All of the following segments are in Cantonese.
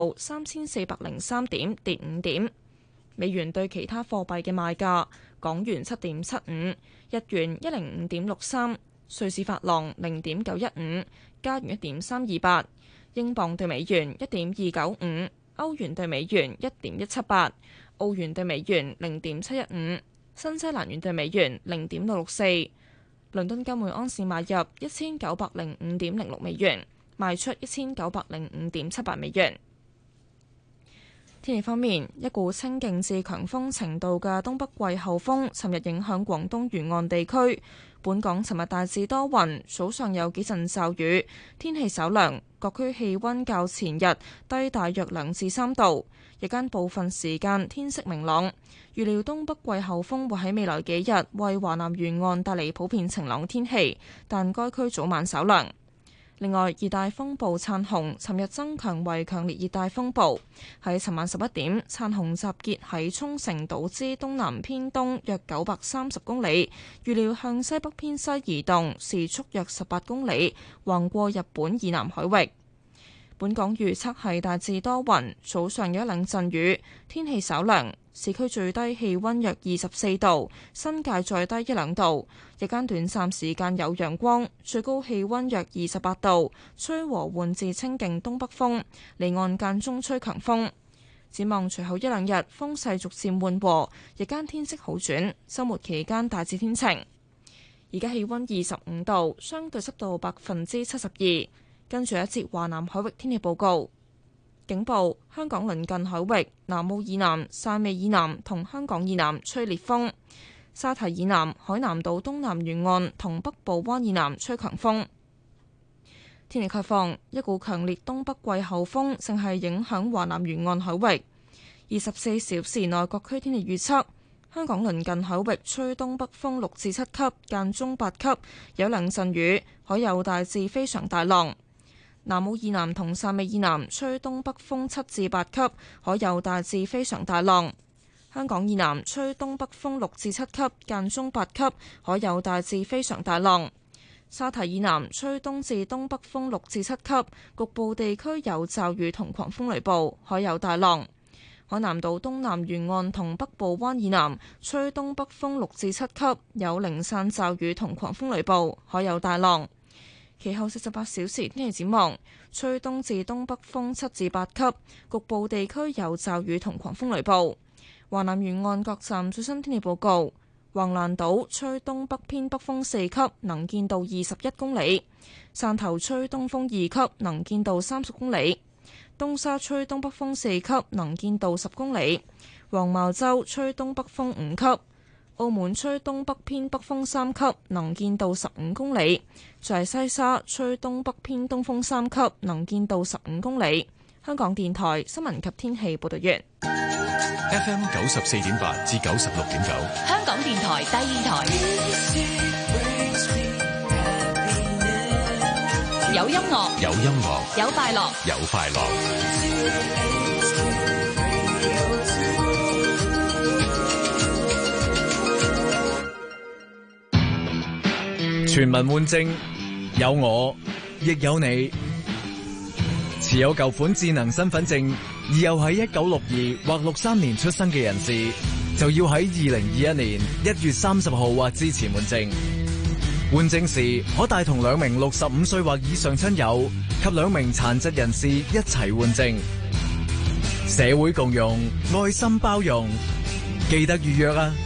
3403點，跌5點。美元對其他貨幣嘅賣價：港元7.75，日元105.63，瑞士法郎0.915，加元1.328，英鎊對美元1.295，歐元對美元1.178，澳元對美元0.715，新西蘭元對美元0.664。倫敦金每安士買入1905.06美元，賣出1905.78美元。天氣方面，一股清勁至強風程度嘅東北季候風尋日影響廣東沿岸地區。本港尋日大致多雲，早上有幾陣驟雨，天氣稍涼，各區氣溫較前日低大約2至3度。日間部分時間天色明朗，預料東北季候風會喺未來幾日為華南沿岸帶嚟普遍晴朗天氣，但該區早晚稍涼。另外，熱帶風暴燦紅尋日增強為強烈熱帶風暴，喺尋晚11點，燦紅集結喺沖繩島之東南偏東約930公里，預料向西北偏西移動，時速約18公里，橫過日本以南海域。本港預測係大致多雲，早上有一兩陣雨，天氣稍涼，市區最低氣溫約24度，新界再低1、2度。日間短暫時間有陽光，最高氣溫約28度，吹和緩至清勁東北風，離岸間中吹強風。展望隨後一兩日風勢逐漸緩和，日間天色好轉，週末期間大致天晴。而家氣溫25度，相對濕度72%。跟住一節華南海域天氣報告。警報：香港鄰近海域南澳以南、汕尾以南同香港以南吹烈風；沙堤以南、海南島東南沿岸同北部灣以南吹強風。天氣概況：一股強烈東北季候風正係影響華南沿岸海域。24小時內各區天氣預測：香港鄰近海域吹東北風6至7級，間中8級，有兩陣雨，海有大至非常大浪。南澳以南同汕尾以南吹東北風7至8級，海有大至非常大浪。香港以南吹東北風6至7級，間中8級，海有大至非常大浪。沙堤以南吹東至東北風6至7級，局部地區有驟雨同狂風雷暴，海有大浪。海南島東南沿岸同北部灣以南吹東北風6至7級，有零散驟雨同狂風雷暴，海有大浪。其後48小時天氣展望，吹東至東北風7至8級，局部地區有驟雨同狂風雷暴。華南沿岸各站最新天氣報告：橫瀾島吹東北偏北風4級，能見度21公里；汕頭吹東風2級，能見度30公里；東沙吹東北風4級，能見度10公里；黃茅洲吹東北風5級。澳門吹東北偏北風3級，能見度15公里；在西沙吹東北偏東風3級，能見度15公里。香港電台新聞及天氣報道完。 FM 94.8至96.9， 香港電台第二台，有音樂， 有音樂， 有快樂， 有快樂。 全民換證，有我，亦有你。持有舊款智能身份證而又喺1962或63年出生嘅人士，就要喺2021年1月30號或之前換證。換證時可帶同2名65歲或以上親友及2名殘疾人士一齊換證。社會共融，愛心包容，記得預約啊！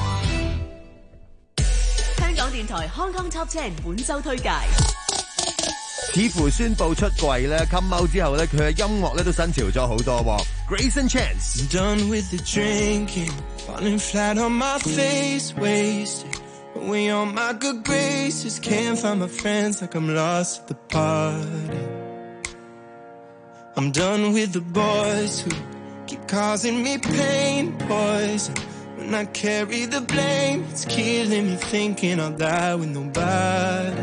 電台 Hong Kong Top 10本周推介， 似乎宣布出櫃咧，come out之後咧，佢嘅音樂咧都新潮咗好多。Grayson Chance。I'm done with the drinking, falling flat on my face, wasted. Away on my good graces, can't find my friends like I'm lost at the party. I'm done with the boys who keep causing me pain, poison.When I carry the blame, it's killing me thinking I'll die with nobody.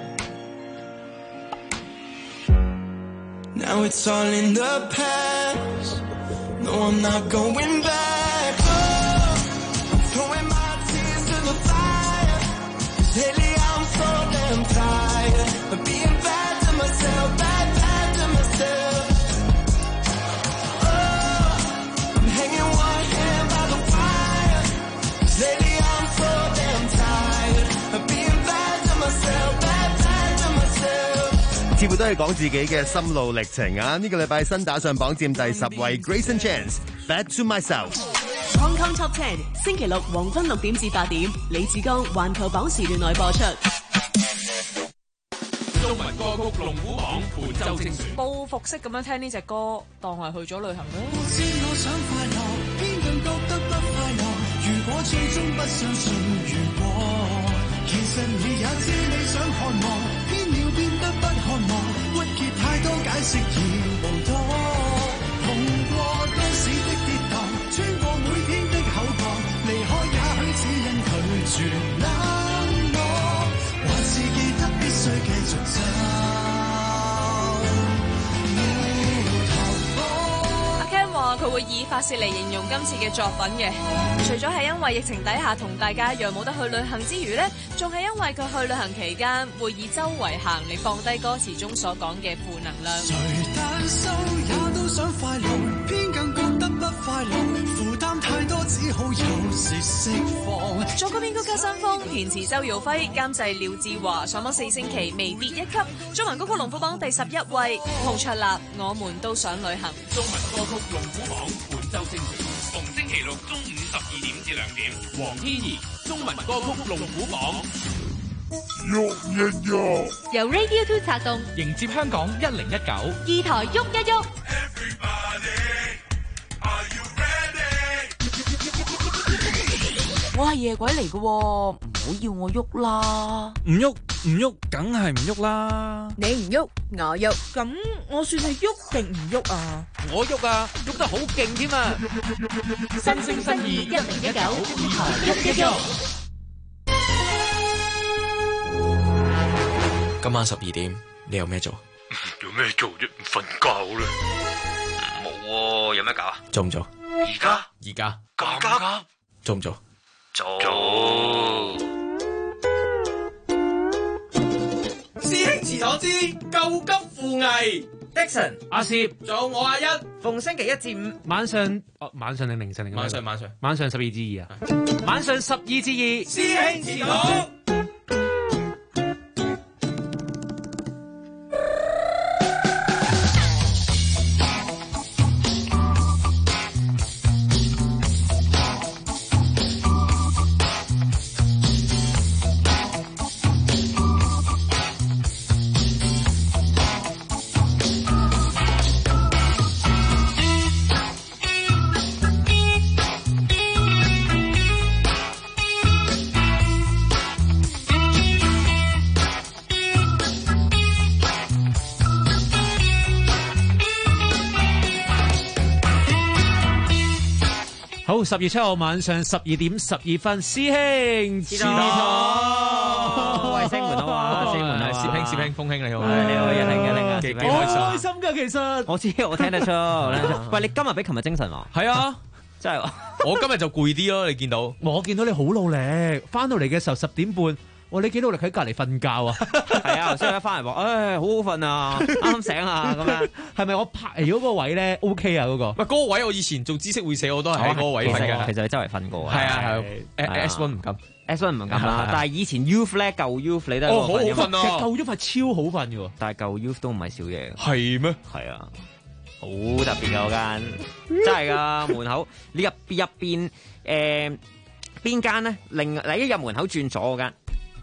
Now it's all in the past. No, I'm not going back. Oh, I'm throwing my tears to the fire. 'Cause lately I'm so damn tired of being bad to myself, bad to myself. 係講自己嘅心路歷程啊！呢個禮拜新打上榜佔第10位 Grayson Chance，Back to Myself。 Hong Kong Top 10，星期六黃昏6點至8點，李志剛環球榜時段內播出。 中文歌曲龍虎榜本周精選。 報復式咁樣聽呢隻歌，當係去咗旅行啦。 我想快樂，偏更覺得不快樂。如果最終不相信如果，其實你也知你想看我，偏要變得不渴望。鬱結太多解釋已無多，碰過都市的跌宕，穿過每篇的口角，離開也許只因拒絕冷漠，還是記得必須繼續走。 佢會以發泄嚟形容今次嘅作品嘅，除咗係因為疫情底下同大家一樣冇得去旅行之餘呢，仲係因為佢去旅行期間會以周圍行嚟放低歌詞中所講嘅負能量。 誰單收也都想快樂，偏更覺得不快樂，負擔太多只好有時釋放。 作曲編曲加新風，填詞周耀輝，監製廖志華，上榜4星期微跌1級，中文歌曲龍虎榜第11位，洪卓立我們都想旅行。 中文歌曲龍虎榜本周精選，逢星期六中午12點至2點。黃天怡中文歌曲龍虎榜。 喐一喐， 由 Radio 2策動， 迎接香港1019， 二台喐一喐。 我係夜鬼嚟嘅，唔好要我喐啦！ 唔喐唔喐，梗係唔喐啦！ 你唔喐，我喐， 咁我算係喐定唔喐啊？ 我喐啊，喐得好勁添啊！ 新聲新意1019，二台喐一喐。 今晚12點，你有咩做？ 有咩做啫？唔瞓覺啦！ 冇喎，有咩搞啊？做唔做？ 而家咁急？做唔做？做。 師兄遲咗知，救急扶危。Dixon、 阿攝， 仲有我阿一，逢星期1至5 晚上定凌晨定晚上 12至2啊！晚上12至2， 師兄遲到。 好，10月7號晚上12點12分，師兄遲到， 喂，星門好啊，星門啊， 師兄，風兄你好， 你好，一零啊， 幾開心㗎，其實我知，我聽得出。喂，你今日比琴日精神喎？ 係啊， 真係。 我今日就攰啲咯，你見到？ 我見到你好努力，翻到嚟嘅時候10點半。你幾努力喺隔離瞓覺啊？ 係啊，所以一翻嚟話，好好瞓啊，啱醒啊，咁樣係咪我排嗰個位咧 OK 啊？嗰個喂，嗰個位我以前做知識會社我都係喺嗰個位瞓嘅。 其實你周圍瞓過係啊，S1 唔敢 ，S1 唔敢啦。但係以前 Youth 咧，舊 Youth 你都好好瞓啊。 舊 Youth 係超好瞓嘅喎， 但係舊 Youth 都唔係少嘢。 係咩？ 係啊，好特別㗎嗰間，真係㗎門口你入邊邊間咧？你一入門口轉左嗰間。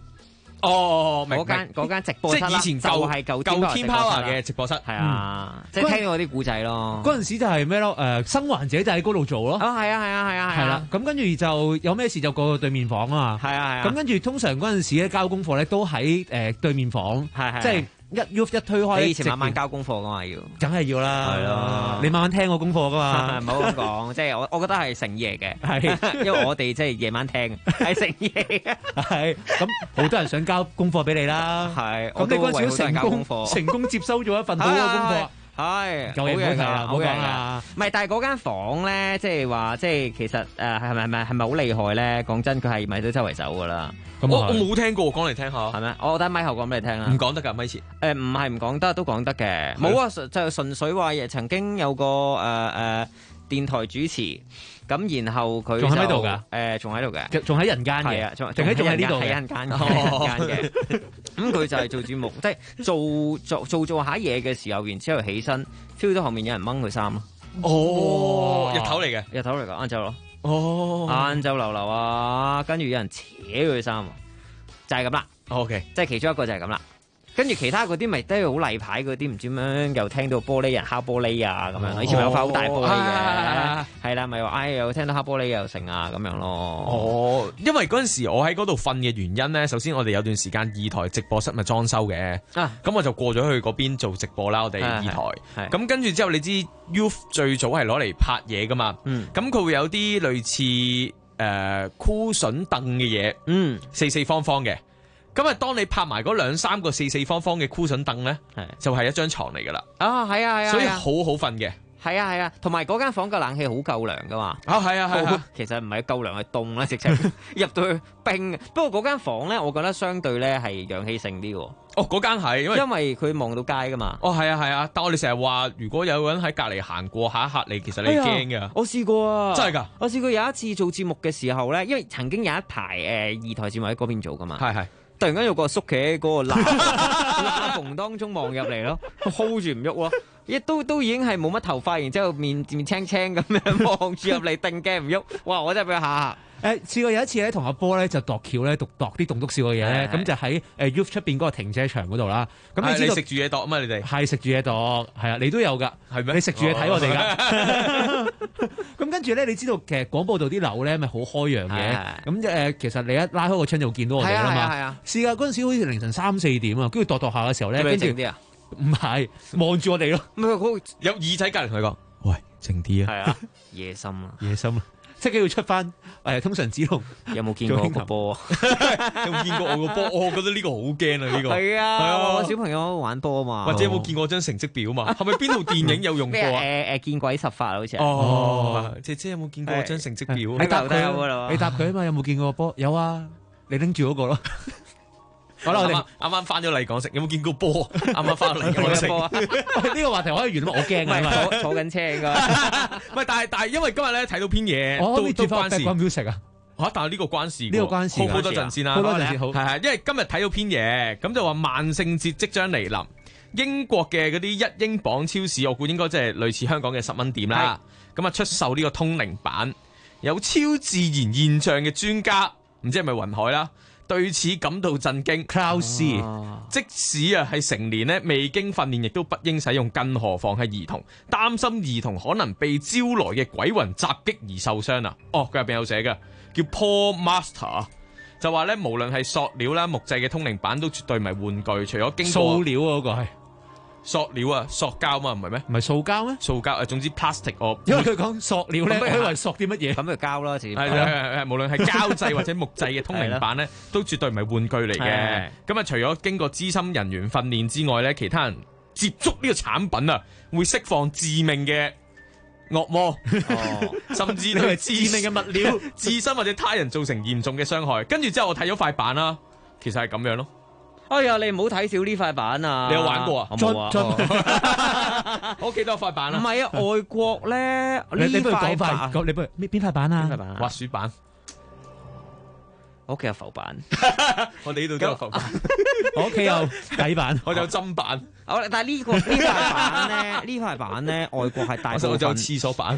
嗰間直播室， 即係以前舊天 Power 嘅直播室， 係啊，即係聽到啲故仔咯。 嗰陣時就係咩咯？生還者就喺嗰度做咯。 係啊， 咁跟住就有咩事就過對面房啊。 係啊。 咁跟住通常嗰陣時咧交功課咧都喺對面房，即係一推開。 你以前晚晚交功課噶嘛要？ 梗係要啦。 係咯， 你晚晚聽我功課噶嘛？ 唔好咁講，即係我覺得係誠意嚟嘅。 係， 因為我哋即係夜晚聽係誠意嚟嘅。 係，咁好多人想交功課俾你啦。 係， 咁你嗰陣時成功接收咗一份好嘅功課。 係， 舊嘢唔好提啦，唔好講啦。 唔係，但係嗰間房咧，即係話，即係其實係咪好厲害咧？講真，佢係咪都周圍走噶啦？ 我冇聽過，講嚟聽下。 係咩？我等咪後講俾你聽啦。 唔講得㗎，咪前。 唔係唔講得，都講得嘅。冇啊，就純粹話曾經有個電台主持，咁然後佢仲喺度㗎？ 仲喺度嘅， 仲喺人間嘅， 係啊，仲喺呢度喺人間嘅。咁佢就係做節目，即係做下嘢嘅時候，然之後起身 feel 到後面有人掹佢衫咯。 哦，日頭嚟嘅， 日頭嚟㗎，晏晝咯。 哦， 晏晝流啊，跟住有人扯佢衫，就係咁啦。 OK， 即係其中一個就係咁啦。跟住其他嗰啲咪都係好例牌嗰啲，唔知點樣又聽到玻璃人敲玻璃啊咁樣。以前咪有塊好大玻璃嘅，係啦，咪話又聽到敲玻璃又成啊咁樣咯。 哦，因為嗰陣時我喺嗰度瞓嘅原因咧，首先我哋有段時間二台直播室咪裝修嘅，咁我就過咗去嗰邊做直播啦。我哋二台，咁跟住之後你知 Youth 最早係攞嚟拍嘢噶嘛，咁佢會有啲類似cushion 凳嘅嘢，四方方嘅。咁啊，當你拍埋嗰2-3個四方方嘅 cushion 凳咧，就係一張床嚟噶啦。 啊，係啊， 所以好好瞓嘅。 係啊，同埋嗰間房嘅冷氣好夠涼噶嘛。 係啊， 其實唔係夠涼，係凍啦，直情入到去冰。不過嗰間房咧，我覺得相對咧係陽氣盛啲喎。 哦，嗰間係因為佢望到街噶嘛。 哦，係啊，但我哋成日話，如果有個人喺隔離行過下一刻你，其實你驚㗎。 我試過啊， 真係㗎。我試過有一次做節目嘅時候咧，因為曾經有一排二台節目喺嗰邊做噶嘛。 係。 突然間有個叔企喺嗰個罅縫當中望入嚟咯 ，hold 住唔喐咯，都已經係冇乜頭髮，然之後面青青咁樣望住入嚟，定鏡唔喐，哇！我真係俾佢嚇。 試過有一次咧，同阿波咧就度橋咧，度啲棟篤笑嘅嘢咧，咁就喺Youth 出邊嗰個停車場嗰度啦。咁你知道食住嘢度啊嘛？你哋係食住嘢度，係啊，你都有㗎，係咩？你食住嘢睇我哋㗎。咁跟住咧，你知道其實廣播道啲樓咧咪好開揚嘅，咁其實你一拉開個窗就會見到我哋啦嘛。係啊。試過嗰陣時好似凌晨3-4點啊，跟住度下嘅時候咧，跟住啲啊， 唔係望住我哋咯， 有耳仔隔離同佢講，喂，靜啲啊。 係啊，夜深啊。 即係要出翻通常子龍有冇見過個波？ 有冇見過我個波？我覺得呢個好驚啊！呢個係啊，我小朋友玩波啊嘛。 或者有冇見過張成績表嘛？係咪邊套電影有用過啊？ 見鬼十發好似。 姐姐有冇見過張成績表？ 你答佢啊嘛？有冇見過個波？有啊，你拎住嗰個咯。好啦，我哋啱啱翻咗嚟港城，有冇見過波？啱啱翻嚟港城， 呢個話題可以完，我驚啊！ 坐緊車應該。 喂，但係因為今日咧睇到篇嘢， 都關事。 但係呢個關事， 呢個關事。 好多陣先啦， 好多陣先好。 係，因為今日睇到篇嘢，咁就話萬聖節即將嚟臨，英國嘅嗰啲1英鎊超市，我估應該即係類似香港嘅10蚊店啦。咁啊出售呢個通靈版，有超自然現象嘅專家，唔知係咪雲海啦？對此感到震驚。 Klaus， 即使係成年咧，未經訓練亦都不應使用，更何況係兒童。擔心兒童可能被招來嘅鬼魂襲擊而受傷啊！佢入邊有寫嘅，叫 Paul Master， 就話咧，無論係塑料啦、木製嘅通靈板都絕對唔係玩具，除咗經過塑料嗰個係。 塑料啊，塑膠嘛，唔係咩？ 唔係塑膠咩？ 塑膠總之 plastic 因為佢講塑料咧，佢以為塑啲乜嘢？ 咁就膠啦，自然係無論係膠製或者木製嘅通靈板咧，都絕對唔係玩具嚟嘅。咁啊，除咗經過資深人員訓練之外咧，其他人接觸呢個產品啊，會釋放致命嘅惡魔，甚至對致命嘅物料、自身或者他人造成嚴重嘅傷害。跟住之後，我睇咗塊板啦，其實係咁樣咯。 哎呀，你唔好睇少呢塊板啊！ 你有玩過啊？ 我冇啊！ 我屋企都有塊板啊！ 唔係啊，外國咧呢塊板， 你不如邊塊板啊？ 滑鼠板。 我屋企有浮板， 我哋呢度都有浮板。 我屋企有底板， 我有砧板。 好啦，但係呢塊板咧，外國係大部分。 我仲有廁所板。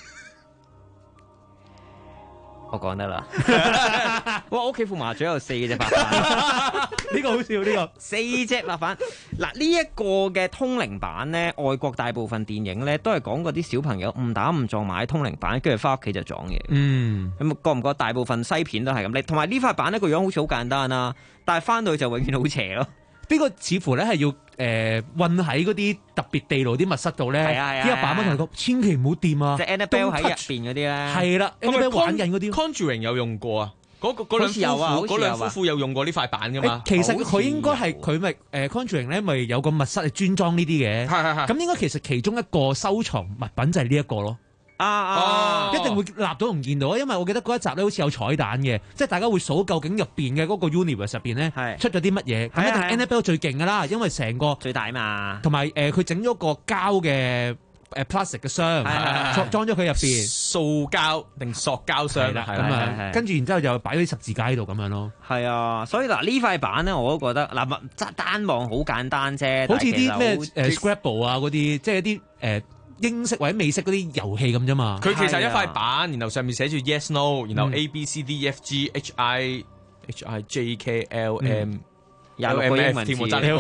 我講得啦，我屋企副麻雀有4隻白板， 呢個好笑，呢個 4隻白板。嗱，呢一個嘅通靈板咧，外國大部分電影咧都係講嗰啲小朋友誤打誤撞買通靈板，跟住翻屋企就撞嘢。咁覺唔覺大部分西片都係咁？你同埋呢塊板呢個樣好似好簡單啦，但係翻到去就永遠好邪咯。 呢個似乎咧係要混喺嗰啲特別地牢啲密室度咧，呢個爸爸同你講，千祈唔好掂啊！ 即係 Annabelle 喺入邊嗰啲咧， 係啦，Annabelle玩緊嗰啲。 Conjuring 有用過啊？嗰兩夫婦有用過呢塊板噶嘛？ 其實佢應該係佢咪Conjuring 咧，咪有個密室係專裝呢啲嘅。係。咁應該其實其中一個收藏物品就係呢一個咯。一定會立到同見到，因為我記得嗰一集咧好似有彩蛋嘅，即係大家會數究竟入邊嘅嗰個 universe 入邊咧出咗啲乜嘢。咁一定 Annabelle 最勁噶啦，因為成個最大嘛， 同埋佢整咗個膠嘅 plastic 嘅箱，裝咗佢入邊， 塑膠定塑膠箱啦， 咁啊，跟住然之後就擺啲十字架喺度咁樣咯。 係啊，所以嗱呢塊板咧，我都覺得嗱單望好簡單啫， 好似啲咩Scrabble 啊嗰啲，即係一啲英式或者美式嗰啲遊戲咁啫嘛。 佢其實係一塊板，然後上面寫住 yes no， 然後 A B C D E F G H I J K L M。 26個英文字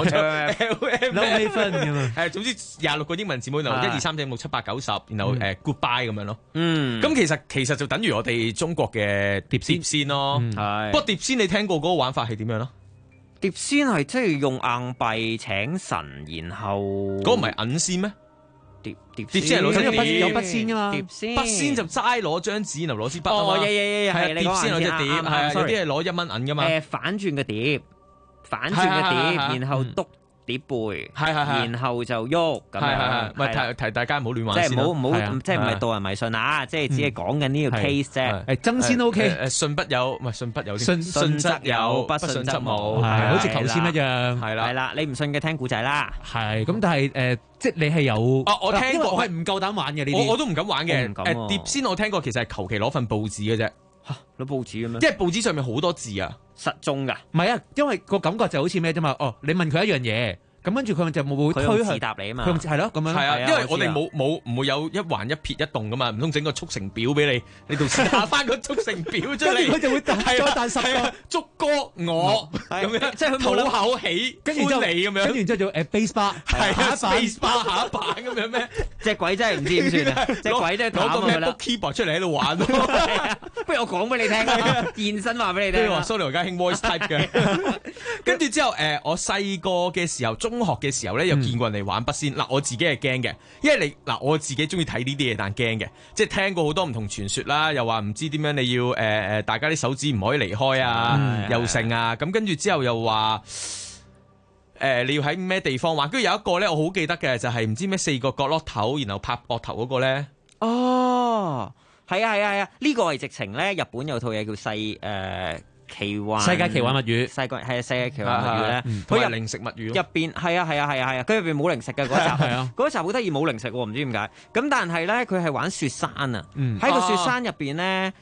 ，LM 分咁啊！係總之26個英文字母，然後1、2、3、4、5、6、7、8、9、10，然後goodbye 咁樣咯。咁其實就等於我哋中國嘅碟仙咯。不過碟仙你聽過嗰個玩法係點樣咯？ 碟仙係即係用硬幣請神，然後嗰個唔係銀仙咩？碟仙係攞張有筆仙噶嘛？ 筆仙就齋攞張紙，然後攞支筆啊嘛。係碟仙攞隻碟，係啊，有啲係攞1蚊銀噶嘛。 反轉嘅碟。反轉嘅碟，然後篤碟背，然後就喐咁樣。 咪提大家唔好亂玩先， 即係唔好，即係唔係導人迷信啊！即係只係講緊呢個 case 啫。 係真先 OK， 信不有，唔係信不有， 信則有，不信則無， 好似頭先一樣。 係啦，你唔信嘅聽古仔啦。 係咁，但係即係你係有。 我聽過， 我係唔夠膽玩嘅呢啲。 我都唔敢玩嘅。碟仙我聽過，其實係求其攞份報紙嘅啫。 攞報紙嘅咩？ 因為報紙上面好多字啊。 實中㗎， 唔係啊，因為個感覺就好似咩啫嘛。哦，你問佢一樣嘢，咁跟住佢就冇會推自答你啊嘛。 係咯，咁樣。 係啊，因為我哋唔會有一橫一撇一動噶嘛，唔通整個速成表俾你，你到時打翻個速成表出嚟， 佢就會再彈十個竹歌我咁樣， 即係佢吐口起，跟住就你咁樣， 跟住之後就base bar， base bar 下一版咁樣咩？ 隻鬼真係唔知點算啊！隻鬼真係攞個 MacBook keyboard 出嚟喺度玩咯。 不如我講俾你聽，現身話俾你聽。 不如話 Sony 而家興 voice type 嘅。跟住之後我細個嘅時候，中學嘅時候咧，有見過人哋玩筆仙。嗱，我自己係驚嘅，因為我自己中意睇呢啲嘢，但驚嘅，即係聽過好多唔同傳說啦，又話唔知點樣你要大家啲手指唔可以離開啊，又剩啊，咁跟住之後又話你要喺咩地方玩，跟住有一個咧我好記得嘅就係唔知咩4個角落頭，然後拍膊頭嗰個咧。 哦，係啊，呢個係直情咧，日本有套嘢叫世界奇幻物語，世界奇幻物語咧， 佢有零食物語入邊係啊，佢入邊冇零食嘅嗰集，嗰集好得意冇零食喎，唔知點解。咁但係咧，佢係玩雪山啊，喺個雪山入邊咧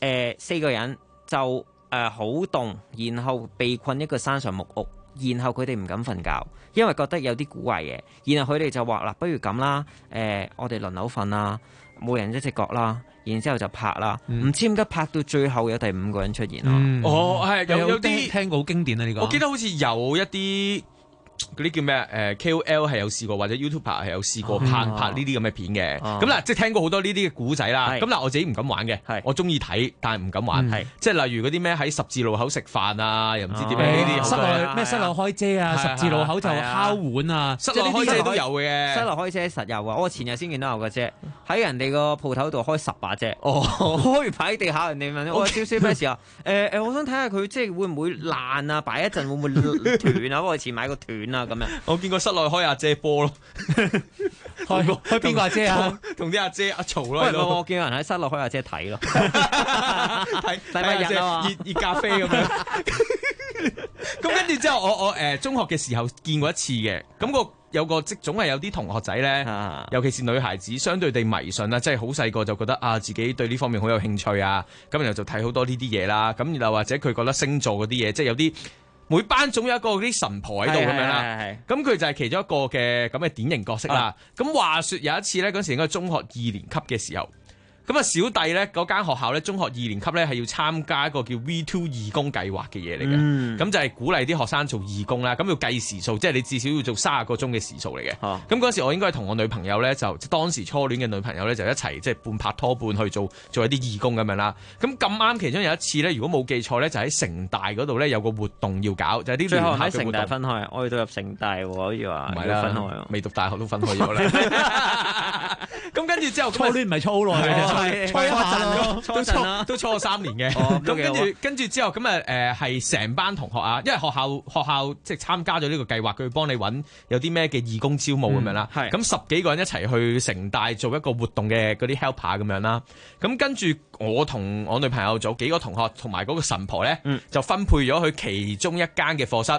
，4個人就好凍，然後被困一個山上木屋，然後佢哋唔敢瞓覺，因為覺得有啲古怪嘢。然後佢哋就話嗱，不如咁啦，我哋輪流瞓啦，每人一隻角啦。然之後就拍啦，唔知點解拍到最後有第5個人出現咯。 係有啲聽過好經典啊呢個。 我記得好似有一啲嗰啲叫咩KOL 係有試過，或者 YouTuber 係有試過拍呢啲咁嘅片嘅。咁嗱，即係聽過好多呢啲嘅古仔啦。咁嗱，我自己唔敢玩嘅，我中意睇，但係唔敢玩。即係例如嗰啲咩喺十字路口食飯啊，又唔知點樣呢啲。 室內開遮啊，十字路口就敲碗啊， 室內開遮都有嘅。 室內開遮實有啊！我前日先見到有個遮喺人哋個鋪頭度開10把遮。開完擺喺地下，人哋問我少咩事啊？我想睇下佢即係會唔會爛啊？擺一陣會唔會斷啊？我前買個斷啊咁樣。 我見過室內開阿姐波咯， 開邊個阿姐啊？ 同啲阿姐阿嘈咯。 我見有人喺室內開阿姐睇咯，睇阿姐熱咖啡咁樣。咁跟住之後，我中學嘅時候見過一次嘅，咁有個總係有啲同學仔咧，尤其是女孩子，相對地迷信啦，即係好細個就覺得自己對呢方面好有興趣啊，咁然後就睇好多呢啲嘢啦，咁然後或者佢覺得星座嗰啲嘢，即係有啲。每班總有一個啲神婆喺度咁樣啦，咁佢就係其中一個嘅咁嘅典型角色啦。咁話說有一次咧，嗰時應該中學2年級嘅時候，咁啊小弟咧嗰間學校咧中學2年級咧係要參加一個叫 V2 義工計劃嘅嘢嚟嘅，咁就係鼓勵啲學生做義工啦。咁要計時數，即係你至少要做30個鐘嘅時數嚟嘅。咁嗰時我應該係同我女朋友咧，就當時初戀嘅女朋友咧，就一齊即係半拍拖半去做一啲義工咁樣啦。咁咁啱其中有一次咧，如果冇記錯咧，就喺城大嗰度咧有個活動要搞，就係啲聯合嘅活動。喺城大分開，我哋到入城大喎，好似話唔係啦，分開未讀大學都分開咗啦。咁跟住之後， 初戀唔係初好耐嘅，初一陣咯， 都初咗3年嘅。咁跟住之後咁係成班同學啊，因為學校即係參加咗呢個計劃，佢會幫你揾有啲咩嘅義工招募咁樣啦。咁10幾個人一齊去城大做一個活動嘅嗰啲 helper 咁樣啦。咁跟住我同我女朋友組幾個同學同埋嗰個神婆咧，就分配咗去其中一間嘅課室。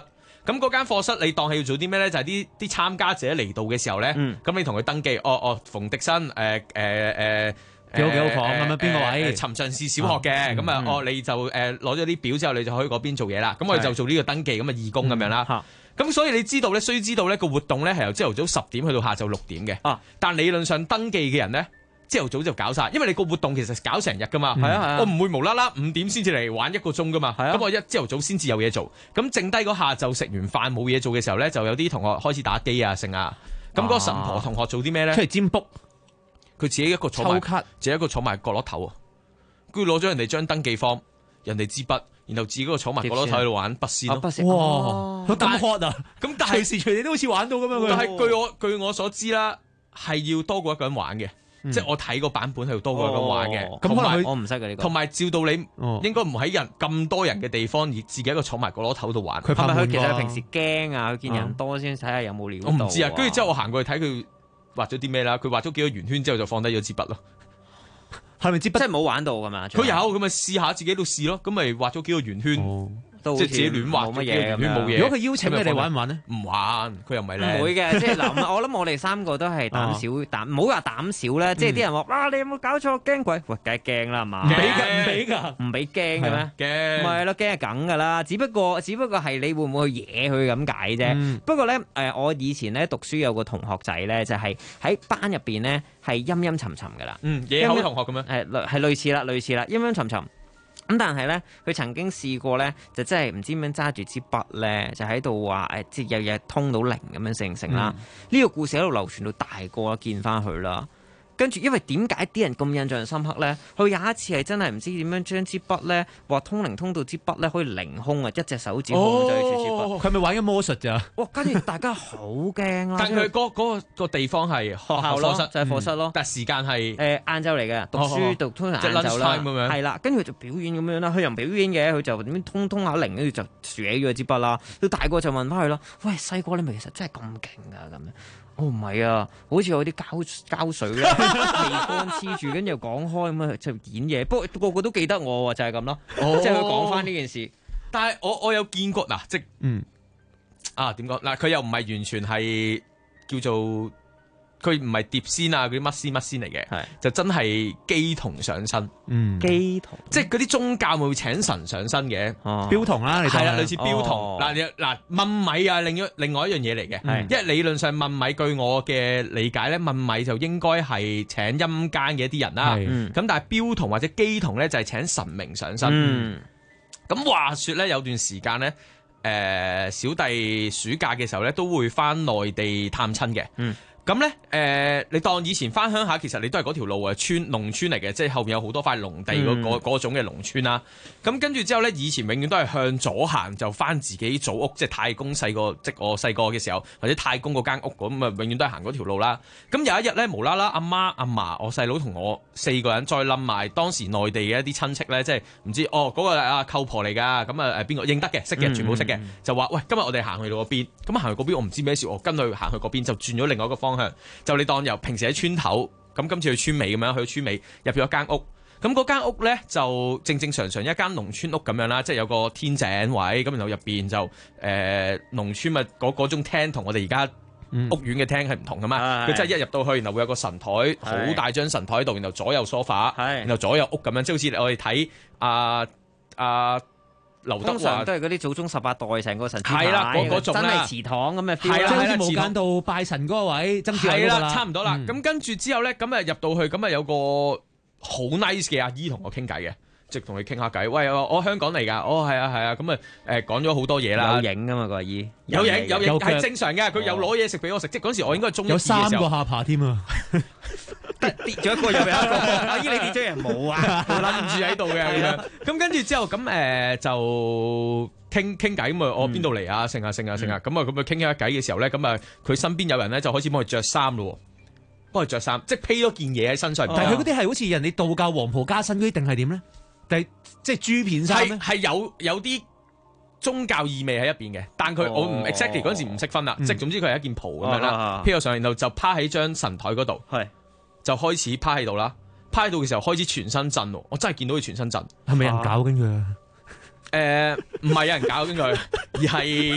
咁嗰間課室你當係要做啲咩咧？就係啲參加者嚟到嘅時候咧，咁你同佢登記，馮迪生幾好房咁樣邊個位？ 尋常市小學嘅，咁啊你就攞咗啲表之後，你就可以嗰邊做嘢啦。咁我哋就做呢個登記咁嘅義工咁樣啦。咁所以你知道咧，須知道咧個活動咧係由朝頭早10點去到下晝6點嘅。但理論上登記嘅人咧，朝頭早就搞晒，因為你個活動其實搞成日噶嘛。我唔會無啦啦5點先至嚟玩1個鐘噶嘛。咁我一朝頭早先至有嘢做。咁剩低嗰下晝食完飯冇嘢做嘅時候咧，就有啲同學開始打機啊剩啊。咁嗰個神婆同學做啲咩咧？ 出嚟占卜。 佢自己一個坐埋，自己一個坐埋角落頭啊！佢攞咗人哋張登記方，人哋支筆，然後自己嗰個坐埋角落頭喺度玩筆仙咯。 哇！佢咁 hot 啊！ 咁但係隨時隨地都好似玩到咁樣。 但係據我所知啦，係要多過一個人玩嘅，即係我睇個版本係要多過一個人玩嘅。 咁可能我唔識嘅呢個。 同埋照道理應該唔喺人咁多人嘅地方，而自己一個坐埋角落頭度玩。 係咪佢其實平時驚啊？佢見人多先睇下有冇料到。 我唔知啊。跟住之後我行過去睇佢畫咗啲咩啦？佢畫咗幾個圓圈之後就放低咗支筆咯。 係咪支筆？ 即係冇玩到噶嘛？ 佢有咁咪試下自己度試咯。咁咪畫咗幾個圓圈。即係自己亂畫冇乜嘢， 冇嘢。 如果佢邀請你哋玩唔玩咧？ 唔玩，佢又唔係咧。 唔會嘅，即係嗱，我諗我哋3個都係膽小膽，唔好話膽小啦。即係啲人話：哇，你有冇搞錯？驚鬼？喂，梗係驚啦，係嘛？ 唔俾㗎， 唔俾驚嘅咩？ 驚。 咪係咯，驚係梗㗎啦。只不過係你會唔會去惹佢咁解啫？不過咧，我以前咧讀書有個同學仔咧，就係喺班入邊咧係陰陰沉沉㗎啦。 野口同學咁樣。 係類似啦，陰陰沉沉。咁但係咧，佢曾經試過咧，就真係唔知點樣揸住支筆咧，就喺度話即係日日通到0咁樣成啦。呢個故事喺度流傳到大個啦，見翻佢啦。跟住，因為點解啲人咁印象深刻咧？佢有一次係真係唔知點樣將支筆咧，話通靈通到支筆咧可以凌空啊，一隻手指控制住支筆。 佢係咪玩緊魔術咋？ 哇！跟住大家好驚啦。 但佢嗰個地方係學校課室， 就係課室咯。 但時間係晏晝嚟嘅，讀書讀通常晏晝啦。係啦，跟住就表演咁樣啦。佢又唔表演嘅，佢就點樣通下靈，跟住就豎起咗支筆啦。到大個就問翻佢啦：喂，細個你咪其實真係咁勁㗎咁樣？哦，唔係啊，好似有啲膠水咧，鼻乾黐住，跟住又講開咁啊，就演嘢。不過個個都記得我喎，就係咁咯。即係佢講翻呢件事。 但係我有見過嗱，即點講嗱？佢又唔係完全係叫做。佢唔係碟仙啊，嗰啲乜仙嚟嘅，就真係乩童上身。 乩童， 即係嗰啲宗教咪會請神上身嘅， 標童啦， 係啦，類似標童。嗱問米啊，另外一樣嘢嚟嘅，因為理論上問米，據我嘅理解咧，問米就應該係請陰間嘅一啲人啦。咁但係標童或者乩童咧，就係請神明上身。咁話說咧，有段時間咧，小弟暑假嘅時候咧，都會翻內地探親嘅。咁咧，你當以前翻鄉下，其實你都係嗰條路啊，農村嚟嘅，即係後面有好多塊農地嗰種嘅農村啦。咁跟住之後咧，以前永遠都係向左行，就翻自己祖屋，即係太公細個，即我細個嘅時候，或者太公嗰間屋咁啊，永遠都係行嗰條路啦。咁有一日咧，無啦啦，阿媽、阿嫲、我細佬同我4個人再冧埋當時內地嘅一啲親戚咧，即係唔知嗰個阿舅婆嚟㗎，咁啊邊個認得嘅，識嘅，全部識嘅，就話喂，今日我哋行去到嗰邊，咁行去嗰邊我唔知咩事，我跟佢行去嗰邊就轉咗另外一個方向，就你當由平時喺村頭，咁今次去村尾咁樣，去村尾入咗間屋，咁嗰間屋咧就正常一間農村屋咁樣啦，即係有個天井位，咁然後入邊就農村咪嗰種廳同我哋而家屋苑嘅廳係唔同噶嘛，佢真係一入到去，然後會有個神台，好大張神台喺度，然後左右梳化，然後左右屋咁樣，即係好似我哋睇劉德華都係嗰啲祖宗18代成個神祠， 係啦，嗰種真係祠堂咁嘅 feel， 即係好似無間道拜神嗰個位，曾志偉嗰個啦， 差唔多啦。咁跟住之後咧，咁啊入到去，咁啊有個好 nice 嘅阿姨同我傾偈嘅，即係同佢傾下偈。喂，我香港嚟㗎，係啊，咁啊講咗好多嘢啦。 有影㗎嘛個阿姨， 有影係正常嘅，佢有攞嘢食俾我食。即係嗰時我應該係中一嘅時候， 有3個下巴添啊！ 跌咗一個又有一個，阿姨你跌咗人冇啊？ 我諗住喺度嘅咁樣。咁跟住之後咁就傾偈咁啊，我邊度嚟啊？剩啊，咁啊傾一偈嘅時候咧，咁啊佢身邊有人咧就開始幫佢着衫咯，幫佢着衫，即係披咗件嘢喺身上。 但係佢嗰啲係好似人哋道教黃袍加身嗰啲定係點咧？定即係豬片衫咧？ 係有啲宗教意味喺入邊嘅，但佢我唔 exactly 嗰陣時唔識分啦，即係總之佢係一件袍咁樣啦，披咗上，然後就趴喺張神台嗰度。就開始趴喺度啦，趴喺度嘅時候開始全身震喎，我真係見到佢全身震。 係咪有人搞緊佢啊？ 唔係有人搞緊佢，而係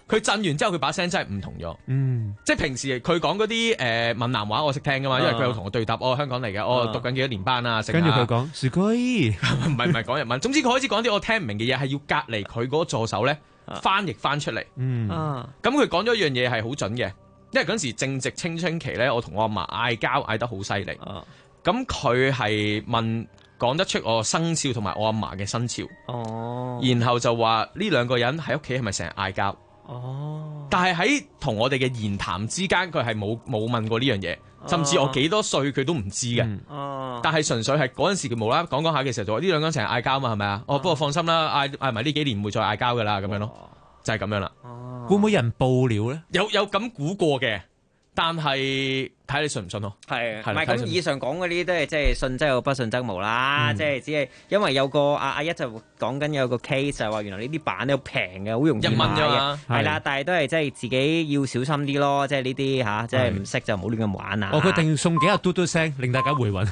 佢震完之後佢把聲真係唔同咗。即係平時佢講嗰啲閩南話我識聽噶嘛，因為佢有同我對答。香港嚟嘅，我讀緊幾多年班啊？ 跟住佢講時居， 唔係講日文。總之佢開始講啲我聽唔明嘅嘢，係要隔離佢嗰個助手咧翻譯翻出嚟。咁佢講咗一樣嘢係好準嘅，因為嗰陣時正值青春期咧，我同我阿嫲嗌交嗌得好犀利。咁佢係講得出我生肖同埋我阿嫲嘅生肖。然後就話呢兩個人喺屋企係咪成日嗌交？但係喺同我哋嘅言談之間，佢係冇問過呢樣嘢，甚至我幾多歲佢都唔知嘅。但係純粹係嗰陣時佢無啦啦講下嘅時候就話呢兩個人成日嗌交嘛，係咪啊？不過放心啦，嗌埋呢幾年唔會再嗌交噶啦，咁樣咯，就係咁樣啦。 會唔會有人報料咧？ 有咁估過嘅。但係睇你信唔信咯， 係唔係咁？以上講嗰啲都係即係信則有，不信則無啦。即係只係因為有個阿一就講緊有個 case 就係話原來呢啲板咧好平嘅，好容易買嘅，係啦。但係都係即係自己要小心啲咯。即係呢啲嚇，即係唔識就唔好亂咁玩啊！ 佢定送幾日嘟嘟聲，令大家回魂。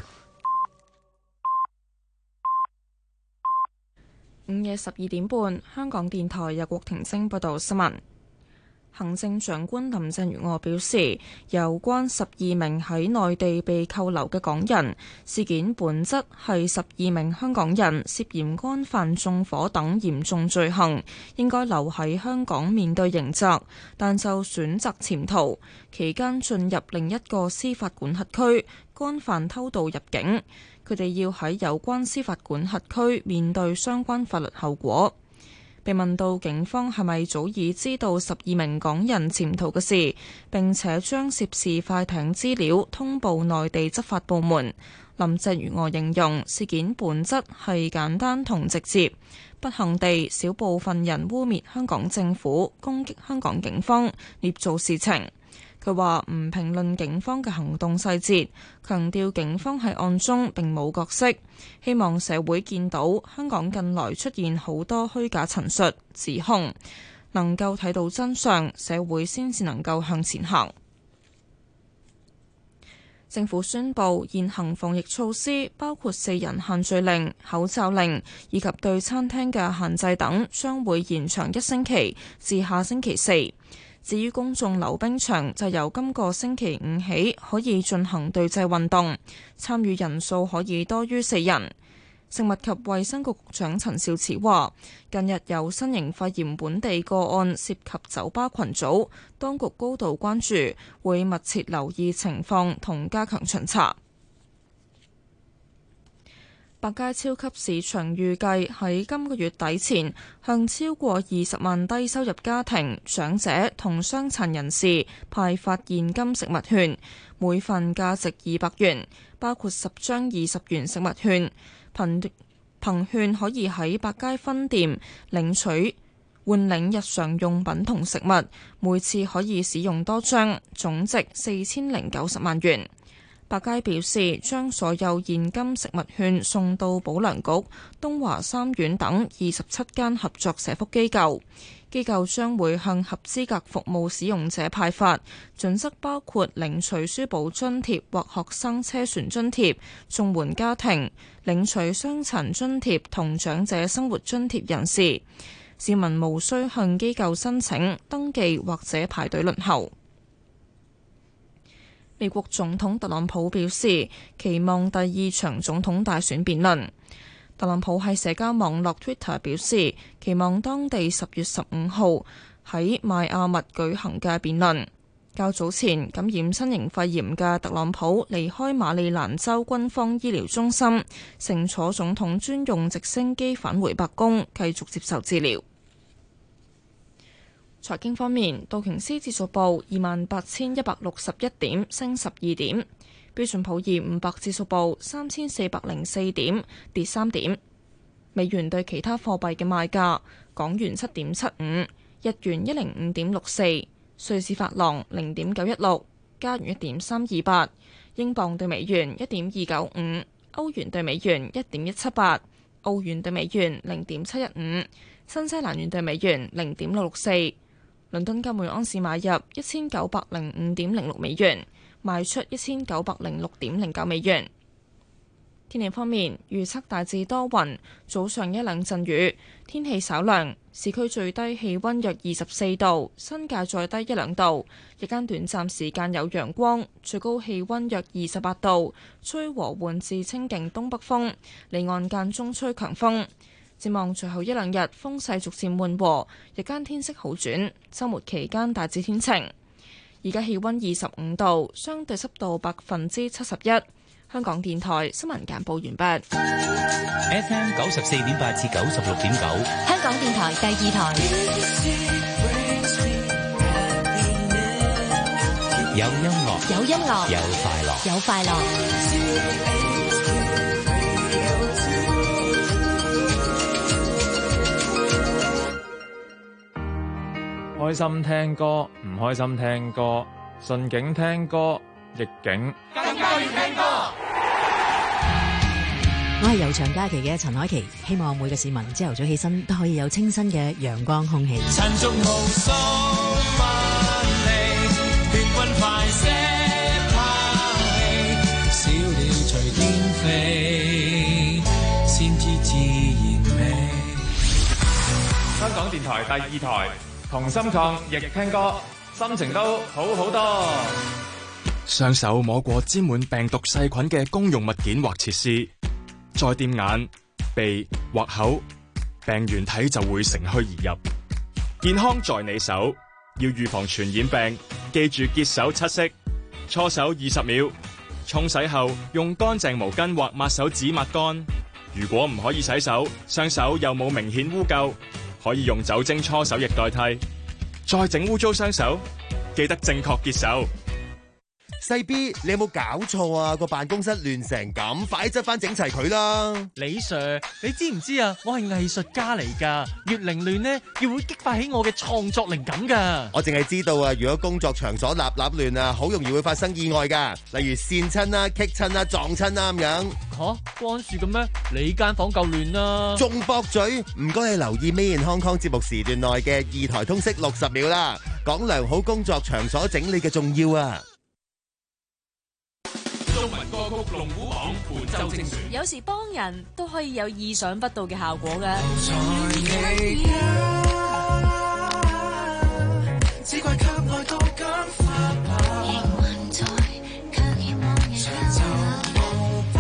午夜12點半，香港電台由郭婷晶報道新聞。行政長官林鄭月娥表示，有關12名喺內地被扣留嘅港人事件，本質係12名香港人涉嫌干犯縱火等嚴重罪行，應該留喺香港面對刑責，但就選擇潛逃，期間進入另一個司法管轄區，干犯偷渡入境，佢哋要喺有關司法管轄區面對相關法律後果。被問到警方係咪早已知道12名港人潛逃嘅事，並且將涉事快艇資料通報內地執法部門，林鄭月娥形容事件本質係簡單同直接，不幸地少部分人污蔑香港政府，攻擊香港警方，捏造事情。佢話唔評論警方嘅行動細節，強調警方喺案中並冇角色，希望社會見到香港近來出現好多虛假陳述、指控，能夠睇到真相，社會先至能夠向前行。政府宣布現行防疫措施，包括4人限聚令、口罩令以及對餐廳嘅限制等，將會延長1星期至下星期4。至於公眾溜冰場，就由今個星期5起可以進行對制運動，參與人數可以多於4人。食物及衛生局局長陳肇始話，近日有新型肺炎本地個案涉及酒吧群組，當局高度關注，會密切留意情況同加強巡查。百佳超級市場預計喺今個月底前向超過20萬低收入家庭、長者同傷殘人士派發現金食物券，每份價值200元，包括10張20元食物券。憑券可以喺百佳分店換領日常用品同食物，每次可以使用多張，總值4090萬元。百佳表示，將所有現金食物券送到保良局、東華三院等27間合作社福機構，機構將會向合資格服務使用者派發，準則包括領取書簿津貼或學生車船津貼、綜援家庭、領取傷殘津貼同長者生活津貼人士。市民無需向機構申請、登記或者排隊輪候。美國總統特朗普表示，期望第2場總統大選辯論。特朗普喺社交網絡 Twitter 表示，期望當地10月15號喺邁阿密舉行嘅辯論。較早前感染新型肺炎嘅特朗普離開馬里蘭州軍方醫療中心，乘坐總統專用直升機返回白宮，繼續接受治療。財經方面，道瓊斯指數報28,161點，升12點；標準普爾500指數報3,404點，跌3點。美元對其他貨幣嘅賣價：港元7.75，日元105.64，瑞士法郎0.916，加元1.328，英鎊對美元1.295，歐元對美元1.178，澳元對美元0.715，新西蘭元對美元0.664。倫敦金每盎司買入1905.06美元，賣出1906.09美元。天氣方面，預測大致多雲，早上一兩陣雨，天氣稍涼， 市區最低氣溫約24度，新界再低1-2度。日間短暫時間有陽光，最高氣溫約28度，吹和緩至清勁東北風，離岸間中吹強風。展望隨後1-2日風勢逐漸緩和，日間天色好轉，週末期間大致天晴。而家氣溫25度，相對濕度71%。香港電台新聞簡報完畢。 FM 94.8至96.9， 香港電台第2台。 有音樂， 有音樂， 有快樂， 有快樂。 開心聽歌，唔開心聽歌，順境聽歌，逆境更加要聽歌。 我係悠長假期嘅陳凱琪，希望每個市民朝頭早起身都可以有清新嘅陽光空氣。 塵俗無數萬里，血滾快些拋棄，小鳥隨天飛，先知自然美。 香港電台第2台，同心抗疫聽歌，心情都好好多。 雙手摸過沾滿病毒細菌嘅公用物件或設施，再掂眼、鼻或口，病原體就會乘虛而入。健康在你手，要預防傳染病，記住潔手7式，搓手20秒，沖洗後用乾淨毛巾或抹手紙抹乾。如果唔可以洗手，雙手又冇明顯污垢，可以用酒精搓手液代替。再整污糟雙手，記得正確潔手。 細 B， 你有冇搞錯啊？個辦公室亂成咁，快執翻整齊佢啦！ 李 Sir， 你知唔知啊？我係藝術家嚟噶，越凌亂呢，越會激發起我嘅創作靈感噶。 我淨係知道啊，如果工作場所立亂啊，好容易會發生意外噶，例如跣親啦、棘親啦、撞親啦咁樣。 吓，關事嘅咩？你間房夠亂啦， 仲駁嘴？唔該，你留意 Made in Hong Kong 節目時段內嘅2台通識60秒啦，講良好工作場所整理嘅重要啊！ 中文歌曲龍虎榜本周精選， 有時幫人都可以有意想不到嘅效果嘅。 只怪給愛到更發白，仍還在，卻希望人長袖無疤，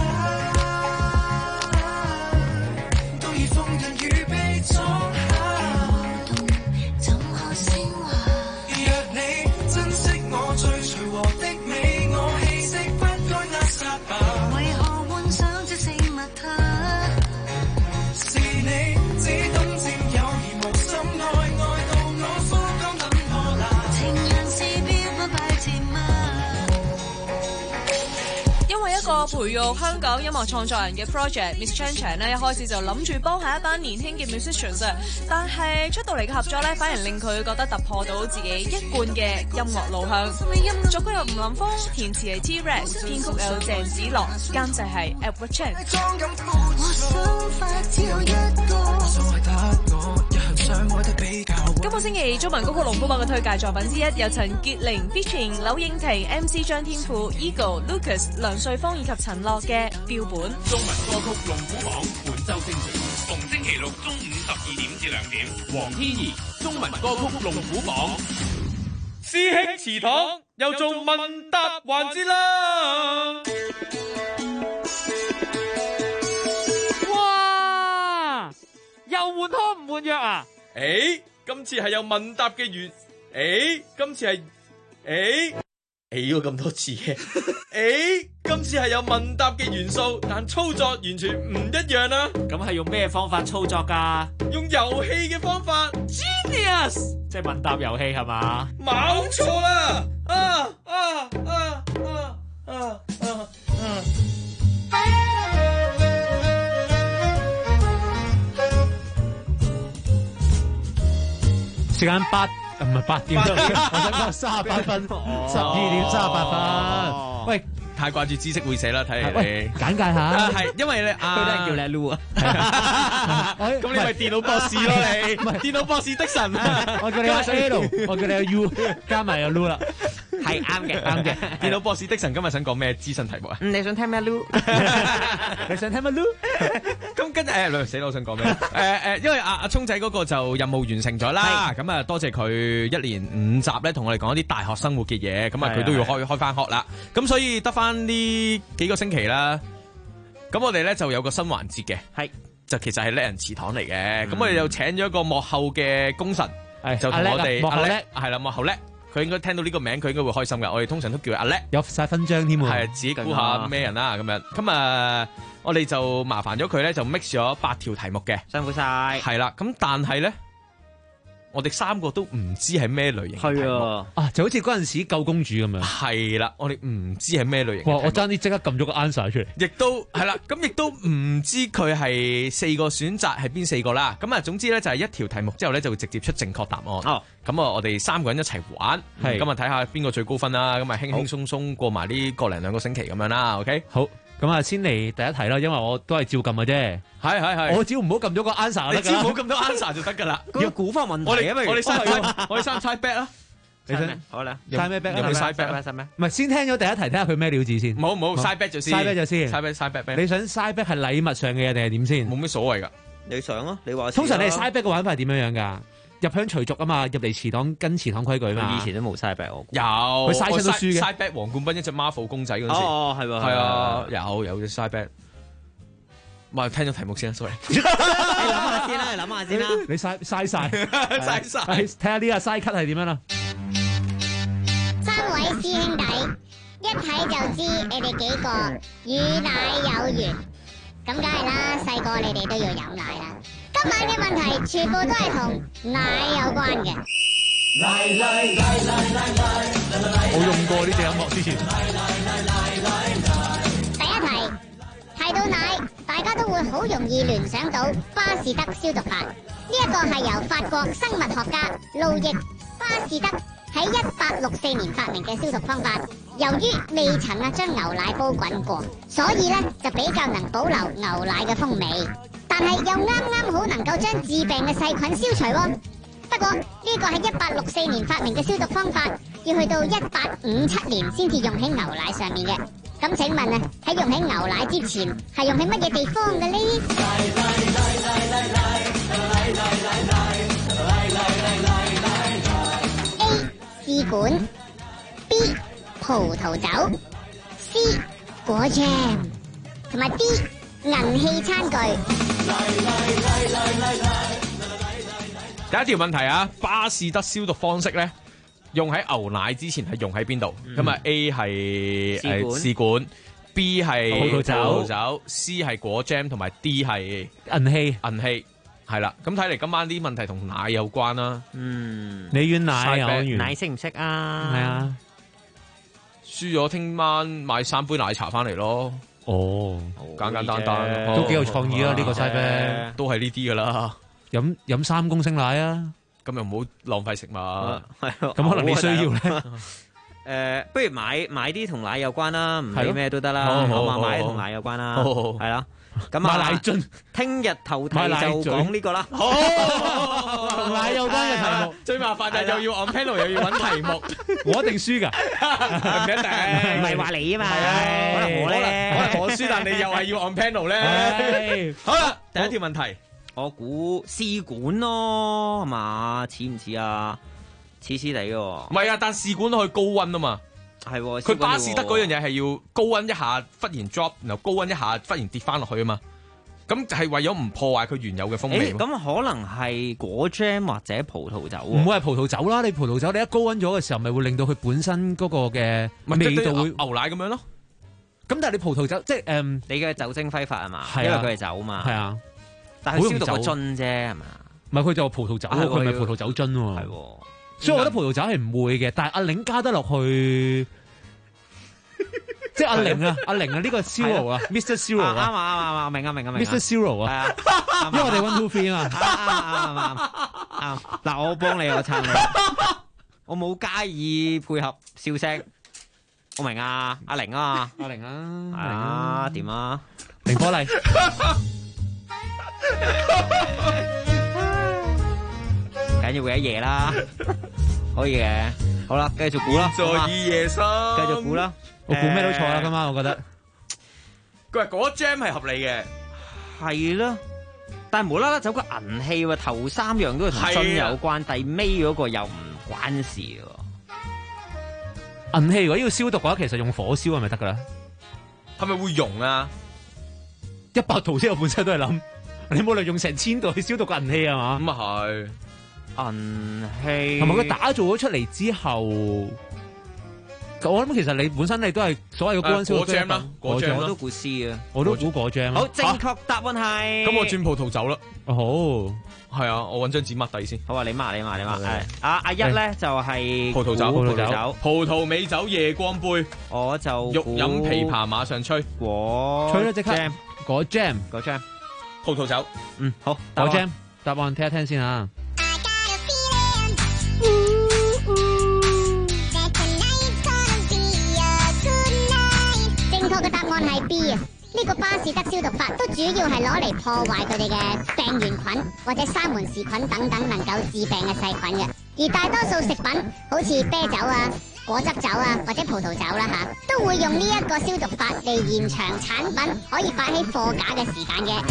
都已封印與被裝下，動怎可升華？若你珍惜我最隨和的美，我氣息不該扼殺吧？為何幻想這聖物它？是你只懂佔有而無心愛，愛到我枯乾等破爛。情人是標不敗甜蜜。 因為一個培育香港音樂創作人嘅 project，Miss Chan Chan 咧一開始就諗住幫下一班年輕嘅 musicians， 但係出到嚟嘅合作咧，反而令佢覺得突破到自己一貫嘅音樂路向。作曲有吳林峰，填詞係 T-Rex， 編曲有鄭子樂，監製係 Edward Chen。今個星期中文歌曲龍虎榜嘅推介作品之一，有陳潔靈 featuring 柳應廷、MC 張天賦、Ego、Lucas、梁瑞芳以及陳樂嘅標本。 中文歌曲龍虎榜本周精選，逢星期六中午12點至2點。黃天怡中文歌曲龍虎榜。 師兄祠堂又做問答環節啦！ 哇！又換湯唔換藥啊？ 誒，今次係有問答嘅元，今次係喎咁多次嘅，今次係有問答嘅元素，但操作完全唔一樣啦。 咁係用咩方法操作㗎？ 用遊戲嘅方法 ，Genius， 即係問答遊戲係嘛？ 冇錯啦！ 時間唔係8點，我想講38分，12點38分。喂， 太掛住知識會寫啦，睇嚟你簡介下。 係因為咧， 佢都係叫你 Lou 啊。 咁你咪電腦博士咯，你電腦博士的神。 我叫你阿 L， 我叫你阿 U， 加埋阿 Lou 啦。 係啱嘅，啱嘅。 電腦博士的神今日想講咩資訊題目啊？ 你想聽咩 Lou？ 你想聽咩 Lou？ 咁跟住死佬想講咩？因為阿聰仔嗰個就任務完成咗啦，咁啊多謝佢1連5集咧，同我哋講一啲大學生活嘅嘢，咁啊佢都要開翻學啦，咁所以得翻呢幾個星期啦，咁我哋咧就有個新環節嘅， 係就其實係叻人祠堂嚟嘅，咁我哋又請咗一個幕後嘅功臣，就同我哋幕後叻係啦，幕後叻。佢應該聽到呢個名，佢應該會開心噶。我哋通常都叫佢阿叻， 有晒勳章添喎。 係自己估下咩人啦咁樣。咁啊，我哋就麻煩咗佢咧，就 mix 咗8條題目嘅， 辛苦晒。 係啦，咁但係咧，我哋3個都唔知係咩類型嘅題目啊，就好似嗰陣時救公主咁樣。 係啦，我哋唔知係咩類型。 哇！我爭啲即刻撳咗個 answer 出嚟。 亦都係啦，咁亦都唔知佢係4個選擇係邊4個啦。咁啊，總之咧就係1條題目之後咧就會直接出正確答案。哦。咁啊，我哋3個人一齊玩，咁啊睇下邊個最高分啦。咁啊，輕輕鬆鬆過埋呢個零2個星期咁樣啦。OK。 好。咁啊，先嚟第一題啦，因為我都係照撳嘅啫。 係。 我只要唔好撳咗個 answer 你只要唔好撳到 answer 就得㗎啦。 要估翻問題啊！ 我哋3猜 bet 啦。 你想好啦？ 猜咩 bet 啊？ 有冇猜 bet 咩？ 唔係先聽咗第一題，睇下佢咩料子先。 冇猜 bet 就先。 猜 bet 就先。 猜 bet。 你想猜 bet 係禮物上嘅嘢定係點先？ 冇咩所謂㗎。 你想啊？你話。 通常你哋猜 bet 嘅玩法係點樣㗎？入鄉隨俗啊嘛，入嚟祠堂跟祠堂規矩嘛。 以前都冇嘥 bet 我。 有。 佢嘥親都輸嘅。 嘥 bet 黃冠斌一隻 Marvel 公仔嗰陣時。 哦，係喎。 係啊，有隻嘥 bet。唔係聽咗題目先 sorry。 你諗下先啦。 你嘥晒。 嘥晒。 睇下呢個嘥 cut 係點樣啦。 3位師兄弟，一睇就知你哋幾個與奶有緣。咁梗係啦，細個你哋都要飲奶啦。今晚嘅問題全部都係同奶有關嘅。 我用過呢隻音樂之前。 第一題提到奶，大家都會好容易聯想到巴士德消毒法。呢一個係由法國生物學家路易巴士德喺1864年發明嘅消毒方法。由於未曾將牛奶煲滾過，所以咧就比較能保留牛奶嘅風味，但係又啱好能夠將致病嘅細菌消除。不過呢個係1864年發明嘅消毒方法，要去到1857年先至用喺牛奶上面嘅。咁請問啊，喺用喺牛奶之前係用喺乜嘢地方嘅呢？ A. 試管 B. 葡萄酒 C. 果醬同埋 D. 銀器餐具。 第一條問題啊，巴士德消毒方式咧，用喺牛奶之前係用喺邊度？咁啊 A 係試管 ，B 係葡萄酒 ，C 係果醬，同埋 D 係銀器。 係啦，咁睇嚟今晚啲問題同奶有關啦。 你怨奶啊？我怨奶識唔識啊？ 係啊， 輸咗聽晚買3杯奶茶翻嚟咯。 哦， 簡單， 都幾有創意啊！呢個 side bet 都係呢啲噶啦。 飲3公升奶啊！ 咁又唔好浪費食物。 係咁可能你需要咧。 不如買啲同奶有關啦，唔理咩都得啦。好嘛，買啲同奶有關啦，係啦。咁買奶樽， 聽日頭題就講呢個啦。 同奶有關嘅題目， 最麻煩就係又要 on panel 又要揾題目， 我一定輸㗎， 唔一定， 唔係話你啊嘛，可能我咧， 可能我輸，但你又係要 on panel 咧。好啦，第一條問題， 我估試管咯，係嘛？似唔似啊？似地嘅。 唔係啊，但試管都可以高溫啊嘛。 係， 佢巴士德嗰樣嘢係要高溫一下，忽然 drop，然後高溫一下，忽然跌翻落去啊嘛。咁就係為咗唔破壞佢原有嘅風味。 咁可能係果醬或者葡萄酒。 唔會係葡萄酒啦，你葡萄酒你一高溫咗嘅時候，咪會令到佢本身嗰個嘅味道會牛奶咁樣咯。 咁但係你葡萄酒即係你嘅酒精揮發係嘛？ 係啊， 因為佢係酒嘛。 係啊， 但係佢消毒個樽啫係嘛？ 唔係佢就葡萄酒，佢咪葡萄酒樽喎。係，所以我覺得葡萄酒係唔會嘅，但係阿玲加得落去。即係阿玲啊，呢個 Zero 啊 ，Mr. Zero 啊， 啱，明 ，Mr. Zero 啊，因為我哋 1 2 3啊， 啱，嗱，我幫你，我撐你，我冇加以配合笑聲，我明啊，阿玲啊，係啊，點啊， 凌波麗， 緊要會一夜啦，可以嘅，好啦，繼續估啦， 在午夜深， 繼續估啦。 我估咩都錯啦，今晚我覺得。 佢話果 jam 係合理嘅， 係啦，但係無啦啦走個銀器喎，頭3樣都係同樽有關，第尾嗰個又唔關事喎。 銀器如果要消毒嘅話，其實用火燒係咪得㗎啦？ 係咪會溶啊 ？100度先，我本身都係諗，你冇理由用成1000度去消毒個銀器係嘛？ 咁啊係銀器， 係咪佢打造咗出嚟之後？我諗其實你本身你都係所謂嘅高溫消毒果醬啦，果醬我都估 C 啊， 我都估果醬。 好，正確答案係。 咁我轉葡萄酒啦。 好， 係啊，我揾張紙抹底先。 好啊，你抹。係阿一咧就係葡萄酒，葡萄美酒夜光杯。 我就欲飲琵琶馬上吹。 吹啦，即刻。果醬， 葡萄酒。 好， 果醬。答案聽一聽先啊。 正確嘅答案係 B 啊！呢個巴士德消毒法都主要係攞嚟破壞佢哋嘅病原菌或者沙門氏菌等等能夠致病嘅細菌嘅。而大多數食品好似啤酒啊、果汁酒啊或者葡萄酒啦都會用呢一個消毒法嚟延長產品可以擺喺貨架嘅時間嘅。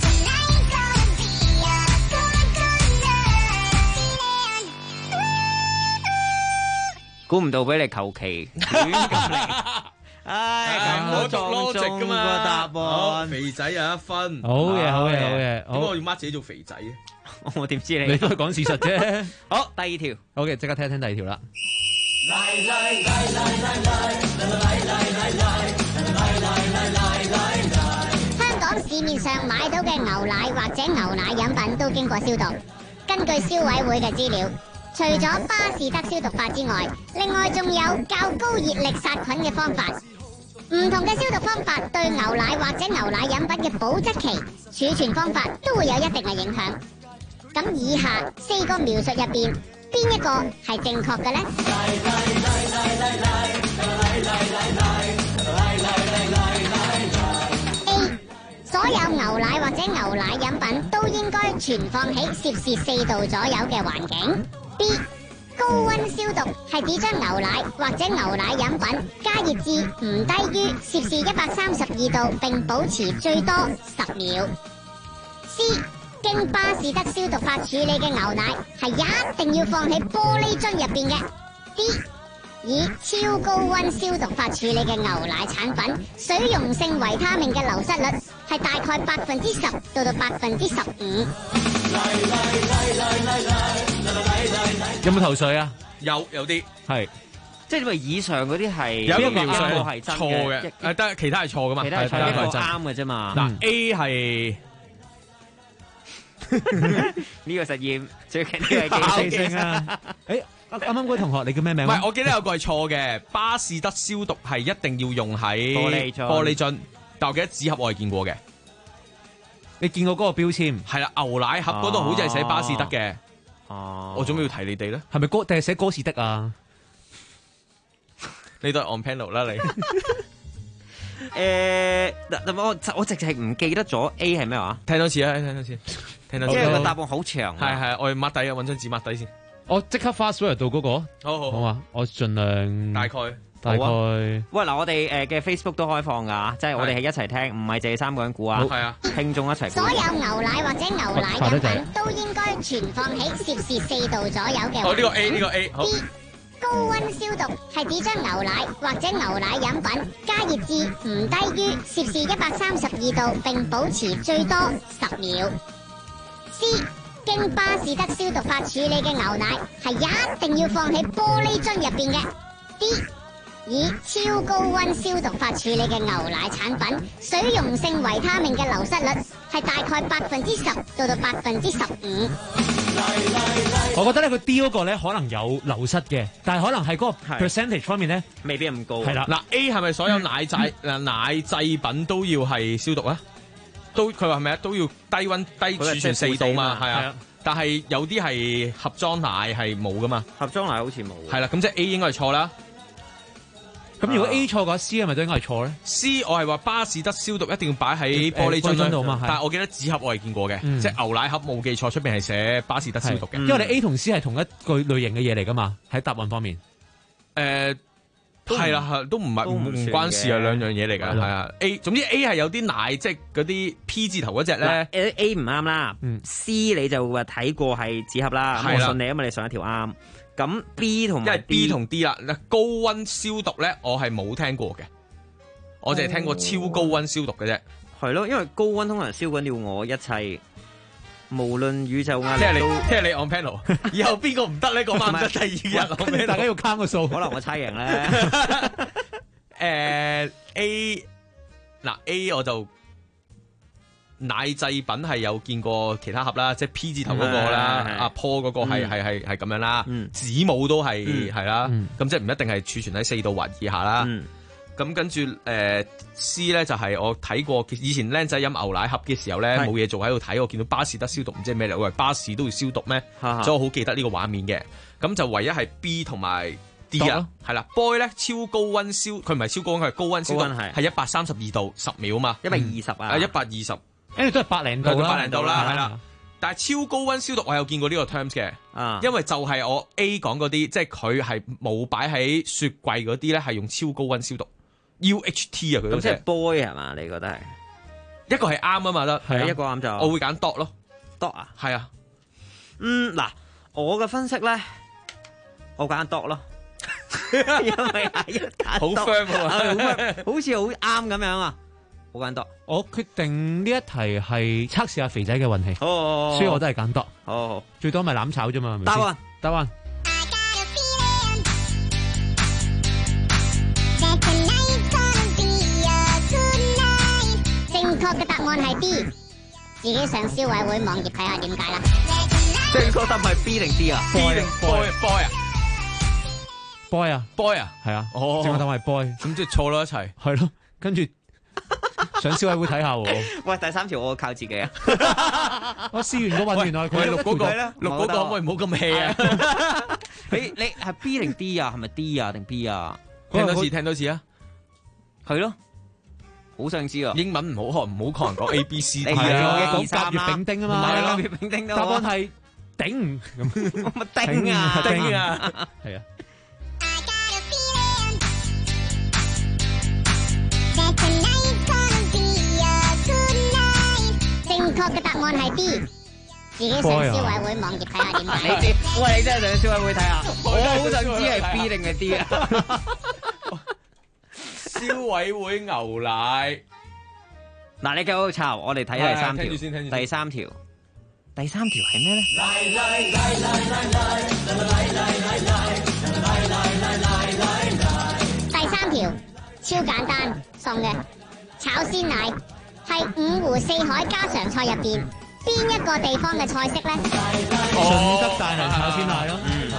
估唔到俾你求其亂咁嚟。 我讀 logic 噶嘛， 答案肥仔有1分， 好嘢。 咁我要抹自己做肥仔啊？ 我點知你都係講事實啫。 好，第2條。 好嘅，即刻聽一聽第2條啦。 香港市面上買到嘅牛奶或者牛奶飲品都經過消毒。根據消委會嘅資料，除咗巴士德消毒法之外，另外仲有較高熱力殺菌嘅方法。唔同嘅消毒方法對牛奶或者牛奶飲品嘅保質期、儲存方法都會有一定嘅影響。咁以下4個描述入邊，邊一個係正確嘅呢？ A. 所有牛奶或者牛奶飲品都應該存放喺攝氏4度左右嘅環境。B. 高溫消毒係指將牛奶或者牛奶飲品加熱至唔低於攝氏132度，並保持最多10秒。C. 經巴士德消毒法處理嘅牛奶係一定要放喺玻璃樽入邊嘅。D. 以超高溫消毒法處理嘅牛奶產品，水溶性維他命嘅流失率係大概10%到到15%。 有冇頭緒啊？ 有啲係， 即係因為以上嗰啲係有一個描述係錯嘅，得其他係錯噶嘛？ 其他係錯，一個啱嘅啫嘛。 嗱 A 係呢個實驗最緊要係記性啊！ 誒，啱啱嗰位同學你叫咩名？ 唔係，我記得有個係錯嘅，巴士德消毒係一定要用喺玻璃樽，但我記得紙盒我係見過嘅。 你見過嗰個標籤？ 係啦，牛奶盒嗰度好似係寫巴士德嘅。我做咩要提你哋咧？ 係咪定係寫哥士的啊？ 你都係 on panel 啦，你。 我直情係唔記得咗 A 係咩話？ 聽多次啊，聽多次。 因為個答案好長。 係，我要抹底啊，揾張紙抹底先。 我即刻 fast forward 到嗰個。好啊，我盡量。 大概。 喂，嗱，我哋嘅 Facebook 都開放噶，即係我哋係一齊聽，唔係淨係3個人估啊。 係啊， 聽眾一齊估。 所有牛奶或者牛奶飲品都應該存放喺攝氏4度左右嘅。 呢個 A，呢個 A。好。 B 高溫消毒係指將牛奶或者牛奶飲品加熱至唔低於攝氏132度，並保持最多10秒。C 經巴士德消毒法處理嘅牛奶係一定要放喺玻璃樽入邊嘅。D 以超高溫消毒法處理嘅牛奶產品，水溶性維他命嘅流失率係大概10%到到15%。 我覺得咧，佢 D 嗰個咧可能有流失嘅，但係可能係嗰個 percentage 方面咧， 未必咁高。 係啦， 嗱 A 係咪所有奶製品都要係消毒啊？都佢話係咪啊？都要低溫低儲存4度嘛？係啊。但係有啲係盒裝奶係冇噶嘛？ 盒裝奶好似冇。 係啦，咁即係 A 應該係錯啦。 咁如果 A 錯嘅話，C 係咪都應該係錯咧 ？C 我係話巴士德消毒一定要擺喺玻璃樽度嘛， 但係我記得紙盒我係見過嘅，即係牛奶盒冇記錯，出邊係寫巴士德消毒嘅。 因為你 A 同 C 係同一個類型嘅嘢嚟噶嘛，喺答案方面。 係啦，都唔關事啊，兩樣嘢嚟㗎，係啊 A， 總之 A 係有啲奶，即係嗰啲 P 字頭嗰隻咧 ，A 唔啱啦，C 你就話睇過係紙盒啦，我信你，因為你上一條啱。咁 B 同埋， 因為 B 同 D 啦，高溫消毒咧，我係冇聽過嘅，我淨係聽過超高溫消毒嘅啫。 係咯，因為高溫通常燒緊了我一切。無論宇宙壓力聽日你 on panel， 以後邊個唔得咧？嗰晚唔得，第二日大家要慳個數， 可能我猜贏咧。 A 嗱 A 我就奶製品係有見過其他盒啦，即係 P 字頭嗰個啦，阿 Paul 嗰個係咁樣啦，子母都係啦，咁即係唔一定係儲存喺4度或以下啦。咁跟住C 咧就係我睇過，以前僆仔飲牛奶盒嘅時候咧冇嘢做喺度睇，我見到巴士得消毒，唔知係咩嚟？喂，巴士都要消毒咩？所以我好記得呢個畫面嘅。咁就唯一係 B 同埋 D 啊，係啦。Boy 咧超高溫燒，佢唔係超高溫，佢係高溫消毒，係132度10秒嘛 ，120啊 ，120， 都係100零度啦， 係啦。但係超高溫消毒我有見過呢個 terms 嘅，因為就係我 A 講嗰啲，即係佢係冇擺喺雪櫃嗰啲咧，係用超高溫消毒。UHT 啊，佢咁即係 boy 係嘛？你覺得係一個係啱啊嘛？得係一個啱就我會揀 dot 咯 ，dot 啊， 係啊， 嗱，我嘅分析咧，我揀 dot 咯，因為係一揀好 firm 啊， 好似好啱咁樣啊，我揀 dot， 我決定呢一題係測試下肥仔嘅運氣，所以我都係揀 dot， 好， 最多咪攬炒啫嘛，答案。 正確嘅答案係 B， 自己上消委會網頁睇下點解啦。 正確答案係 B 定 D 啊 ？B 定 boy 啊？ boy 啊，係啊，正確答案係 boy， 咁即係錯咯一齊， 係咯，跟住上消委會睇下喎。 喂，第三條我靠自己啊！ 我試完個運，原來佢錄嗰個可唔可以唔好咁 hea 啊？ 你係 B 定 D 啊？係咪 D 啊定 B 啊？ 聽多次啊！ 係咯。好想知啊！ 英文唔好學，唔好學人講 A B C D 啊！講甲乙丙丁啊嘛， 甲乙丙丁答案係頂咁， 乜丁啊？ 丁啊！ 係啊！ 正確嘅答案係 B， 自己上消委會網頁睇下點解。 喂，你真係上消委會睇下，我好想知係 B 定係 D 啊！ 消委會牛奶， 嗱，你繼續抄，我哋睇第三條。第三條係咩咧？ 第三條超簡單送嘅炒鮮奶係五湖四海家常菜入邊邊一個地方嘅菜式咧？ 順德大人炒鮮奶咯。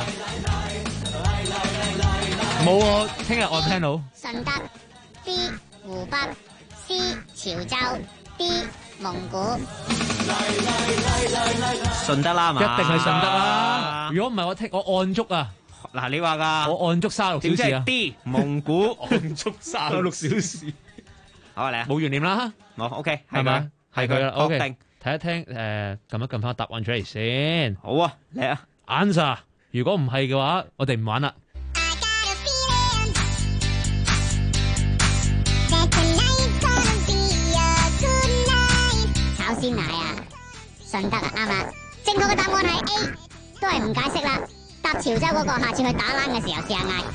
冇喎，聽日on panel。 順德 B 湖北 C 潮州 D 蒙古。 順德啦嘛， 一定係順德啦。如果唔係我按足啊。 嗱，你話㗎， 我按足36小時啊。 D 蒙古按足36小時。 好啊，嚟啊， 冇懸念啦。 好 OK， 係咪？係佢啦。OK， 定睇一聽撳一撳翻答案出嚟先。 好啊，嚟啊 ，answer。如果唔係嘅話，我哋唔玩啦。 炒鮮奶啊，順德啊，啱啊！正確嘅答案係 A， 都係唔解釋啦。搭潮州嗰個，下次去打冷嘅時候試下嗌。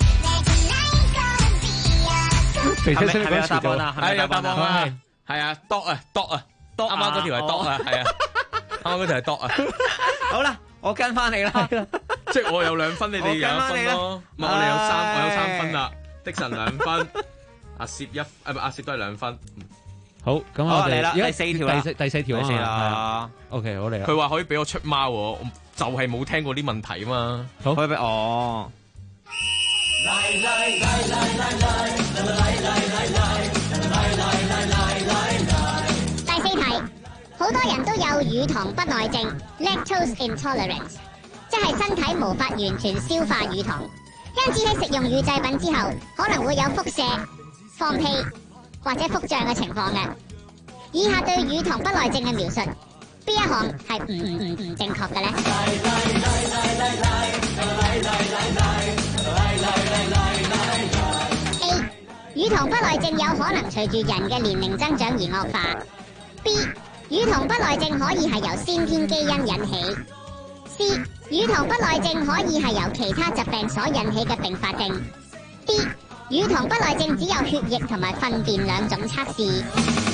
肥仔識唔識講潮州啊？ 係有答案啊，係啊 ，dot 啊 ，dot 啊，啱啱嗰條係 dot 啊，係啊，啱啱嗰條係 dot 啊。 好啦，我跟翻你啦， 即係我有2分，你哋有1分咯。唔係我哋有3分啦，的神2分，阿攝阿攝都係2分。 好，咁我哋嚟第四條啦， 第四條啊 ，OK， 好嚟啦。 佢話可以俾我出貓，我就係冇聽過啲問題啊嘛。 好， 可以俾我。 第四題，好多人都有乳糖不耐症 （lactose intolerance）， 即係身體無法完全消化乳糖，因此喺食用乳製品之後，可能會有腹瀉、放屁或者腹脹嘅情況嘅。以下對乳糖不耐症嘅描述，邊一項係唔正確嘅呢？ 乳糖不耐症有可能隨住人嘅年齡增長而惡化。B. 乳糖不耐症可以係由先天基因引起。C. 乳糖不耐症可以係由其他疾病所引起嘅併發症。D. 乳糖不耐症只有血液同埋糞便兩種測試。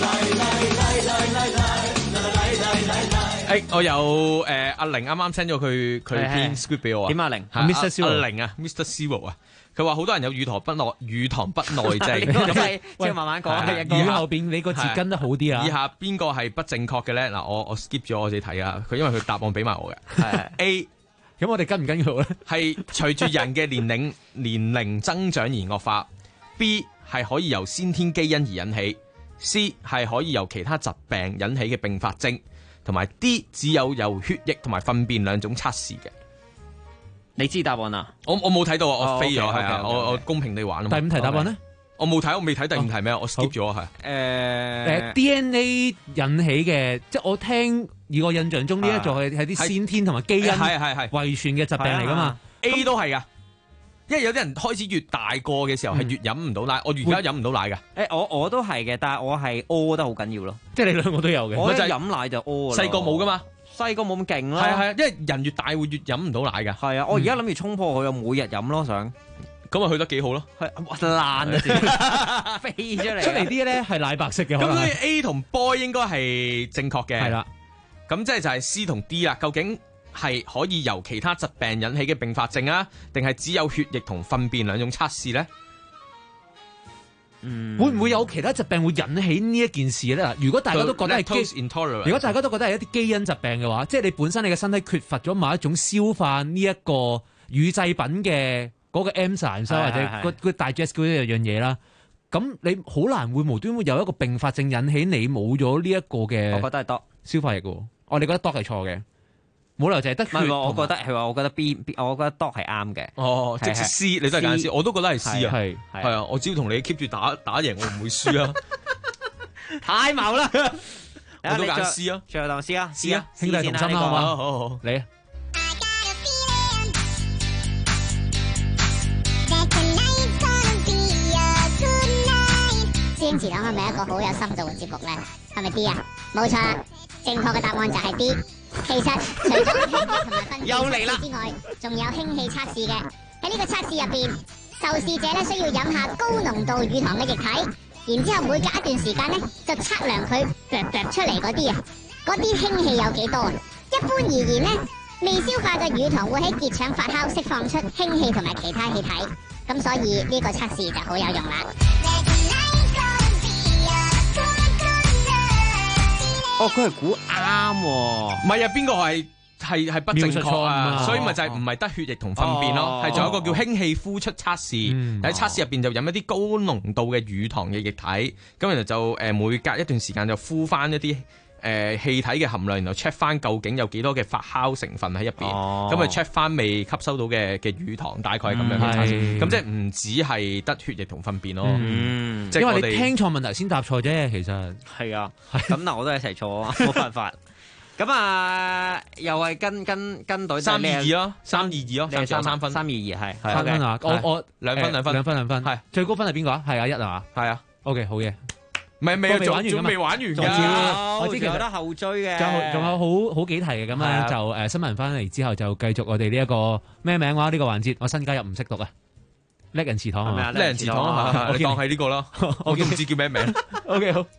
我有阿玲啱啱 send 咗佢篇 script 俾我啊。 點阿玲 ？Mr. Zero 阿玲啊 ，Mr. Zero 啊，佢話好多人有乳糖不耐症。 即係慢慢講。 語後邊你個字跟得好啲啊。 以下邊個係不正確嘅咧？嗱，我 skip 咗我自己睇啊。佢因為佢答案俾埋我嘅。係 A。 咁我哋跟唔跟佢咧？係隨住人嘅年齡增長而惡化。B 係可以由先天基因而引起。C 係可以由其他疾病引起嘅併發症。同埋 D 只有由血液同埋糞便兩種測試嘅。 你知答案啊？ 我冇睇到啊，我飛咗係啊，我公平地玩啊。 第五題答案咧？ 我冇睇，我未睇第五題咩？我 skip 咗係。 DNA 引起嘅，即係我聽以我印象中呢一座係啲先天同埋基因係遺傳嘅疾病嚟噶嘛 ？A 都係噶。因為有啲人開始越大個嘅時候係越飲唔到奶，我而家飲唔到奶㗎。 我都係嘅，但係我係屙得好緊要咯。 即係你兩個都有嘅。 我就飲奶就屙。 細個冇噶嘛， 細個冇咁勁咯。 係，因為人越大會越飲唔到奶㗎。 係啊，我而家諗住衝破佢，我每日飲咯，想。 咁咪去得幾好咯？ 係爛啊！飛出嚟。 出嚟啲咧係奶白色嘅。 咁所以 A 同 boy 應該係正確嘅。 係啦。 咁即係就係 C 同 D 啦。究竟係可以由其他疾病引起嘅併發症啊，定係只有血液同糞便兩種測試咧？ 會唔會有其他疾病會引起呢一件事咧？如果大家都覺得係如果大家都覺得係一啲基因疾病嘅話，即係你本身你嘅身體缺乏咗某一種消化呢一個乳製品嘅嗰個 enzyme 或者個digest嗰一樣嘢啦，咁你好難會無端會有一個併發症引起你冇咗呢一個嘅。 我覺得係多消化液嘅。你覺得多係錯嘅？冇理由就係得血。 我覺得係話，我覺得 B， 我覺得 dog 係啱嘅。 哦，即係 C， 你都係揀 C， 我都覺得係 C 啊。 係啊，我只要同你 keep 住打贏，我唔會輸啊。 太矛啦！ 我都揀 C 啊， 最後當 C 啊 ，C 啊，兄弟同心啊嘛。好，你啊。 先前係咪一個好有深度嘅節目咧？係咪 D 啊？冇錯，正確嘅答案就係 D。其實除咗血液同埋糞便測試之外，仲有氫氣測試嘅。喺呢個測試入邊，受試者咧需要飲下高濃度乳糖嘅液體，然之後每隔一段時間咧就測量佢出嚟嗰啲啊，嗰啲氫氣有幾多啊？一般而言咧，未消化嘅乳糖會喺結腸發酵釋放出氫氣同埋其他氣體，咁所以呢個測試就好有用啦。 哦，佢係估啱喎， 唔係啊，邊個係不正確啊？所以咪就係唔係得血液同糞便咯，係仲有一個叫氫氣呼出測試。喺測試入邊就飲一啲高濃度嘅乳糖嘅液體，咁然後就每隔一段時間就呼翻一啲氣體嘅含量，然後 check 翻究竟有幾多嘅發酵成分喺入邊，咁咪 check 翻未吸收到嘅乳糖，大概係咁樣嘅測試。咁即係唔止係得血液同糞便咯。 因為你聽錯問題先答錯啫，其實係啊。咁嗱，我都一齊錯啊，冇辦法。咁啊，又係跟隊 3-2-2咯，3-2-2咯，暫時有3分 ，3-2-2係 3分啊！我 2分， 係最高分係邊個啊？係阿一啊嘛？ 係啊。 OK， 好嘢。 未玩完㗎， 我知其實有得後追嘅， 仲有好幾題嘅。咁咧就新聞翻嚟之後就繼續我哋呢一個咩名話呢個環節，我新加入唔識讀啊，叻人祠堂係咪？ 叻人祠堂啊，你當係呢個啦，我都唔知叫咩名。 OK 好，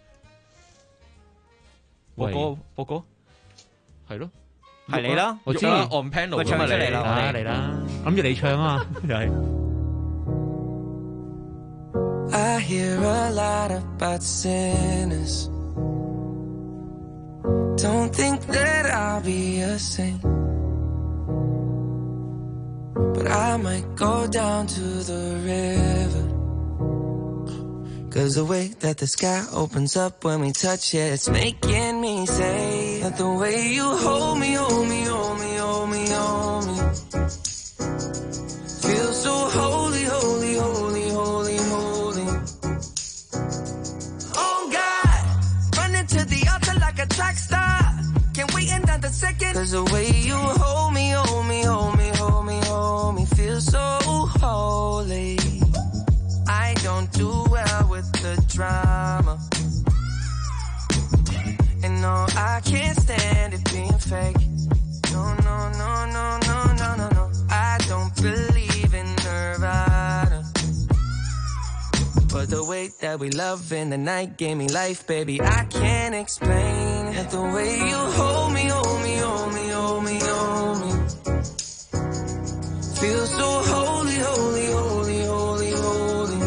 播歌係咯， 係你啦， 我知 on panel 唱出嚟啦， 嚟啦，諗住你唱啊嘛，又係。 I hear a lot about sinners. Don't think that I'll be a saint, but I might go down to the river. 'Cause the way that the sky opens up when we touch it, it's making me say that the way you hold me, hold me, hold me, hold me, hold me, feel so holy, holy, holy, holy, holy. Oh God, running to the altar like a track star. Can't wait another second. 'Cause the way you hold me, hold me, hold me, hold me, hold me, feel so holy. I don't do well drama. And no, I can't stand it being fake. No, no, no, no, no, no, no, no. I don't believe in Nirvana. But the way that we love in the night gave me life, baby, I can't explain it. The way you hold me, hold me, hold me, hold me, hold me. Feel so holy, holy, holy, holy, holy.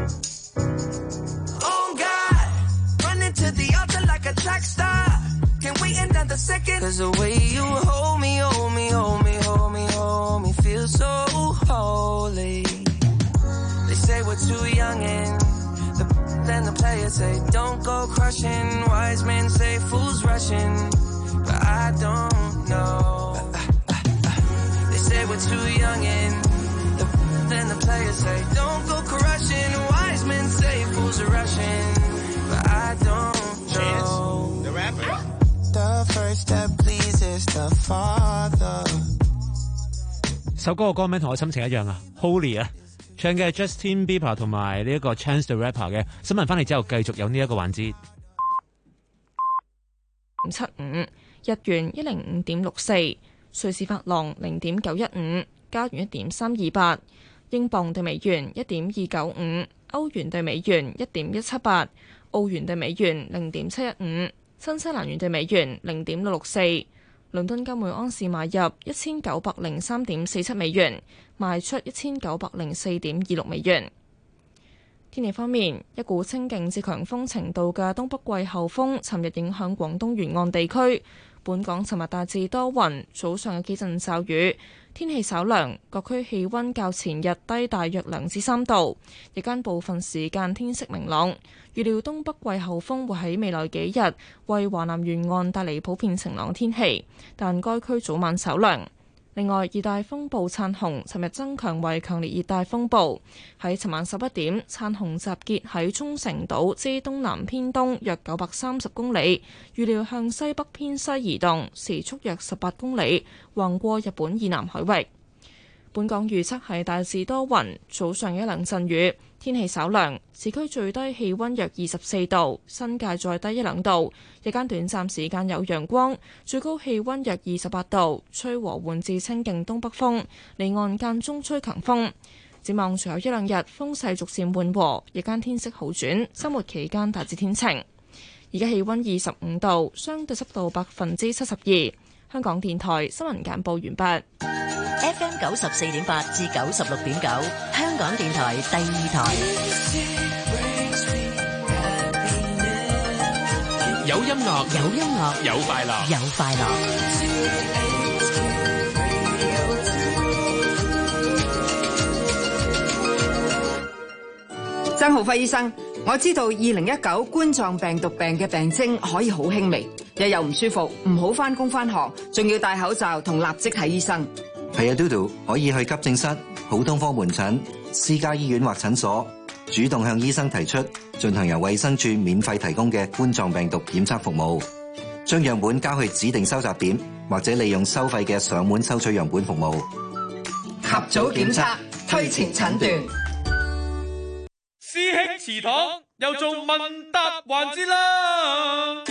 Oh God, running to the altar like a track star. Can't wait another second. Cause the way you hold me, hold me, hold me, hold me, hold me. Feel so holy. They say we're too young and then the players say don't go crushing. Wise men say fools rushing, but I don't know. They say we're too young and then the players say don't go crushing. Wise men say fools are rushing, but I don't know. The rapper. The first that pleases the Father. 首歌嘅歌名同我心情一樣啊 ，Holy 啊！唱嘅係 Justin Bieber 同埋呢一個 Chance the Rapper 嘅。新聞翻嚟之後，繼續有呢一個環節。 575日元105.64，瑞士法郎0.915，加元1.328，英鎊對美元1.295，歐元對美元1.178，澳元對美元0.715，新西蘭元對美元0.664。倫敦金每盎司買入1903.47美元，賣出1904.26美元。天氣方面，一股清勁至強風程度嘅東北季候風尋日影響廣東沿岸地區。本港尋日大致多雲，早上有幾陣驟雨，天氣稍涼，各區氣温較前日低大約2至3度。日間部分時間天色明朗，預料東北季候風會喺未來幾日為華南沿岸帶嚟普遍晴朗天氣，但該區早晚稍涼。另外，熱帶風暴燦紅尋日增強為強烈熱帶風暴，喺尋晚11點，燦紅集結喺沖繩島之東南偏東約930公里，預料向西北偏西移動，時速約18公里，橫過日本以南海域。本港預測係大致多雲，早上一兩陣雨，天氣稍涼，市區最低氣温約24度，新界再低1-2度。日間短暫時間有陽光，最高氣温約28度，吹和緩至清勁東北風，離岸間中吹強風。展望隨後一兩日風勢逐漸緩和，日間天色好轉，週末期間大致天晴。而家氣温25度，相對濕度72%。香港電台新聞簡報完畢。 FM 94.8至96.9，香港電台第2台。 有音樂， 有音樂， 有快樂， 有快樂。 曾浩輝醫生，我知道2019冠狀病毒病嘅病徵可以好輕微，日又唔舒服，唔好返工返學，仲要戴口罩同立即睇醫生。 係啊，嘟嘟可以去急症室、普通科門診、私家醫院或診所，主動向醫生提出進行由衛生署免費提供嘅冠狀病毒檢測服務，將樣本交去指定收集點，或者利用收費嘅上門收取樣本服務。 及早檢測，推前診斷。 師兄祠堂又做問答環節啦！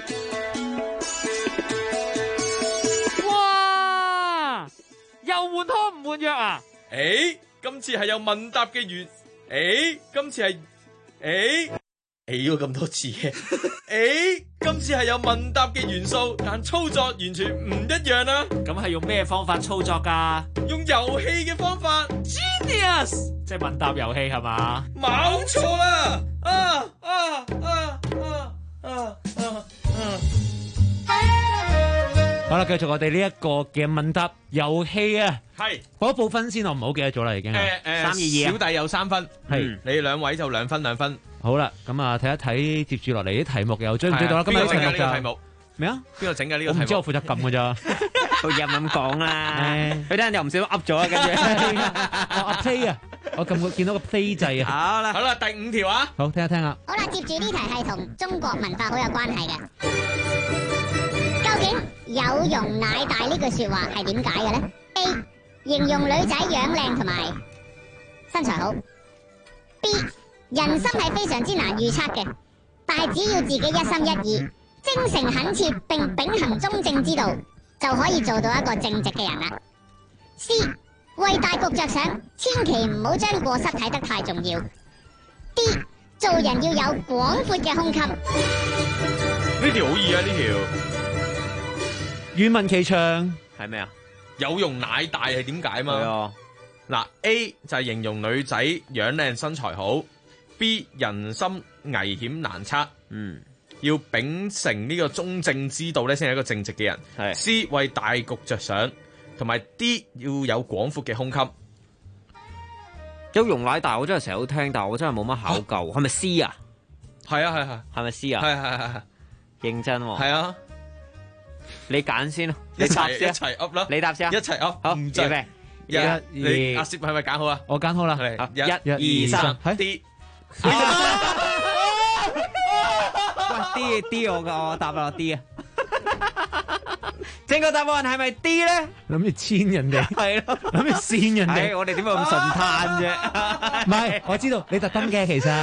哇！又換湯唔換藥啊？ 今次係有問答嘅元，今次係咁多次嘅，今次係有問答嘅元素，但操作完全唔一樣啦。 咁係用咩方法操作㗎？ 用遊戲嘅方法 ，Genius， 即係問答遊戲係嘛？ 冇錯啦！ 好啦，繼續我哋呢一個嘅問答遊戲啊， 係我報分先，我唔好記得咗啦，已經 3-2，小弟有3分， 係你兩位就2分2分。 好啦，咁啊睇一睇接住落嚟啲題目又追唔追到啦？今日啲題目咩啊？ 邊個整嘅呢個題目？ 我唔知，我負責撳㗎咋。 佢又咁講啦，佢等陣又唔小心噏咗啊，跟住我 play 啊，我撳見到個 play 掣啊。 好啦，第5條啊， 好聽一聽啊。 好啦，接住呢題係同中國文化好有關係嘅。究竟有容乃大呢句說話係點解嘅呢？ A 形容女仔樣靚同埋身材好。 B 人心係非常之難預測嘅，但係只要自己一心一意、精誠懇切並秉行忠正之道，就可以做到一個正直嘅人啦。C 為大局着想，千祈唔好將過失睇得太重要。D 做人要有廣闊嘅胸襟。 呢條好易啊！呢條願聞其詳係咩啊？ 有容乃大係點解嘛？嗱 A 就係形容女仔樣靚身材好 ，B 人心危險難測，要秉承呢個忠正之道咧，先係一個正直嘅人。係 C 為大局着想，同埋 D 要有廣闊嘅胸襟。 有容乃大，我真係成日都聽，但我真係冇乜考究，係咪 C 啊？ 係啊， 係咪 C 啊？ 係， 認真喎。 係啊， 你揀先咯， 一齊 up 啦， 你答先， 一齊 up， 好， 唔準咩？你阿攝係咪揀好啊？ 我揀好啦， 係 1、2、3 D。 喂 D 我答啦 D 啊。正確答案係咪 D 咧？ 諗住黐人哋， 係咯， 諗住跣人哋。 我哋點解咁順攤啫？ 唔係，我知道你特登嘅，其實。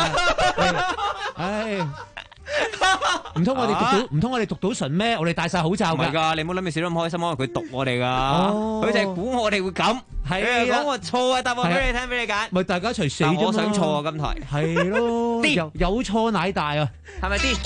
唉，唔通我哋讀到唇咩？我哋戴晒口罩㗎。 唔係㗎，你唔好諗住笑得咁開心，可能佢讀我哋㗎。佢就係估我哋會咁。係講我錯嘅答案俾你聽，俾你揀。 咪大家一齊死啫嘛！ 我想錯啊，今台。 係咯，有錯乃大啊！ 係咪 D？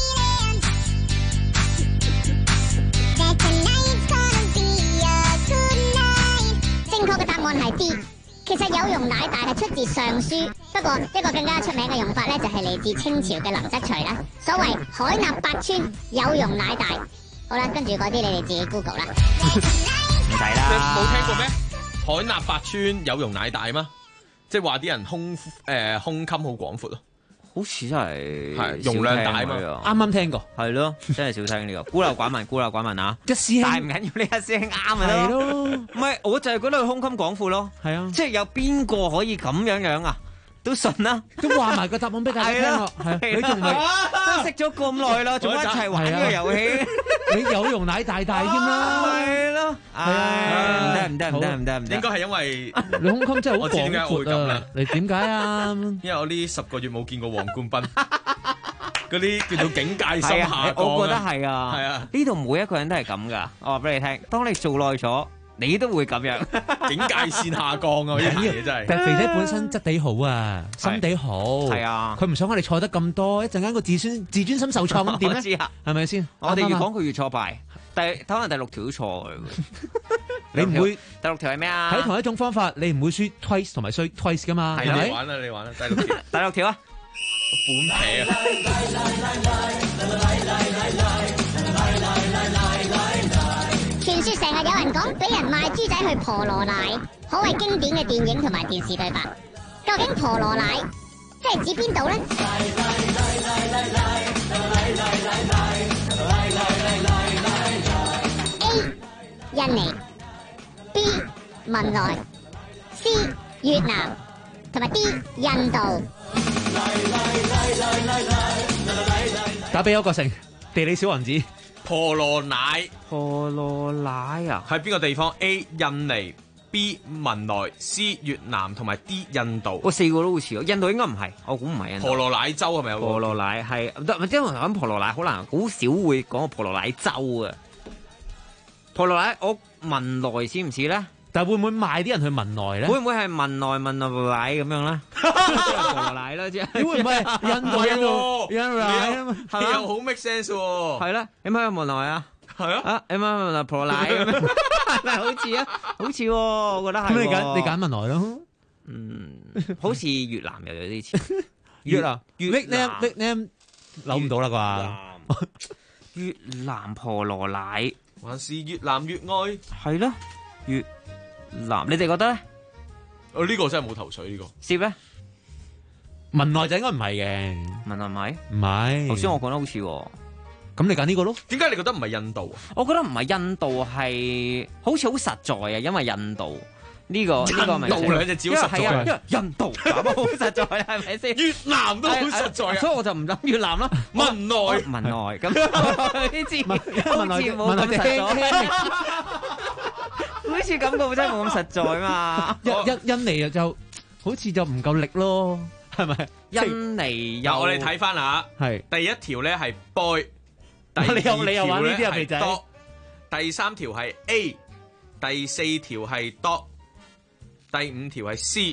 正確嘅答案係 D。其實有容乃大係出自尚書，不過一個更加出名嘅用法咧，就係嚟自清朝嘅林則徐啦。所謂海納百川，有容乃大。好啦，跟住嗰啲你哋自己 Google 啦。 唔使啦。 你冇聽過咩？海納百川，有容乃大嗎？即係話啲人胸襟好廣闊咯。 好似真係容量大嘛， 啱啱聽過， 係咯，真係少聽呢個，孤陋寡聞，孤陋寡聞啊！ 一師兄， 但係唔緊要，呢一師兄啱咪得咯。唔係，我就係覺得佢胸襟廣闊咯。 係啊， 即係有邊個可以咁樣啊？都信啦， 都話埋個答案俾大家聽咯。係，你仲都識咗咁耐啦，仲一齊玩呢個遊戲？ 你有容乃大大添啦。 係咯，係啊，唔得， 應該係因為你胸襟真係好我知點解會咁啦。 你點解啊？ 因為我呢10個月冇見過黃冠斌，嗰啲叫做警戒心下降。 我覺得係啊， 係啊， 呢度每一個人都係咁噶。我話俾你聽，當你做耐咗，你都會咁樣， 警戒線下降啊！呢樣嘢真係。 但係肥仔本身質地好啊，心地好， 係啊， 佢唔想我哋錯得咁多，一陣間個自尊心受創咁點咧？ 我知啊， 係咪先？ 我哋越講佢越挫敗，可能第6條都錯嘅。 你唔會第6條係咩啊？ 喺同一種方法，你唔會輸 twice 同埋衰 twice 噶嘛？係咪？ 你玩啦！第6條， 第6條啊！ 本皮啊！ 傳說成日有人講俾人賣豬仔去婆羅乃，可謂經典嘅電影同埋電視對白。究竟婆羅乃即係指邊度呢？ A 印尼 B 文萊 C 越南同埋 D 印度。 打俾邱國成，地理小王子。 婆羅乃啊， 喺邊個地方 ？A 印尼 B 文萊 C 越南同埋 D 印度。 我4個都好似，印度應該唔係，我估唔係印度。 婆羅乃州係咪有？ 婆羅乃係，因為講婆羅乃好難，好少會講婆羅乃州啊。婆羅乃我文萊似唔似咧？ 但係會唔會賣啲人去文萊咧？ 會唔會係文萊咁樣咧？婆羅乃啦，即係會唔會印度印萊係咪？又好 make sense 喎。 係啦，有冇去文萊啊？ 係啊， 有冇文萊婆羅乃咁樣？係咪好似啊？好似，我覺得係。 咁你揀文萊咯？ 好似越南又有啲似。 越南，nickname 諗唔到啦啩？ 越南婆羅乃， 還是越南越愛？ 係咯，越南，你哋覺得咧？ 呢個真係冇頭緒呢個。 攝咧？ 文萊就應該唔係嘅。 文萊唔係？ 唔係。 頭先我講得好似。 咁你揀呢個咯？ 點解你覺得唔係印度啊？ 我覺得唔係印度，係好似好實在啊，因為印度呢個咪印度兩隻字好實在， 因為印度咁好實在係咪先？ 越南都好實在啊， 所以我就唔諗越南啦。 文萊咁呢字好似冇咁實在，好似感覺真係冇咁實在嘛。 印尼就好似就唔夠力咯。 係咪？ 印尼有我哋睇翻下， 係第一條咧係 boy， 第二條你又玩呢啲啊，肥仔。 多，第三條係 A， 第四條係 dog， 第五條係 C，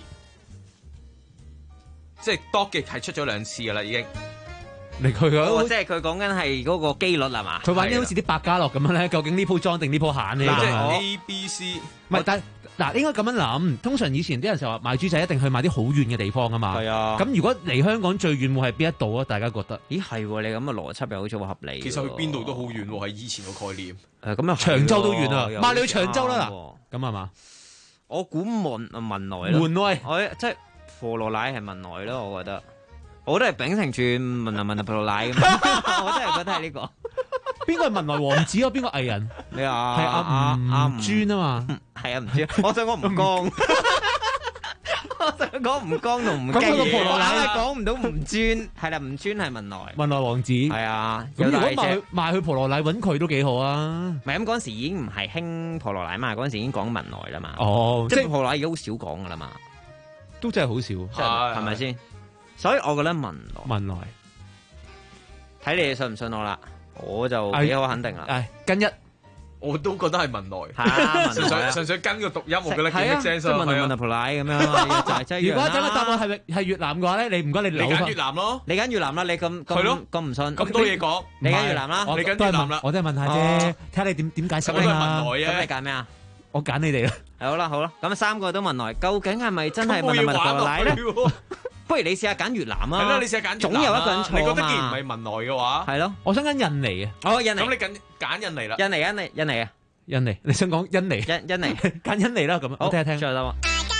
即係 dog 嘅係出咗2次噶啦已經。 你佢即係佢講緊係嗰個機率係嘛？ 佢玩啲好似啲百家樂咁樣咧，究竟呢鋪裝定呢鋪閒呢？ 即係 A、B、C。 唔係，但嗱應該咁樣諗。通常以前啲人就話買豬仔一定去買啲好遠嘅地方啊嘛。 係啊。 咁如果離香港最遠會係邊一度啊？大家覺得？ 咦係喎，你咁嘅邏輯又好似好合理。 其實去邊度都好遠喎，係以前個概念。 咁啊， 長洲都遠啊，買你去長洲啦嗱。咁係嘛？ 我估文萊咯。 文萊， 即係婆羅乃係文萊咯，我覺得。我都係秉承住文婆羅乃咁，我真係覺得係呢個。 邊個係文萊王子啊？邊個藝人？ 你話係阿吳尊啊嘛？ 係啊，吳尊。我想講吳剛，我想講吳剛同吳繼。 咁個婆羅乃講唔到吳尊，係啦，吳尊係文萊。 文萊王子係啊。 咁如果賣去婆羅乃揾佢都幾好啊？ 唔係咁嗰陣時已經唔係興婆羅乃嘛，嗰陣時已經講文萊啦嘛。 哦， 即係婆羅乃已經好少講噶啦嘛。 都真係好少， 係咪先？所以我覺得文萊， 睇你哋信唔信我啦，我就幾好肯定啦。 跟一， 我都覺得係文萊，純粹跟個讀音，我覺得幾 make sense。 即係文婆奶咁樣。 如果整個答案係越南嘅話咧，你唔該你揀越南咯， 你揀越南啦，你咁唔信， 咁多嘢講， 你揀越南啦， 你揀越南啦， 我都係問下啫，睇下你點解釋啊嘛。 咁都係文萊啊， 咁你揀咩啊？ 我揀你哋啦。 好啦，咁3個都文萊，究竟係咪真係文婆奶咧？不如你試下揀越南啊！ 係咯，你試下揀越南。 總有一個人錯啊嘛。 你覺得既然唔係文萊嘅話， 係咯， 我想揀印尼啊。 印尼。 咁你揀印尼啦。 印尼， 你想講印尼？ 印尼， 揀印尼啦。咁我聽一聽。 再啦。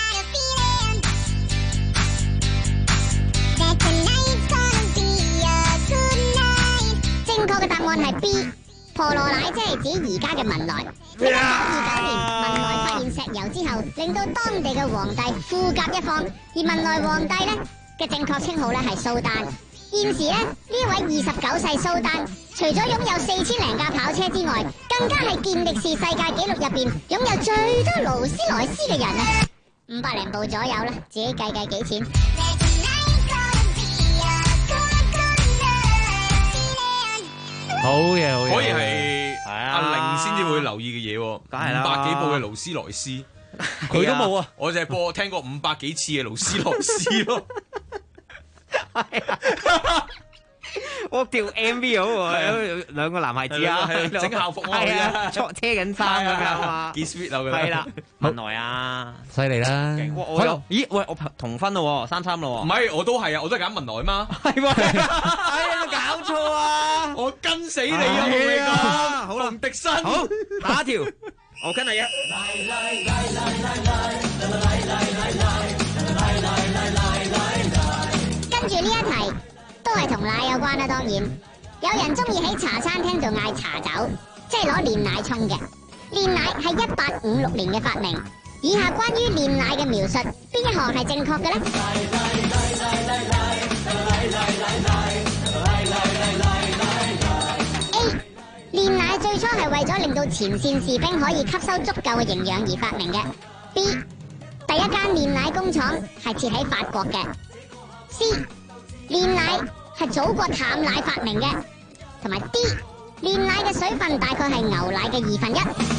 正確嘅答案係 B。婆羅乃即係指而家嘅文萊。1929年，文萊發現石油之後，令到當地嘅皇帝富甲一方，而文萊皇帝咧嘅正確稱號咧係蘇丹。現時咧呢位29歲蘇丹，除咗擁有4000零架跑車之外，更加係健力士世界紀錄入邊擁有最多勞斯萊斯嘅人啊！500零部左右啦，自己計幾錢？ 好嘢， 果然係阿玲先至會留意嘅嘢， 梗係啦 500幾部嘅勞斯萊斯， 佢都冇啊！ 我就係聽過500幾次嘅勞斯萊斯咯。 我條 MV 好喎，兩個男孩子啊， 整校服啊， 車緊衫咁樣啊， 幾 sweet 啊！ 係啦，文萊啊， 犀利啦！ 咦喂，我同分咯，3-3咯。 唔係，我都係啊，我都係揀文萊嘛。 係喎，哎呀，搞錯啊！ 我跟死你啊！我同你講，好啦，迪生， 好，下一條，我跟你啊。 跟住呢一題都係同奶有關啦，當然有人中意喺茶餐廳度嗌茶酒，即係攞煉奶沖嘅。煉奶係1856年嘅發明。以下關於煉奶嘅描述，邊一項係正確嘅呢？ A. 煉奶最初係為咗令到前線士兵可以吸收足夠嘅營養而發明嘅。B. 第一間煉奶工廠係設喺法國嘅。C. 煉奶係祖國淡奶發明嘅。同埋 D. 煉奶嘅水分大概係牛奶嘅1/2。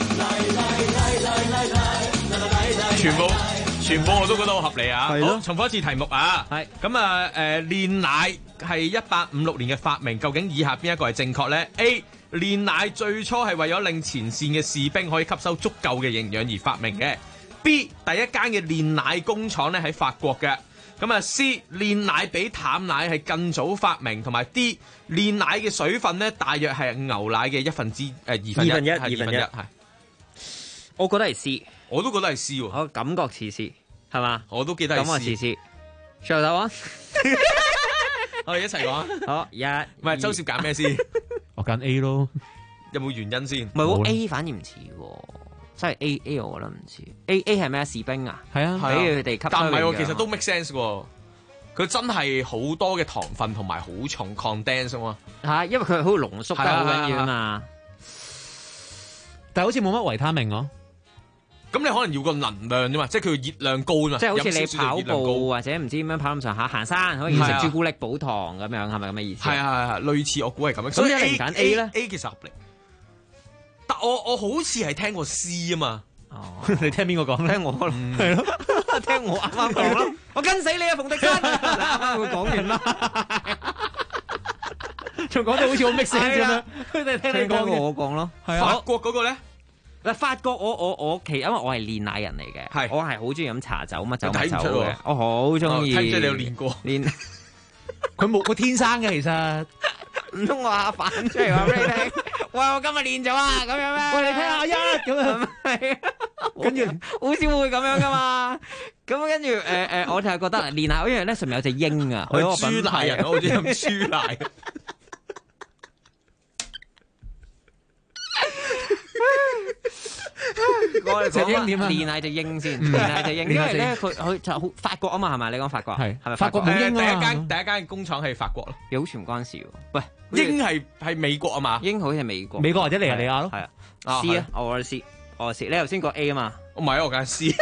全部我都覺得好合理啊！ 係咯， 好，重複一次題目啊！ 係咁啊，煉奶係1856年嘅發明，究竟以下邊一個係正確咧 ？A. 煉奶最初係為咗令前線嘅士兵可以吸收足夠嘅營養而發明嘅。B. 第一間嘅煉奶工廠咧喺法國嘅。咁啊 C. 煉奶比淡奶係更早發明，同埋 D. 煉奶嘅水分咧大約係牛奶嘅2分之1，係。 我覺得係 C， 我都覺得係 C 喎。 我感覺似 C， 係嘛？ 我都記得係 C。 咁我似 C。最後答案， 我哋一齊講。 好， 唔係周攝揀咩先？ 我揀 A 咯。 有冇原因先？ 唔係喎 A 反而唔似喎，真係 A 我覺得唔似。A 係咩？士兵啊？ 係啊， 俾佢哋吸收。 但唔係喎，其實都 make sense 喎。佢真係好多嘅糖分同埋好重 condense 啊嘛。 因為佢好濃縮得好緊要啊嘛。 但係好似冇乜維他命咯。 咁你可能要個能量啫嘛，即係佢熱量高啊嘛。 即係好似你飲少少跑熱量高步或者唔知點樣跑咁上下行山，可以食朱古力補糖咁樣，係咪咁嘅意思？ 係，類似我估係咁樣。 所以一定揀 A 咧 ，A 其實合理。但我好似係聽過 C 啊嘛。 你聽邊個講？ 聽我咯，係咯，聽我啱啱講咯。我跟死你啊，馮迪根！啱啱會講完啦， 仲講到好似好 make sense 咁樣。佢哋聽你講我講咯。 係法國嗰個咧？ 嗱，法國我因為我係練奶人嚟嘅，我係好中意飲茶酒乜酒乜酒嘅，我好中意。 睇唔出你有練過？ 練佢冇，佢天生嘅其實。 唔通我阿反出嚟話俾你聽？喂，我今日練咗啊，咁樣咩？ 喂，你睇下阿一咁樣， 係跟住好少會咁樣噶嘛。咁跟住我就係覺得練下，因為咧上面有隻鷹啊， 佢豬奶人，我好中意飲豬奶。 我哋講點啊？練下隻鷹先，練下隻鷹，因為咧佢就好法國啊嘛，係咪？你講法國係咪？ 法國冇鷹啊？ 第一間工廠係法國咯， 又好似唔關事喎。喂， 鷹係美國啊嘛？ 鷹好似係美國， 美國或者尼日利亞咯。 係啊 ，C 啊，我 C， 你頭先講 A 啊嘛？ 唔係，我揀 C。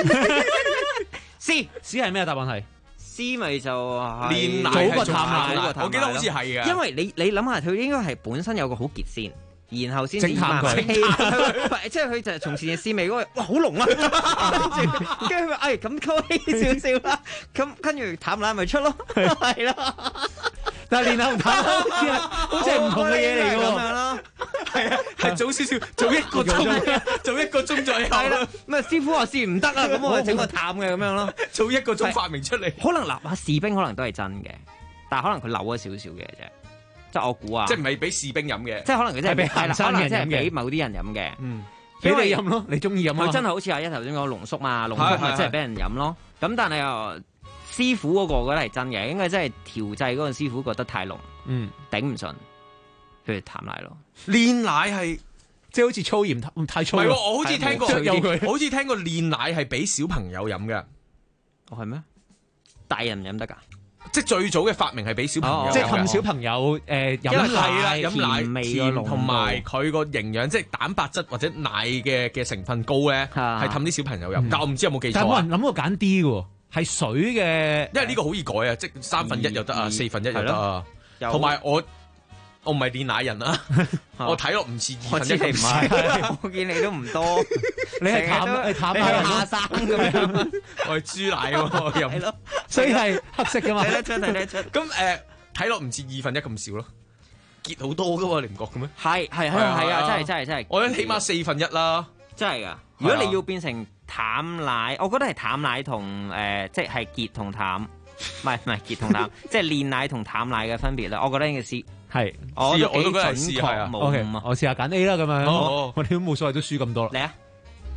C 係咩答案係 ？C 咪就係練奶早過淡奶， 我記得好似係嘅。 因為你諗下，佢應該係本身有個好結先。然後先至慢慢即係佢就從前嘅試味嗰個，哇好濃啊！跟住佢咁溝稀少少啦，咁跟住淡奶咪出咯，係咯。 但係練奶同淡奶好似係唔同嘅嘢嚟㗎喎。 咁樣咯， 係啊，係早少少，早一個鐘，早一個鐘左右。 係啦，咁啊師傅話試唔得啊，咁我整個淡嘅咁樣咯， 早一個鐘發明出嚟。 可能嗱士兵可能都係真嘅，但係可能佢漏咗少少嘅啫。即係我估啊！ 即係唔係俾士兵飲嘅， 即係可能佢真係俾行山人飲嘅， 俾某啲人飲嘅。 俾你飲咯，你中意飲啊！ 佢真係好似阿一頭先講濃縮嘛，濃縮咪即係俾人飲咯。咁但係又師傅嗰個我覺得係真嘅，應該真係調製嗰個師傅覺得太濃，頂唔順，譬如淡奶咯。 煉奶係即係好似粗鹽太粗。 唔係喎，我好似聽過，好似聽過煉奶係俾小朋友飲嘅。 哦，係咩？大人唔飲得㗎？ 即係最早嘅發明係俾小朋友， 即係氹小朋友飲奶、 飲奶甜同埋佢個營養，即係蛋白質或者奶嘅成分高咧，係氹啲小朋友飲。但我唔知有冇記錯。 但係冇人諗過揀 D 嘅喎，係水嘅， 因為呢個好易改啊，即係1/3又得啊，1/4又得啊。同埋我唔係練奶人啊，我睇落唔似2/1。 我知你唔係，我見你都唔多。 你係淡奶人下生咁樣， 我係豬奶喎， 係咯， 所以係黑色噶嘛。 睇得出。 咁睇落唔似1/2咁少咯，結好多噶喎，你唔覺嘅咩？ 係啊，真係。 我覺得起碼1/4啦， 真係噶。如果你要變成淡奶，我覺得係淡奶同即係結同淡，唔係結同淡，即係煉奶同淡奶嘅分別啦。我覺得應該係。係，我都覺得係 C 啊。 OK，我試下揀 A 啦，咁樣。我哋都冇所謂，都輸咁多啦。 嚟啊！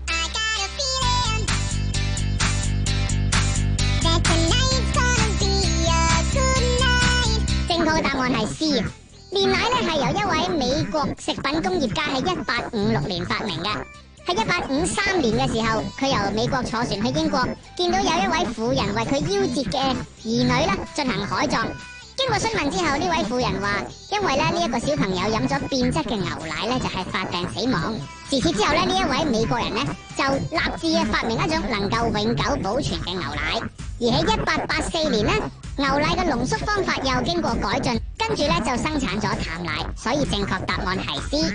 正確嘅答案係 C。煉奶咧係由一位美國食品工業家喺1856年發明嘅。喺1853年嘅時候，佢由美國坐船去英國，見到有一位婦人為佢夭折嘅兒女咧進行海葬。經過詢問之後，呢位婦人話：因為咧呢一個小朋友飲咗變質嘅牛奶咧，就係發病死亡。自此之後咧，呢一位美國人咧就立志發明一種能夠永久保存嘅牛奶。而喺1884年咧，牛奶嘅濃縮方法又經過改進，跟住咧就生產咗淡奶，所以正確答案係 C。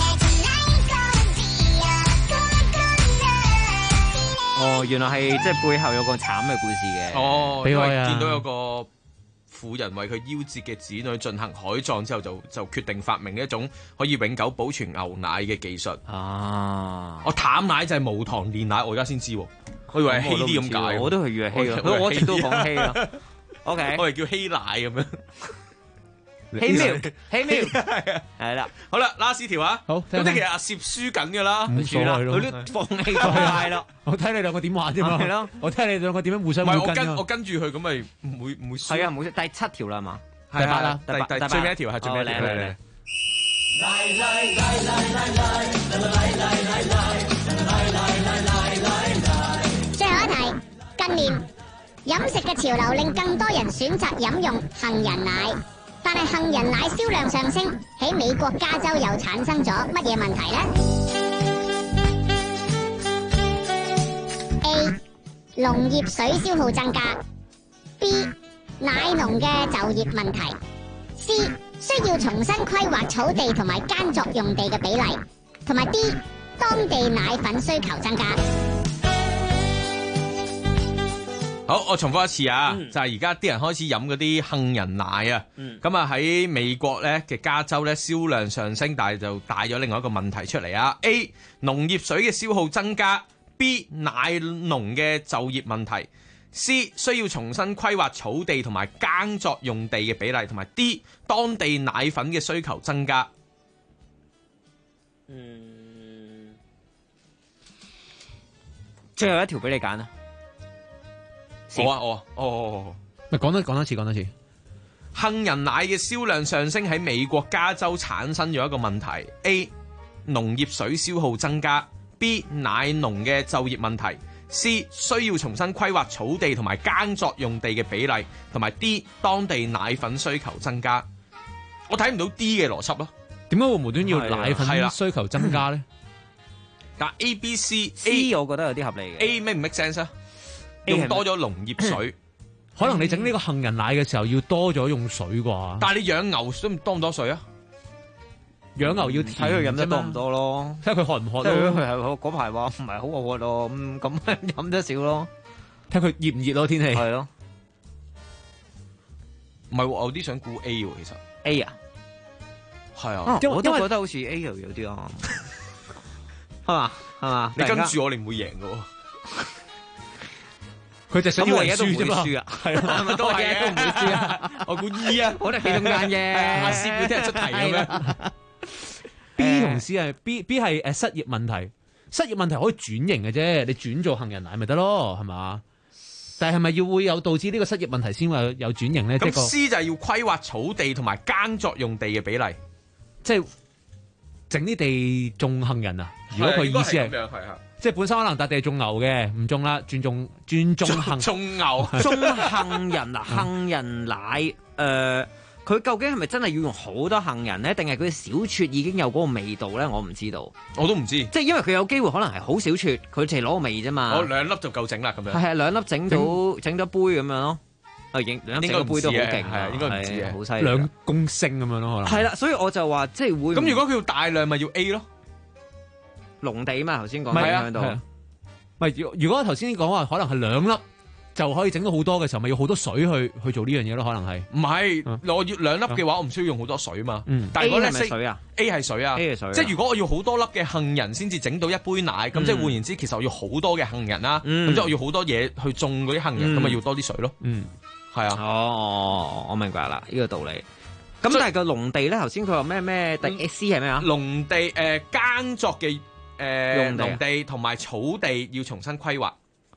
哦，原來係即係背後有個慘嘅故事嘅。 哦，因為見到有個婦人為佢夭折嘅子女進行海葬之後，就決定發明一種可以永久保存牛奶嘅技術。 啊！ 我淡奶就係無糖煉奶，我而家先知，我以為係稀啲咁解。 我都係以為稀，我一直都講稀啦。OK， 我哋叫稀奶咁樣。 希妙，係啦， 好啦，last 條啊， 好， 咁即係其實阿攝輸緊噶啦， 唔輸啦， 佢都放棄咗係咯。 我睇你兩個點玩啫嘛， 係咯， 我睇你兩個點樣互相互跟。 我跟住佢咁咪唔會輸。 係啊，唔會第7條啦嘛， 第8啦， 第最尾一條係最尾一條嚟。 最後一題，近年飲食嘅潮流令更多人選擇飲用杏仁奶，但係杏仁奶銷量上升，喺美國加州又產生咗乜嘢問題呢？ A. 農業水消耗增加 B. 奶農嘅就業問題 C. 需要重新規劃草地同埋耕作用地嘅比例，同埋 D. 當地奶粉需求增加。 好，我重複一次啊，就係而家啲人開始飲嗰啲杏仁奶啊，咁啊喺美國咧嘅加州咧銷量上升，但係就帶咗另外一個問題出嚟啊。A. 農業水嘅消耗增加 B. 奶農嘅就業問題 C. 需要重新規劃草地同埋耕作用地嘅比例，同埋 D. 當地奶粉嘅需求增加。 最後一條俾你揀啊！ 咪講多次。 杏仁奶嘅銷量上升喺美國加州產生咗一個問題 ：A. 農業水消耗增加 ；B. 奶農嘅就業問題 ；C. 需要重新規劃草地同埋耕作用地嘅比例，同埋 D. 當地奶粉需求增加。我睇唔到 D 嘅邏輯咯。 點解會無端要奶粉需求增加咧？ 但 A、B、C 我覺得有啲合理嘅。 A 咩唔 make sense 啊？用多咗農業水， 可能你整呢個杏仁奶嘅時候要多咗用水啩？ 但係你養牛都多唔多水啊？ 養牛要睇佢飲得多唔多咯， 睇下佢渴唔渴咯。 佢係嗰排話唔係好渴咯，咁飲得少咯。 睇佢熱唔熱咯，天氣係咯。 唔係，我有啲想估 A 喎，其實 A 啊， 係啊， 我都覺得好似 A 又有啲啊，係嘛？ 你跟住我，你唔會贏㗎喎。 佢就想要而家都唔會輸啊， 係啊， 咪都係都唔會輸啊。 我估 E 啊， 我哋企中間嘅。 阿師要聽日出題咁樣。 B 同 C 係 B 係失業問題，失業問題可以轉型嘅啫，你轉做杏仁奶咪得咯，係嘛？但係咪要會有導致呢個失業問題先會有轉型咧？ 咁 C 就係要規劃草地同埋耕作用地嘅比例， 即係整啲地種杏仁啊？如果佢意思係。即係本身可能笪地種牛嘅，唔種啦，轉種種牛， 種杏仁啊，杏仁奶，佢究竟係咪真係要用好多杏仁咧？定係佢小撮已經有嗰個味道咧？我唔知道， 我都唔知。 即係因為佢有機會可能係好小撮，佢淨係攞個味啫嘛。 我2粒就夠整啦，咁樣。 係2粒整咗杯咁樣咯。應該整個杯都好勁， 係應該唔知嘅， 好犀利。2 公升咁樣咯，可能。 係啦，所以我就話即係會。 咁如果佢要大量，咪要 A 咯。 農地嘛，頭先講喺度。 唔係，如果頭先講話可能係2粒就可以整到好多嘅時候，咪要好多水去做呢樣嘢咯？可能係。 唔係，我要2粒嘅話，我唔需要用好多水嘛。但係如果你水啊 ，A 係水啊，即係如果我要好多粒嘅杏仁先至整到一杯奶，咁即係換言之，其實我要好多嘅杏仁啦。咁即係我要好多嘢去種嗰啲杏仁，咁咪要多啲水咯。係啊。 哦，我明白啦，呢個道理。咁但係個農地咧，頭先佢話咩？第 C 係咩啊？ 農地耕作嘅。農地同埋草地要重新規劃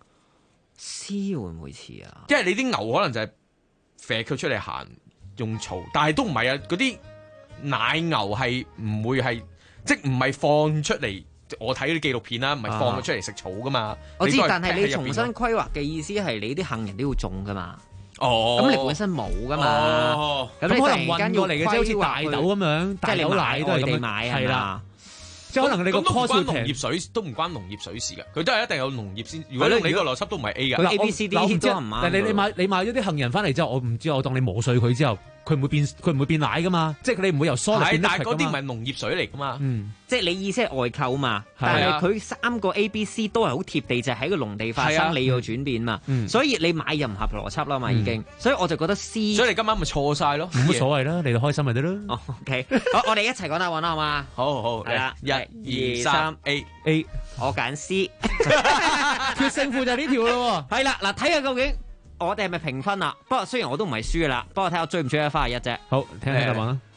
，C 會唔會似啊？ 因為你啲牛可能就係射佢出嚟行用草，但係都唔係啊！嗰啲奶牛係唔會係，即係唔係放出嚟。我睇啲紀錄片啦，唔係放佢出嚟食草噶嘛。 我知，但係你重新規劃嘅意思係你啲杏仁都要種噶嘛。 哦， 咁你本身冇噶嘛。 咁你可能運過嚟嘅，即係好似大豆咁樣，大豆奶都係咁買係啦。即係可能你個 cost 都唔關農業水，都唔關農業水事嘅，佢都係一定有農業先。如果你個邏輯都唔係 A 嘅 ，A B C D 都唔啱。 但係你買咗啲杏仁翻嚟之後，我唔知，我當你磨碎佢之後，佢唔會變奶噶嘛？即係你唔會由疏嚟變得。 但係嗰啲唔係農業水嚟噶嘛？ 即係你意思係外購嘛？但係佢3個 A、B、C 都係好貼地，就係喺個農地發生你要轉變嘛。所以你買又唔合邏輯啦嘛，已經。所以我就覺得 C。 所以你今晚咪錯晒咯？ 冇乜所謂啦，你哋開心咪得咯。 OK，好，我哋一齊講答案啦，好嘛？ 好，係啦，1、2、3 A， 我揀 C， 決勝負就係呢條咯。 係啦，嗱，睇下究竟我哋係咪平分啦？不過雖然我都唔係輸噶啦，不過睇下追唔追得翻1啫。 好，聽下答案啦。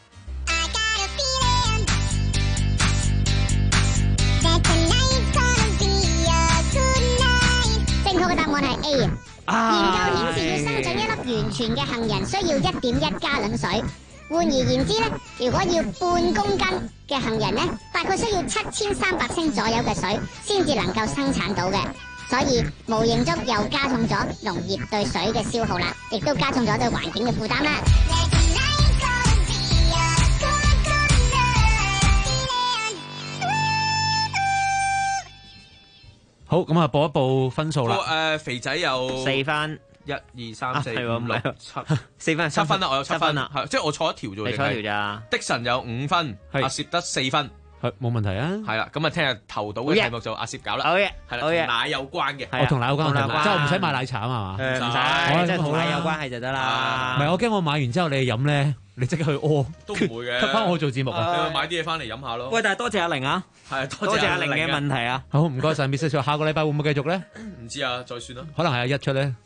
正確嘅答案係 A 啊！研究顯示，要生長一粒完全嘅杏仁需要1.1加侖水。換而言之咧，如果要半公斤嘅杏仁咧，大概需要7300升左右嘅水先至能夠生產到嘅。所以無形中又加重咗農業對水嘅消耗啦，亦都加重咗對環境嘅負擔啦。 好，咁啊，報一報分數啦。肥仔有 4分。 1、2、3、4、5、6、7， 4分 7分啦，我有7分啦， 係即係我錯一條啫。 你錯一條咋？ 的神有5分，阿攝得4分， 係冇問題啊。 係啦，咁啊聽日投到嘅題目就阿攝搞啦。 好嘅， 係啦，同奶有關嘅。 我同奶有關，即係我唔使買奶茶啊嘛。 唔使，即係同奶有關係就得啦。 唔係，我驚我買完之後你飲咧，你即刻去屙， 都唔會嘅。 吸翻我做節目啊！ 你咪買啲嘢翻嚟飲下咯。 喂，但係多謝阿玲啊， 係多謝阿玲嘅問題啊。 好，唔該晒 Miss，下個禮拜會唔會繼續咧？ 唔知啊，再算啦。 可能係阿一出咧。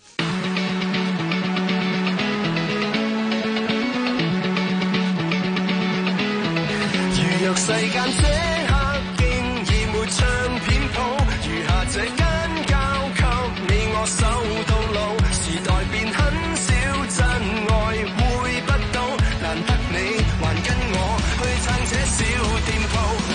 如若世間這刻竟已沒唱片鋪，餘下這間交給你我守到老，時代變很少真愛會不到，難得你還跟我去撐這小店鋪。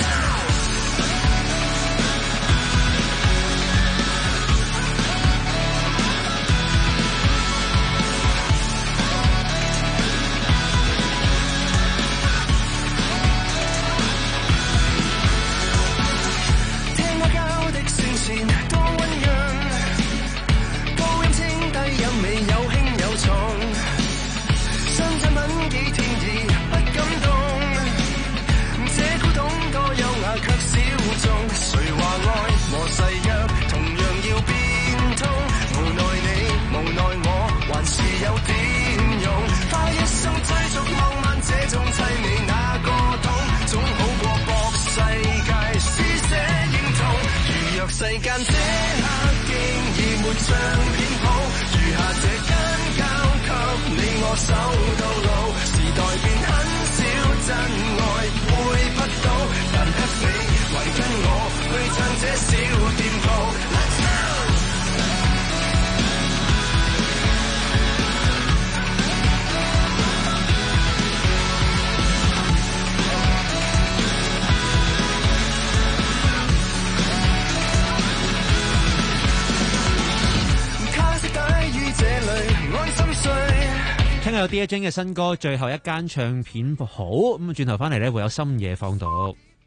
多溫潤，高音清低音美有輕有重，新產品幾天意不感動，這古董多優雅卻小眾，誰話愛和誓約同樣要變通，無奈你無奈我還是有點用，花一生追逐浪漫這種凄美哪個懂，總好過博世界施捨認同。若世間這刻竟已沒唱片鋪，餘下這間交給你我守到老，時代變很少真愛會不到，但得你還跟我去唱這小店鋪。 聽日有 Dear Jane 嘅新歌，最後一間唱片鋪。咁轉頭翻嚟咧，會有深夜放毒。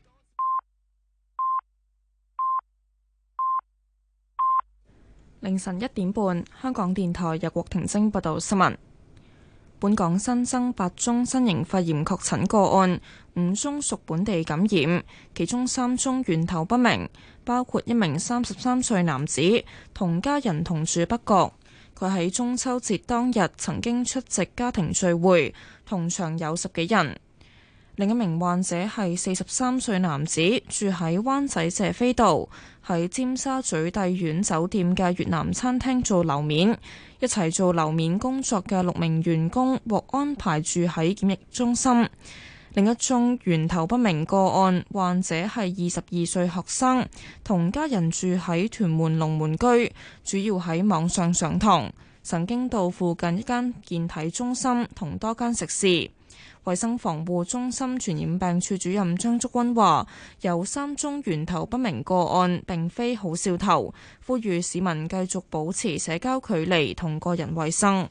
凌晨1點半，香港電台由郭婷晶報道新聞。本港新增8宗新型肺炎確診個案，5宗屬本地感染，其中3宗源頭不明，包括一名33歲男子，同家人同住北角。佢喺中秋節當日曾經出席家庭聚會，同場有10幾人。另一名患者係43歲男子，住喺灣仔謝斐道，喺尖沙咀帝苑酒店嘅越南餐廳做樓面。一齊做樓面工作嘅6名員工獲安排住喺檢疫中心。另一宗源頭不明個案，患者係22歲學生，同家人住喺屯門龍門居，主要喺網上上堂，曾經到附近一間健體中心同多間食肆。衛生防護中心傳染病處主任張竹君話，有3宗源頭不明個案並非好兆頭，呼籲市民繼續保持社交距離同個人衛生。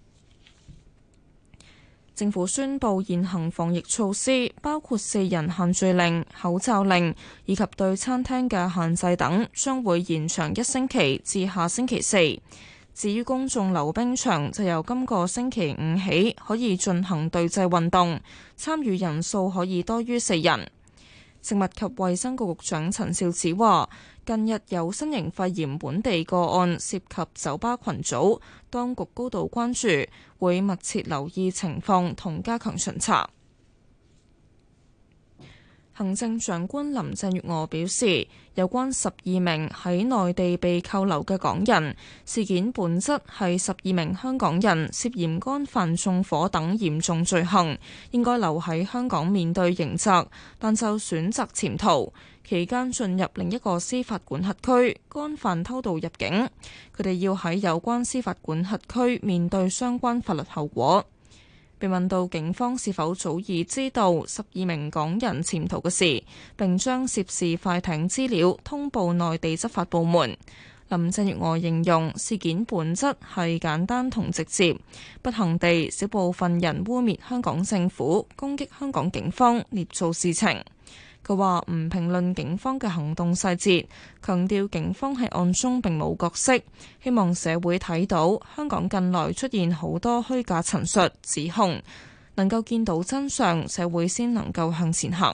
政府宣布現行防疫措施，包括4人限聚令、口罩令以及對餐廳嘅限制等，將會延長1星期至下星期4。至於公眾溜冰場，就由今個星期5起可以進行對制運動，參與人數可以多於4人。食物及衛生局局長陳肇始話，近日有新型肺炎本地個案涉及酒吧群組，當局高度關注，會密切留意情況同加強巡查。行政長官林鄭月娥表示，有關12名喺內地被扣留嘅港人事件本質係12名香港人涉嫌干犯縱火等嚴重罪行，應該留喺香港面對刑責，但就選擇潛逃，期間進入另一個司法管轄區，干犯偷渡入境，佢哋要喺有關司法管轄區面對相關法律後果。被問到警方是否早已知道12名港人潛逃嘅事，並將涉事快艇資料通報內地執法部門，林鄭月娥形容事件本質係簡單同直接，不幸地少部分人污蔑香港政府，攻擊香港警方，捏造事情。 佢話唔評論警方嘅行動細節，強調警方喺案中並冇角色，希望社會睇到香港近來出現好多虛假陳述、指控，能夠見到真相，社會先能夠向前行。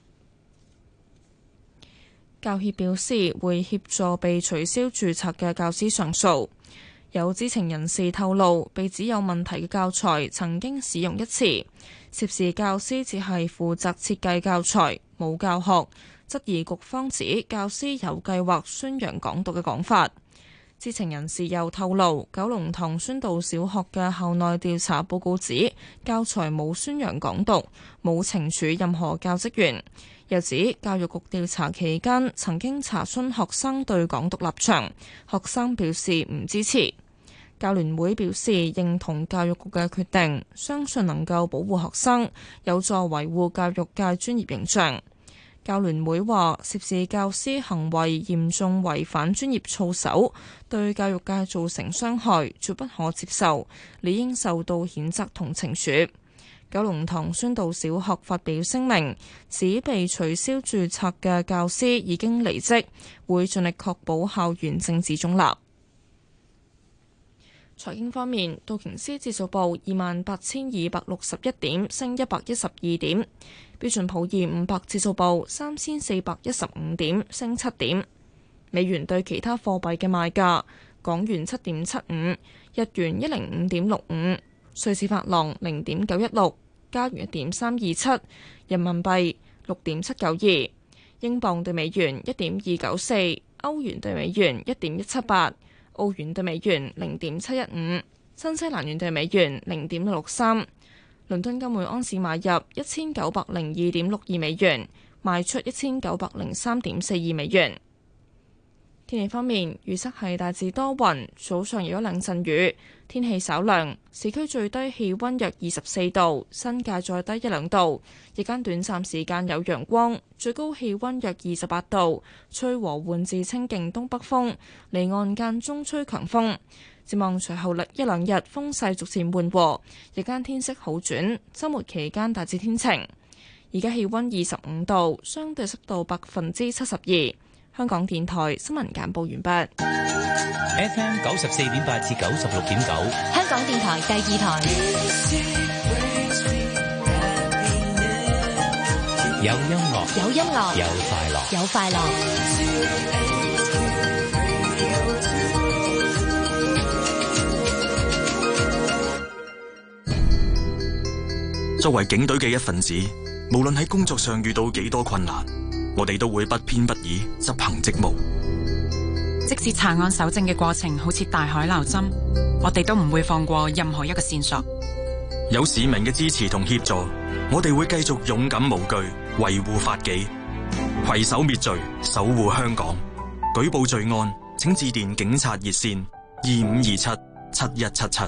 教協表示會協助被取消註冊嘅教師上訴。有知情人士透露，被指有問題嘅教材曾經使用一詞，涉事教師只係負責設計教材，冇教學，質疑局方指教師有計劃宣揚港獨嘅講法。知情人士又透露，九龍塘宣道小學嘅校內調查報告指教材冇宣揚港獨，冇懲處任何教職員。又指教育局調查期間曾經查詢學生對港獨立場，學生表示唔支持。教聯會表示認同教育局嘅決定，相信能夠保護學生，有助維護教育界專業形象。教聯會話涉事教師行為嚴重違反專業操守，對教育界造成傷害，絕不可接受，理應受到譴責同懲處。九龍塘宣道小學發表聲明，指被取消註冊嘅教師已經離職，會盡力確保校園政治中立。財經方面，道瓊斯指數報28,261點，升112點；標準普爾500指數報3,415點，升7點。美元對其他貨幣嘅賣價：港元7.75，日元105.65，瑞士法郎0.916，加元1.327，人民幣6.792，英鎊對美元1.294，歐元對美元1.178。澳元對美元0.715，新西蘭元對美元0.63。倫敦金每安士買入1902.62美元，賣出1903.42美元。天氣方面，預測係大致多雲，早上有兩陣雨，天氣稍涼，市區最低氣溫約24度，新界再低1-2度，日間短暫時間有陽光，最高氣溫約28度，吹和緩至清勁東北風，離岸間中吹強風。展望隨後一兩日風勢逐漸緩和，日間天色好轉，週末期間大致天晴。而家氣溫25度，相對濕度72%。香港電台新聞簡報完畢。 FM 94.8至96.9， 香港電台第二台。 有音樂， 有音樂， 有快樂， 有快樂。 作為警隊嘅一份子，無論喺工作上遇到幾多困難，我哋都會不偏不倚執行職務。 即使查案搜證嘅過程好似大海撈針，我哋都唔會放過任何一個線索。 有市民嘅支持同協助，我哋會繼續勇敢無懼，維護法紀，攜手滅罪，守護香港。舉報罪案，請致電警察熱線2527-7177。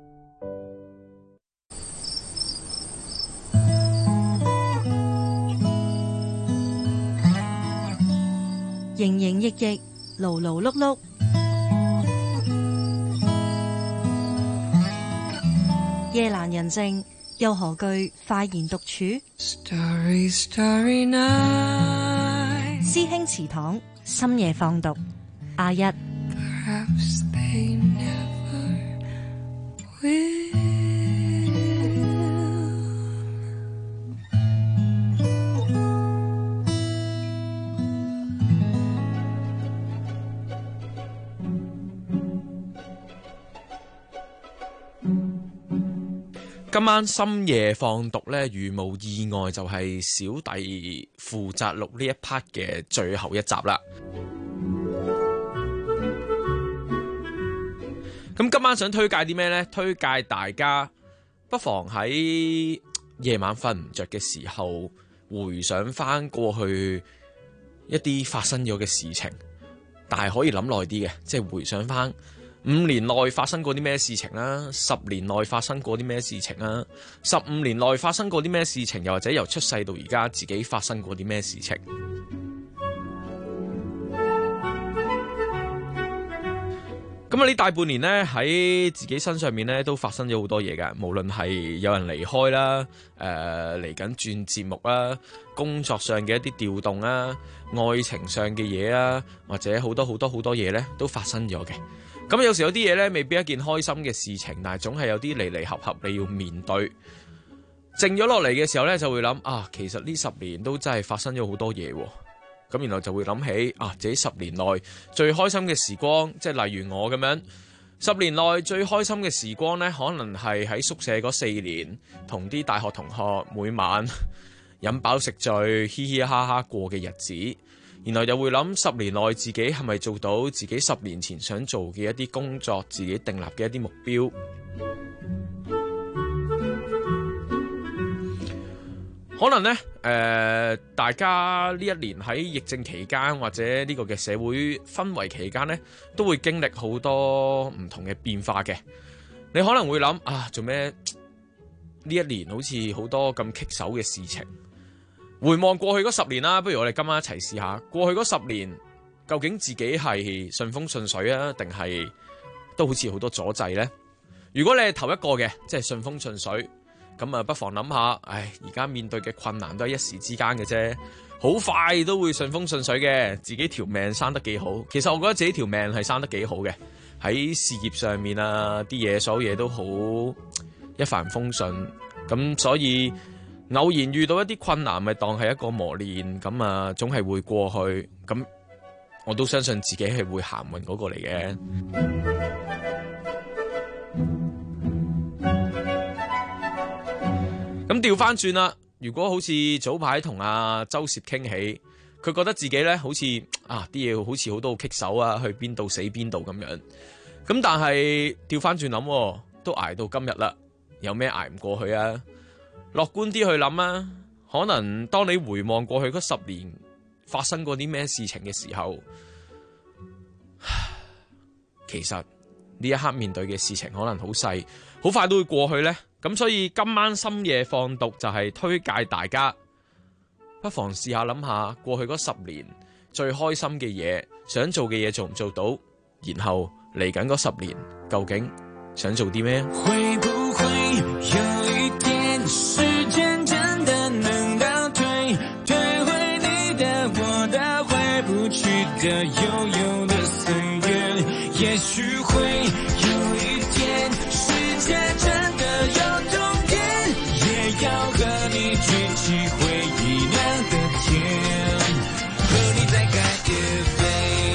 營營役役，勞勞碌碌，夜闌人靜，又何懼快言獨處？Starry, starry night， 師兄祠堂深夜放毒，阿一。Perhaps they never will。 今晚深夜放毒呢，如無意外就係小弟負責錄呢一 part 嘅最後一集啦。咁今晚想推介啲咩呢？推介大家不妨喺夜晚瞓唔着嘅時候，回想翻過去一啲發生咗嘅事情，但係可以諗耐啲嘅，即係回想翻5年內發生過啲咩事情啦，10年內發生過啲咩事情啦，15年內發生過啲咩事情，又或者由出世到而家自己發生過啲咩事情。咁咁啊呢大半年呢，喺自己身上面呢，都發生咗好多嘢㗎，無論係有人離開啦，嚟緊轉節目啦，工作上嘅一啲調動啦，愛情上嘅嘢啦，或者好多嘢呢，都發生咗嘅。咁有時有啲嘢呢，未必一件開心嘅事情，但係總係有啲離離合合你要面對。靜咗落嚟嘅時候呢，就會諗啊，其實呢10年都真係發生咗好多嘢喎。咁然後就會諗起啊，自己10年內最開心嘅時光，即係例如我咁樣，10年內最開心嘅時光呢，可能係喺宿舍嗰4年，同啲大學同學每晚飲飽食醉，嘻嘻哈哈過嘅日子。然後又會諗10年內自己係咪做到自己10年前想做嘅一啲工作，自己訂立嘅一啲目標。可能呢，大家呢一年喺疫症期間或者呢個嘅社會氛圍期間呢，都會經歷好多唔同嘅變化嘅。你可能會諗啊，做咩呢一年好似好多咁棘手嘅事情？回望過去嗰10年啦，不如我哋今晚一齊試下過去嗰10年，究竟自己係順風順水啊，定係都好似好多阻滯呢？如果你係頭一個嘅，即係順風順水，咁啊不妨諗下，而家面對嘅困難都係一時之間嘅啫，好快都會順風順水嘅。自己條命生得幾好，其實我覺得自己條命係生得幾好嘅，喺事業上面啊，啲嘢所有嘢都好一帆風順，咁所以偶然遇到一啲困難，咪當係一個磨練，咁啊總係會過去。咁我都相信自己係會行運嗰個嚟嘅。咁調翻轉啦，如果好似早排同阿周攝傾起，佢覺得自己呢好似啲嘢好似好多好棘手啊，去邊度死邊度咁樣。咁但係調翻轉諗，都捱到今日啦，有咩捱唔過去啊？樂觀啲去諗啊，可能當你回望過去嗰10年發生過啲咩事情嘅時候，其實呢一刻面對嘅事情可能好細，好快都會過去呢。咁所以今晚深夜放毒就係推介大家不妨試下諗下過去嗰10年最開心嘅嘢，想做嘅嘢做唔做到，然後嚟緊嗰10年究竟想做啲咩？會不會有一天時間真的能倒退，退回你的我的回不去的悠悠的歲月，也許會有一天時間真的有終點，也要和你舉起回憶亮的天，和你再乾一杯。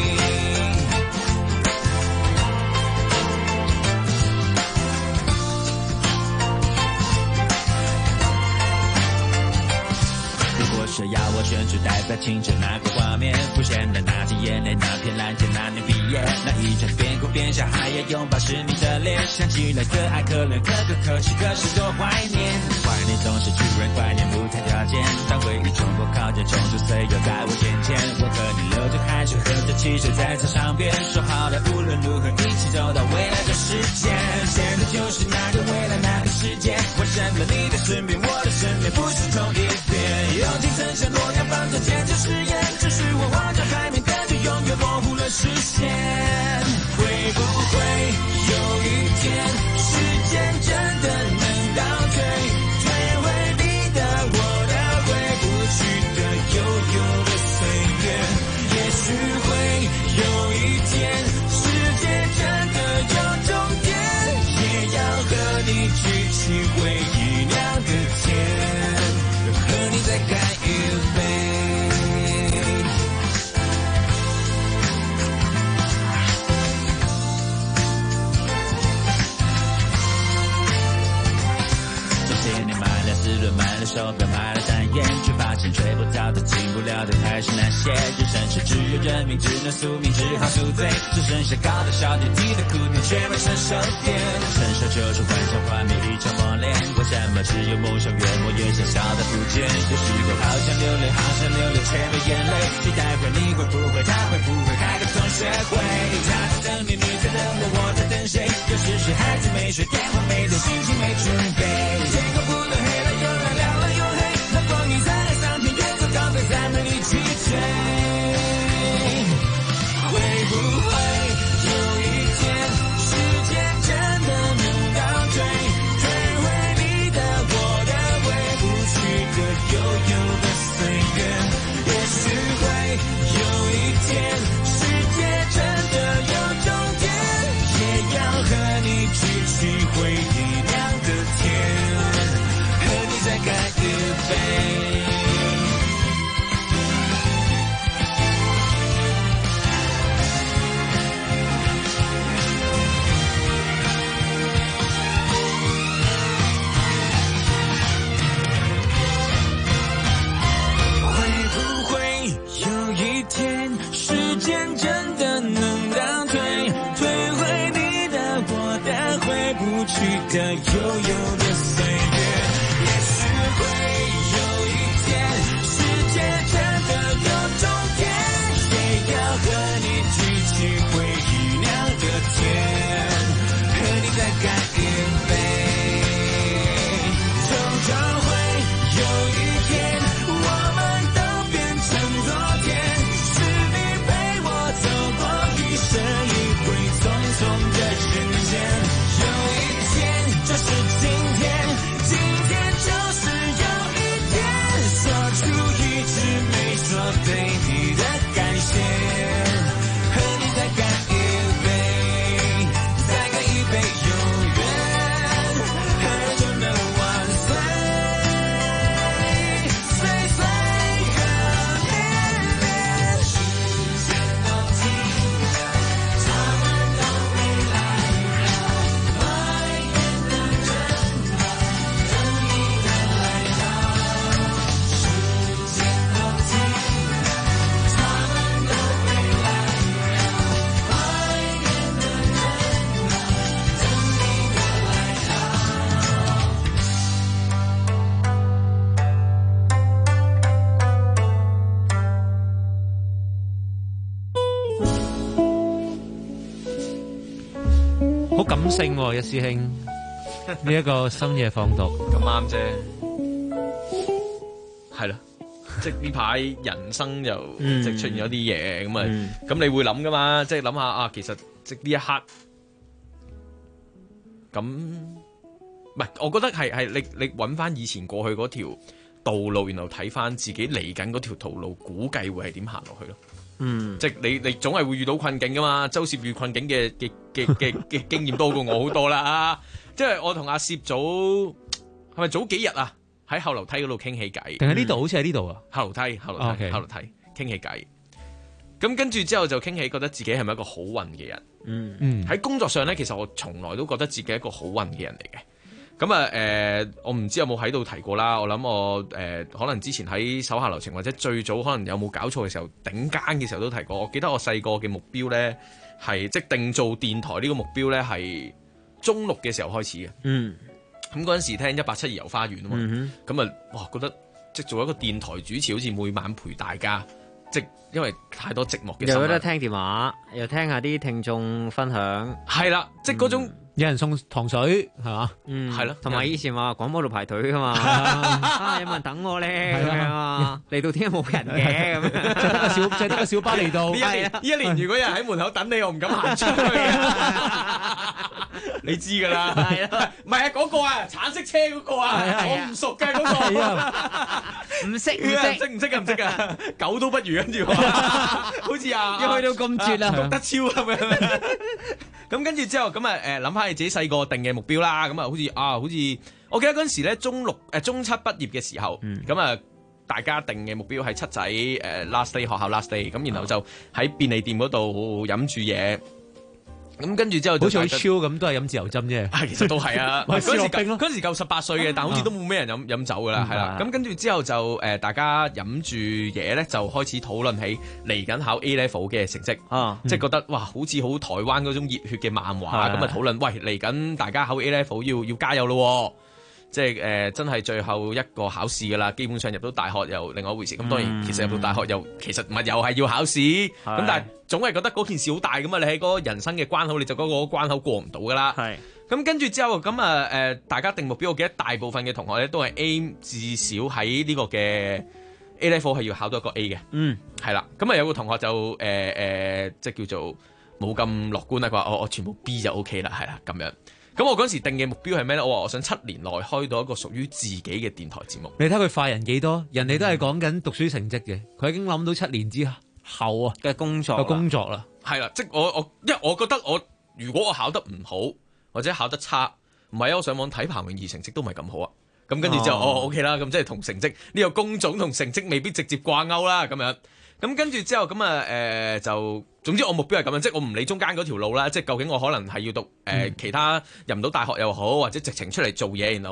是要我選出代表青春那個畫面，浮現的那滴眼淚，那片藍天，那年畢業，那一場邊哭邊笑還要擁抱是你的臉，想起來可愛可憐可歌可泣，可是多懷念，懷念總是突然懷念無條件，當回憶衝破靠近衝出歲月在我眼前，我和你流着汗水喝着汽水在操場邊，說好的無論如何一起走到未來的世界，現在就是那個未來那個世界，為什麼你的身邊我的身邊不是同一邊，有幾曾像諾亞方舟堅持實驗，只是我望着海面，感覺永遠模糊了視線，會不會有一天時間真的能倒退，退回你的我的回不去的悠悠的歲月，也許會有一天時間真的有終點，也要和你舉起回憶亮的天，和你再乾一杯。買了手錶，買了單眼，卻發現追不到的、進不了的還是那些。人生是只有認命，只能宿命，只好宿醉。只剩下高的笑點，低的哭點，卻沒成熟點。成熟就是幻想幻滅一場磨練，為什麼只有夢想越磨越小小的不見？有時候好想流淚，好想流淚，卻沒眼淚。期待會你會不會，他會不會開個同學會？他在等你，你在等我，我在等誰？有時是孩子沒睡，電話沒接，心情沒準備。天空不能黑了又亮，亮了又黑，那光影在海上，天遠走高飛，再沒力氣追。會不會有一天天，時間真的能倒退，退回你的我的回不去的悠悠的歲月。也許會有一天，世界真的有終點，也要和你舉起回憶亮的天，和你再乾一杯，終究會有一天，我們都變成昨天，是你陪我走過一生一回匆匆的時間，有一天就是今天，今天就是有一天，說出一直沒說對你的感謝，和你再乾一杯，再乾一杯永遠，喝酒的萬歲，歲歲和年年，時間都停了，他們都沒來了，懷念的人啊，等你的來到，時間都停了，他們都沒來了，懷念的人啊，等你的來到。 好感性喎，一師兄呢一個深夜放毒咁啱啫，係咯，即係呢排人生又即係出現咗啲嘢咁啊，咁你會諗噶嘛？即係諗下啊，其實即係呢一刻咁，唔係，我覺得係你揾翻以前過去嗰條道路，然後睇翻自己嚟緊嗰條道路，估計會係點行落去咯。即係你總係會遇到困境噶嘛，周涉遇困境嘅經驗多過我好多啦。即係我同阿攝係咪早幾日啊？喺後樓梯嗰度傾起偈， 定係呢度？好似喺呢度啊？ 後樓梯傾起偈。咁跟住之後就傾起，覺得自己係咪一個好運嘅人？喺工作上咧，其實我從來都覺得自己係一個好運嘅人嚟嘅。咁啊我唔知有冇喺度提過啦。我諗我可能之前喺手下留情，或者最早可能有冇搞錯嘅時候，頂尖嘅時候都提過。我記得我細個嘅目標咧係即定做電台呢個目標咧係中六嘅時候開始嘅。咁嗰陣時聽187遊花園啊嘛，咁啊哇覺得即做一個電台主持，好似每晚陪大家，即因為太多寂寞嘅。 又有得聽電話，又聽下啲聽眾分享， 係啦，即嗰種。 有人送糖水係嘛？ 係咯， 同埋以前話廣播度排隊噶嘛，有冇人等我咧？咁樣啊，嚟到點解冇人嘅咁樣？ 就得個小巴嚟到。 呢一年如果有人喺門口等你，我唔敢行出去。你知㗎啦，唔係啊嗰個啊，橙色車嗰個啊，我唔熟嘅嗰個，唔識啊，狗都不如跟住，好似啊， 要去到咁絕啊， 讀得超咁樣。咁跟住之後咁諗翻你自己細個定嘅目標啦，咁好似我記得嗰陣時咧中七畢業嘅時候，咁大家定嘅目標係七仔last day 學校 last day，咁然後就喺便利店嗰度飲住嘢。咁跟住之後好似好超咁，都係飲自由針啫。 其實都係啊。嗰陣時夠18歲嘅，但好似都冇咩人飲酒噶啦，係啦。咁跟住之後就大家飲住嘢咧，就開始討論起嚟緊考 A level 嘅成績。即係覺得哇，好似好台灣嗰種熱血嘅漫畫咁啊！討論喂，嚟緊大家考 A level 要加油咯。即係真係最後一個考試㗎啦，基本上入到大學又另外一回事。咁當然其實入到大學又其實唔係又係要考試，咁但係總係覺得嗰件事好大咁啊！你喺嗰個人生嘅關口，你就嗰個關口過唔到㗎啦。咁跟住之後咁大家定目標，我記得大部分嘅同學咧都係 aim 至少喺呢個嘅 A level 係要考到一個 A 嘅。係啦。咁有個同學就即係叫做冇咁樂觀啦。佢話我全部 B 就 OK 啦，係啦咁樣。咁我嗰時定嘅目標係咩咧？我話我想7年內開到一個屬於自己嘅電台節目。 你睇佢快人幾多？人哋都係講緊讀書成績嘅，佢已經諗到7年之後啊嘅工作啦。 係啦，即係因為我覺得如果我考得唔好或者考得差，唔係啊，我上網睇彭泳儀成績都唔係咁好啊。咁跟住就OK 啦，咁即係同成績呢個工種同成績未必直接掛鈎啦，咁樣。咁跟住之後咁就總之我目標係咁樣，即係我唔理中間嗰條路啦，即係究竟我可能係要讀其他入唔到大學又好，或者直情出嚟做嘢，然後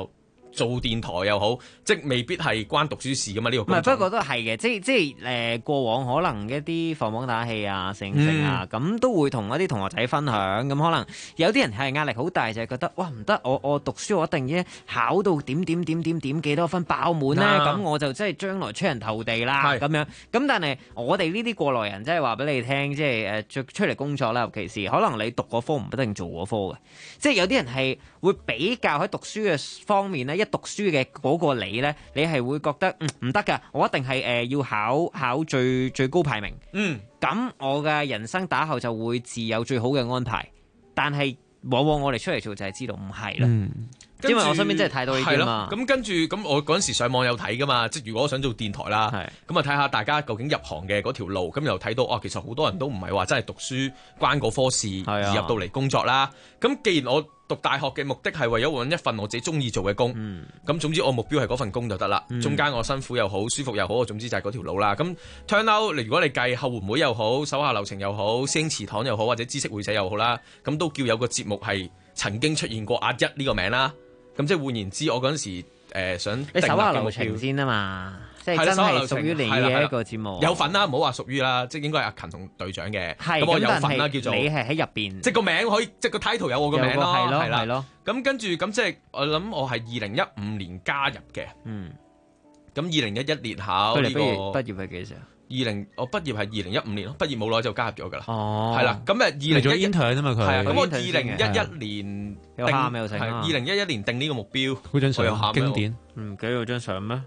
做電台又好，即係未必係關讀書事噶嘛呢個唔係， 工作。 不過都係嘅，即係過往可能一啲放榜打氣啊、成啊，咁都會同一啲同學仔分享。咁可能有啲人係壓力好大，就係覺得哇唔得，我讀書我一定要考到點幾多分爆滿咧，咁我就即係將來出人頭地啦咁樣。咁但係我哋呢啲過來人，即係話俾你聽，即係出嚟工作啦，尤其是可能你讀嗰科唔一定做嗰科嘅，即係有啲人係會比較喺讀書嘅方面咧，一讀書嘅嗰個你咧，你係會覺得唔得㗎，我一定係要考最高排名。咁我嘅人生打後就會自有最好嘅安排。但係往往我哋出嚟做就係知道唔係啦。因為我身邊真係太多呢啲嘛。 咁跟住咁，我嗰陣時上網有睇噶嘛，即係如果我想做電台啦，咁啊睇下大家究竟入行嘅嗰條路，咁又睇到其實好多人都唔係話真係讀書關嗰科事而入到嚟工作啦。咁既然我讀大學嘅目的係為咗揾一份我自己中意做嘅工，咁總之我目標係嗰份工就得啦。中間我辛苦又好，舒服又好，我總之就係嗰條路啦。咁 turn out，如果你計後援會又好，手下留情又好，師兄祠堂又好，或者知識會社又好啦，咁都叫有個節目係曾經出現過阿一呢個名啦。咁即係換言之，我嗰陣時想你手下留情先啊嘛，即係真係屬於你嘅一個節目。 有份啦，唔好話屬於啦，即係應該係阿勤同隊長嘅。咁我有份啦，叫做你係喺入邊， 即係個名可以，即係個 title 有我個名咯， 係咯。 咁跟住咁即係我諗我係2015年加入嘅。咁2011年考呢個畢業係幾時啊？ 我畢業係2015年咯，畢業冇耐就加入咗㗎啦。 係啦，咁做 intern 啊嘛佢。 係啊，咁我2011年有喊有成啊。 2011年定呢個目標， 嗰張相經典。 記得有張相咩？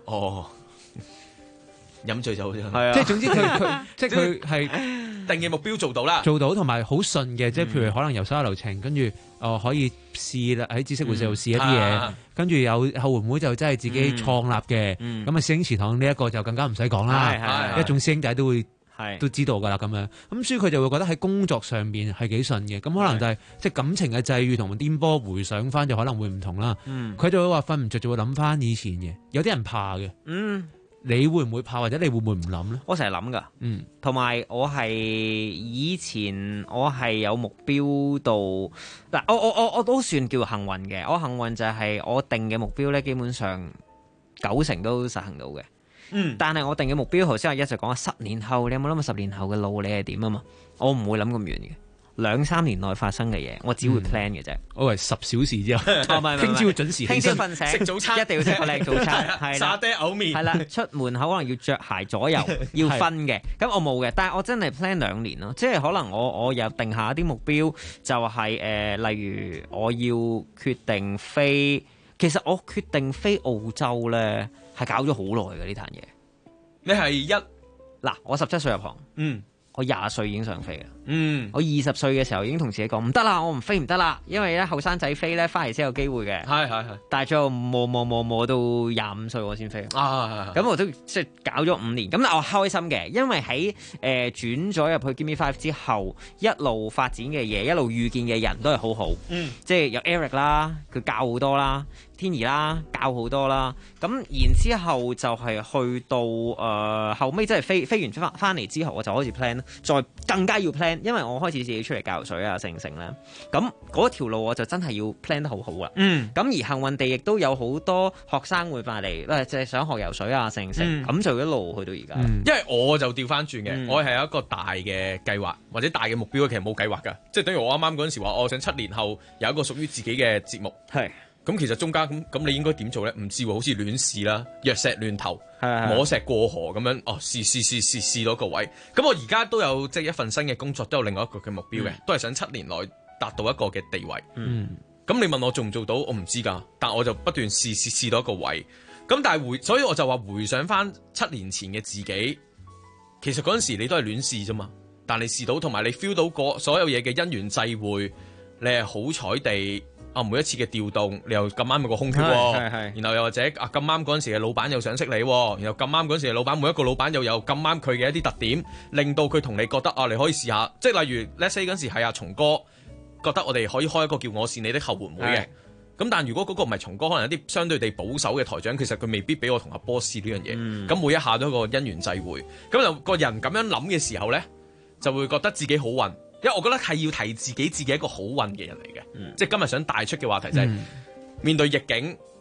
飲醉就好似係啊，即係總之佢即係佢係定嘅目標做到啦， 做到同埋好順嘅，即係譬如可能由手下留情，跟住可以試啦喺知識會社度試一啲嘢，跟住有後援會就真係自己創立嘅，咁啊師兄祠堂呢一個就更加唔使講啦，一眾師兄弟都會都知道㗎啦咁樣，咁所以佢就會覺得喺工作上邊係幾順嘅，咁可能就係即係感情嘅際遇同顛簸回想翻就可能會唔同啦，佢就會話瞓唔着就會諗翻以前嘅，有啲人怕嘅。你會唔會怕，或者你會唔會唔諗咧？ 我成日諗噶，同埋我係以前我係有目標到嗱，我都算叫幸運嘅。我幸運就係我定嘅目標咧，基本上90%都實行到嘅。但係我定嘅目標，頭先我一直講10年後，你有冇諗過10年後嘅路你係點啊嘛？我唔會諗咁遠嘅。2-3年內發生嘅嘢，我只會 plan 嘅啫。 我係10小時之後，聽朝準時起身瞓醒食早餐， 一定要食個靚早餐，係沙爹牛麵， 係啦。出門口可能要着鞋左右，要分嘅。咁我冇嘅，但係我真係 plan 2年咯。即係可能我有定下一啲目標，就係例如我要決定飛。其實我決定飛澳洲咧，係搞咗好耐嘅呢壇嘢。 你係嗱，我17歲入行，我20歲已經想飛啦。我20歲嘅時候已經同自己講唔得啦，我唔飛唔得啦，因為咧後生仔飛咧翻嚟先有機會嘅。係。但係最後磨到25歲我先飛。咁我都即係搞咗5年。咁但我開心嘅，因為喺轉咗入去 Give Me 5之後，一路發展嘅嘢，一路遇見嘅人都係好好。即係有 Eric 啦，佢教好多啦。天怡啦，教好多啦，咁然之後就係去到後尾，即係飛完翻嚟之後，我就開始 plan，再更加要 plan，因為我開始自己出嚟教水啊，成咧，咁嗰條路我就真係要 plan 得好好啦。咁而幸運地亦都有好多學生會翻嚟，即係想學游水啊，成，咁就一路去到而家。 因為我就調翻轉嘅，我係有一個大嘅計劃或者大嘅目標，其實冇計劃㗎，即係等於我啱啱嗰陣時話，我想7年後有一個屬於自己嘅節目。係。咁其實中間咁你應該點做咧？唔知喎，好似亂試啦，藥石亂投，摸石過河咁樣，試到個位。咁我而家都有即係一份新嘅工作，都有另外一個嘅目標嘅，都係想7年內達到一個嘅地位。咁你問我做唔做到，我唔知㗎，但我就不斷試到一個位。咁但係所以我就話回想翻7年前嘅自己，其實嗰陣時你都係亂試啫嘛。但你試到，同埋你 feel 到個所有嘢嘅因緣際會，你係好彩地。每一次嘅調動，你又咁啱有個空缺喎，然後又或者咁啱嗰陣時嘅老闆又想識你，然後咁啱嗰陣時嘅老闆，每一個老闆又有咁啱佢嘅一啲特點，令到佢同你覺得你可以試下，即係例如 let's say 嗰陣時係阿松哥覺得我哋可以開一個叫我是你的後援會嘅，咁但如果嗰個唔係松哥，可能有啲相對地保守嘅台長，其實佢未必俾我同阿波試呢樣嘢，咁每一下都係個因緣際會，咁就個人咁樣諗嘅時候呢，就會覺得自己好運。因為我覺得係要提自己一個好運嘅人嚟嘅，即係今日想帶出嘅話題就係面對逆境，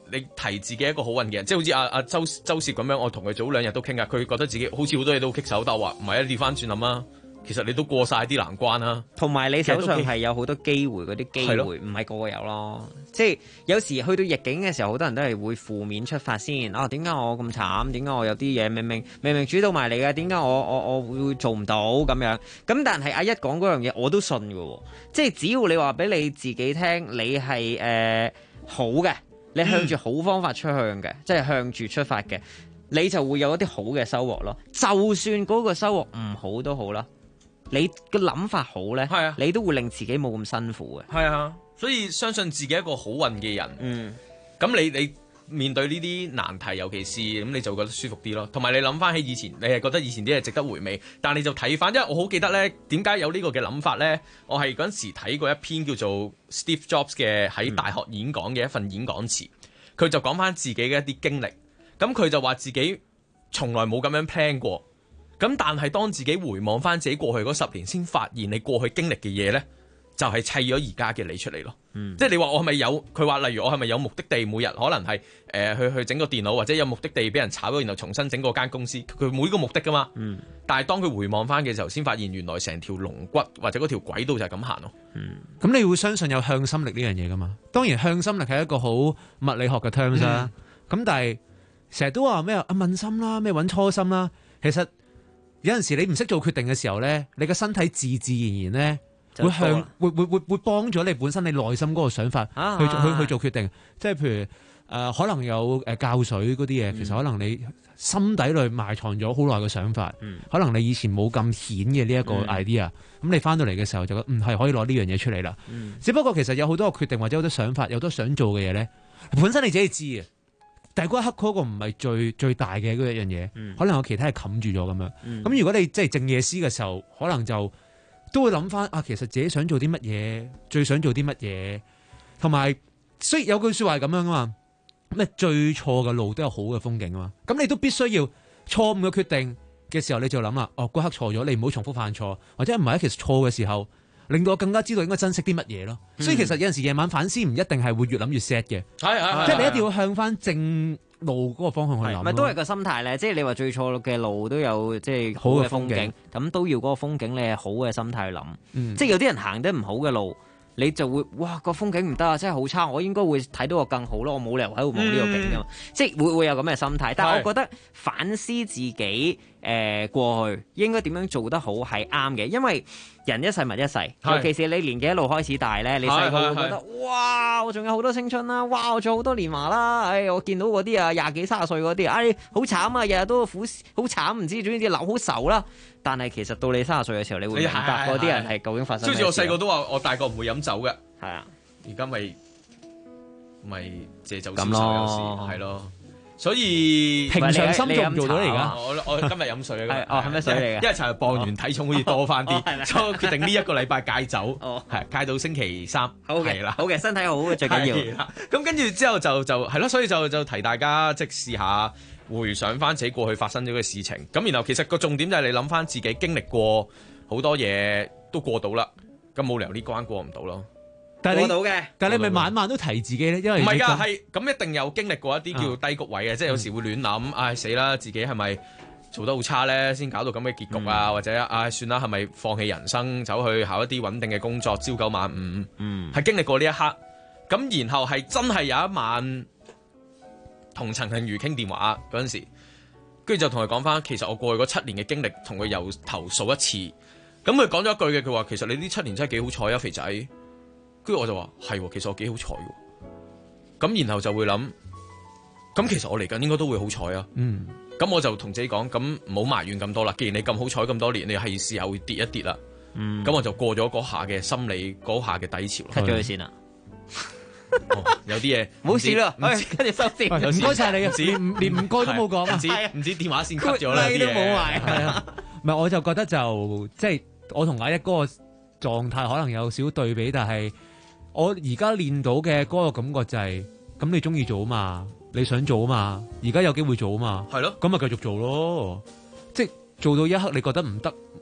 你提自己一個好運嘅人，即係好似阿周攝咁樣，我同佢早2日都傾㗎，佢覺得自己好似好多嘢都棘手，但我話唔係啊，調翻轉諗啊。其實你都過晒啲難關啦， 同埋你手上係有好多機會，嗰啲機會唔係個個有咯。即係有時去到逆境嘅時候，好多人都係會負面出發先。啊，點解我咁慘？點解我有啲嘢明明煮到埋嚟嘅？點解我會做唔到咁樣？咁但係阿一講嗰樣嘢，我都信嘅喎。即係只要你話俾你自己聽，你係好嘅，你向住好方法出向嘅，即係向住出發嘅，你就會有一啲好嘅收穫咯。就算嗰個收穫唔好都好啦。你嘅諗法好咧，你都會令自己冇咁辛苦嘅。 係啊，所以相信自己一個好運嘅人。咁你面對呢啲難題，尤其是咁，你就覺得舒服啲咯。同埋你諗翻起以前，你係覺得以前啲嘢值得回味，但你就睇翻，因為我好記得咧，點解有呢個嘅諗法咧？我係嗰陣時睇過一篇叫做 Steve Jobs 嘅喺大學演講嘅一份演講詞，佢就講翻自己嘅一啲經歷。咁佢就話自己從來冇咁樣 plan 過。咁但係當自己回望翻自己過去嗰10年，先發現你過去經歷嘅嘢呢，就係砌咗而家嘅你出嚟咯。即係你話我係咪有？佢話例如我係咪有目的地每日可能係去整個電腦，或者有目的地俾人炒咗，然後重新整個間公司。佢每個目的噶嘛。但係當佢回望翻嘅時候，先發現原來成條龍骨或者嗰條軌道就係咁行咯。 咁你會相信有向心力呢樣嘢噶嘛？當然向心力係一個好物理學嘅 terms 啦。咁但係成日都話咩問心啦，咩揾初心啦，其實。有陣時你唔識做決定嘅時候咧，你個身體自然咧會幫咗你本身你內心嗰個想法去做決定。即係譬如可能有教水嗰啲嘢，其實可能你心底裏埋藏咗好耐嘅想法，可能你以前冇咁顯嘅呢一個 idea，咁你翻到嚟嘅時候就係可以攞呢樣嘢出嚟啦。只不過其實有好多個決定或者好多想法，有好多想做嘅嘢咧，本身你自己知嘅。但係嗰一刻嗰個唔係最大嘅嗰一樣嘢，可能有其他係冚住咗咁樣。咁如果你即係靜夜思嘅時候，可能就都會諗翻其實自己想做啲乜嘢，最想做啲乜嘢，同埋所以有句說話係咁樣啊嘛，咩最錯嘅路都有好嘅風景啊嘛。咁你都必須要錯誤嘅決定嘅時候，你就諗啦，嗰刻錯咗，你唔好重複犯錯，或者唔係其實錯嘅時候。令到我更加知道應該珍惜啲乜嘢咯，所以其實有陣時夜晚反思唔一定係會越諗越 sad 嘅，即係你一定要向翻正路嗰個方向去諗。 咪都係個心態咧，即係你話最錯嘅路都有即係好嘅風景，咁都要嗰個風景你係好嘅心態去諗。即係有啲人行得唔好嘅路，你就會哇個風景唔得啊，真係好差，我應該會睇到個更好咯，我冇理由喺度望呢個景㗎嘛，即係會有咁嘅心態。但係我覺得反思自己過去應該點樣做得好係啱嘅，因為人一世物一世，尤其是你年紀一路開始大咧，你細個會覺得哇，我仲有好多青春啦，哇，我仲有好多年華啦，我見到嗰啲20幾30歲嗰啲，好慘啊，日日都好慘，唔知總之流好愁啦。但係其實到你30歲嘅時候，你會明白嗰啲人係究竟發生咩事。 好似我細個都話，我大個唔會飲酒嘅， 係啊， 而家咪借酒消愁有時係咯。所以平常心做唔做到嚟㗎？ 我今日飲水啊！ 係咩水嚟嘅？ 因為尋日磅完體重好似多翻啲，所以我決定呢一個禮拜戒酒，係戒到星期3。 好嘅， 啦， 好嘅，身體好最緊要。 咁跟住之後就係咯，所以就提大家即係試下回想翻自己過去發生咗嘅事情。咁然後其實個重點就係你諗翻自己經歷過好多嘢都過到啦，咁冇理由呢關過唔到咯。 但係你咪晚晚都提自己咧，因為唔係㗎，係咁一定有經歷過一啲叫低谷位嘅，即係有時會亂諗，死啦，自己係咪做得好差咧，先搞到咁嘅結局啊？或者算啦，係咪放棄人生，走去考一啲穩定嘅工作，朝9晚5？係經歷過呢一刻，咁然後係真係有一晚同陳幸妤傾電話嗰陣時，跟住就同佢講翻，其實我過去嗰7年嘅經歷，同佢由頭數一次。咁佢講咗一句嘅，佢話其實你呢7年真係幾好彩啊，肥仔。跟住我就話係，其實我幾好彩喎。咁然後就會諗，咁其實我嚟緊應該都會好彩啊。咁我就同自己講，咁唔好埋怨咁多啦。既然你咁好彩咁多年，你係時候會跌一跌啦。咁我就過咗嗰下嘅心理嗰下嘅低潮。 cut 咗佢先啦。 有啲嘢冇事啦，跟住收線。 唔該晒你嘅，連唔該都冇講啊。 唔知電話線 cut 咗啦，啲嘢都冇埋。 係啊，唔係我就覺得就即係我同阿一嗰個狀態可能有少對比，但係。我而家練到嘅嗰個感覺就係，咁你中意做啊嘛，你想做啊嘛，而家有機會做啊嘛， 係咯， 咁咪繼續做咯，即係做到一刻你覺得唔得，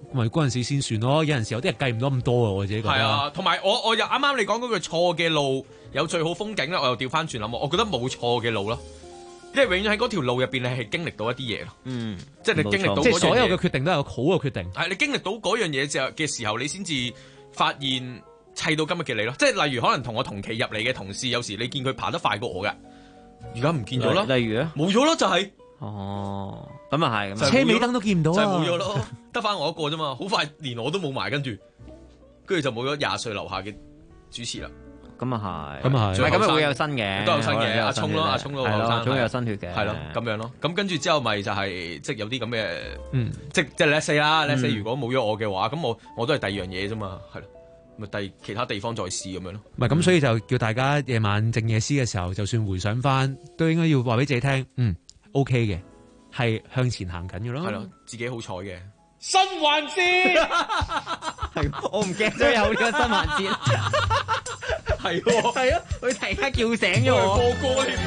咪嗰陣時先算咯。有陣時有啲人計唔到咁多啊，我自己覺得。 係啊，同埋我又啱啱你講嗰句錯嘅路有最好風景咧，我又調翻轉諗，我覺得冇錯嘅路咯。因為永遠喺嗰條路入邊，你係經歷到一啲嘢咯。即係你經歷到， 即係所有嘅決定都有好嘅決定。 係你經歷到嗰樣嘢嘅時候，你先至發現砌到今日嘅你咯。即係例如可能同我同期入嚟嘅同事，有時你見佢爬得快過我嘅，而家唔見咗啦。 例如咧， 冇咗咯，就係。 哦，咁啊係， 車尾燈都見唔到啊， 就係冇咗咯，得翻我一個啫嘛。好快連我都冇埋，跟住就冇咗20歲樓下嘅主持啦。 咁啊係， 咁啊係， 唔係咁會有新嘅， 都有新嘅，阿聰咯，阿聰都後生， 總有新血嘅， 係咯，咁樣咯。咁跟住之後咪就係即係有啲咁嘅，即係 let's say 啦，let's say 如果冇咗我嘅話，咁我都係第二樣嘢啫嘛，係咯，咪其他地方再試咁樣咯。 唔係咁，所以就叫大家夜晚靜夜思嘅時候，就算回想翻，都應該要話俾自己聽，OK 嘅，係向前行緊嘅咯。 係咯，自己好彩嘅。 新環節， 我唔記得咗有呢個新環節。 係喎， 係啊，佢突然間叫醒咗我。 播歌添。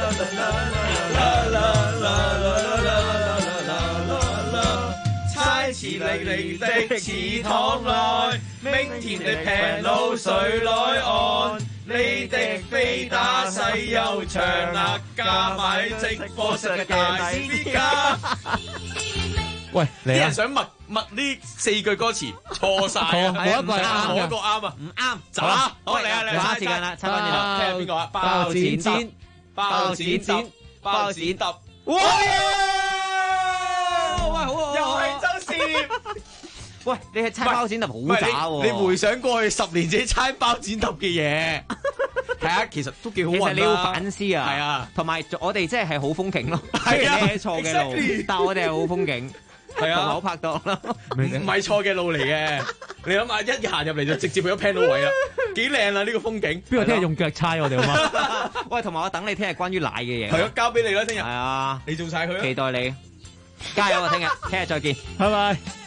猜詞離離的池塘內，明天的平路誰來按？你的飛打細又長額加買直播室嘅大師家。 喂， 啲人想默呢4句歌詞錯晒啊！ 冇一個係啱， 冇一個啱啊！ 唔啱， 走啦！好嚟啊！ 玩時間啦，猜翻轉頭， 聽下邊個啊？ 包剪剪， 包剪揼，包剪揼。 哇！喂，好啊！ 又係周氏。 喂，你係猜包剪揼好渣喎！ 你回想過去10年自己猜包剪揼嘅嘢，係啊，其實都幾好玩。 其實你要反思啊， 係啊，同埋我哋真係好風景咯。 係啊， 你係錯嘅路，但我哋係好風景。 係啊， 好拍檔啦， 唔係錯嘅路嚟嘅。你諗下，一行入嚟就直接去咗 panel 位啦，幾靚啊！呢個風景。 邊個聽日用腳猜我哋好嗎？ 喂，同埋我等你聽日關於奶嘅嘢。 係咯，交俾你啦，聽日。係啊， 你做晒佢啦。 期待你，加油啊！聽日再見， 拜拜。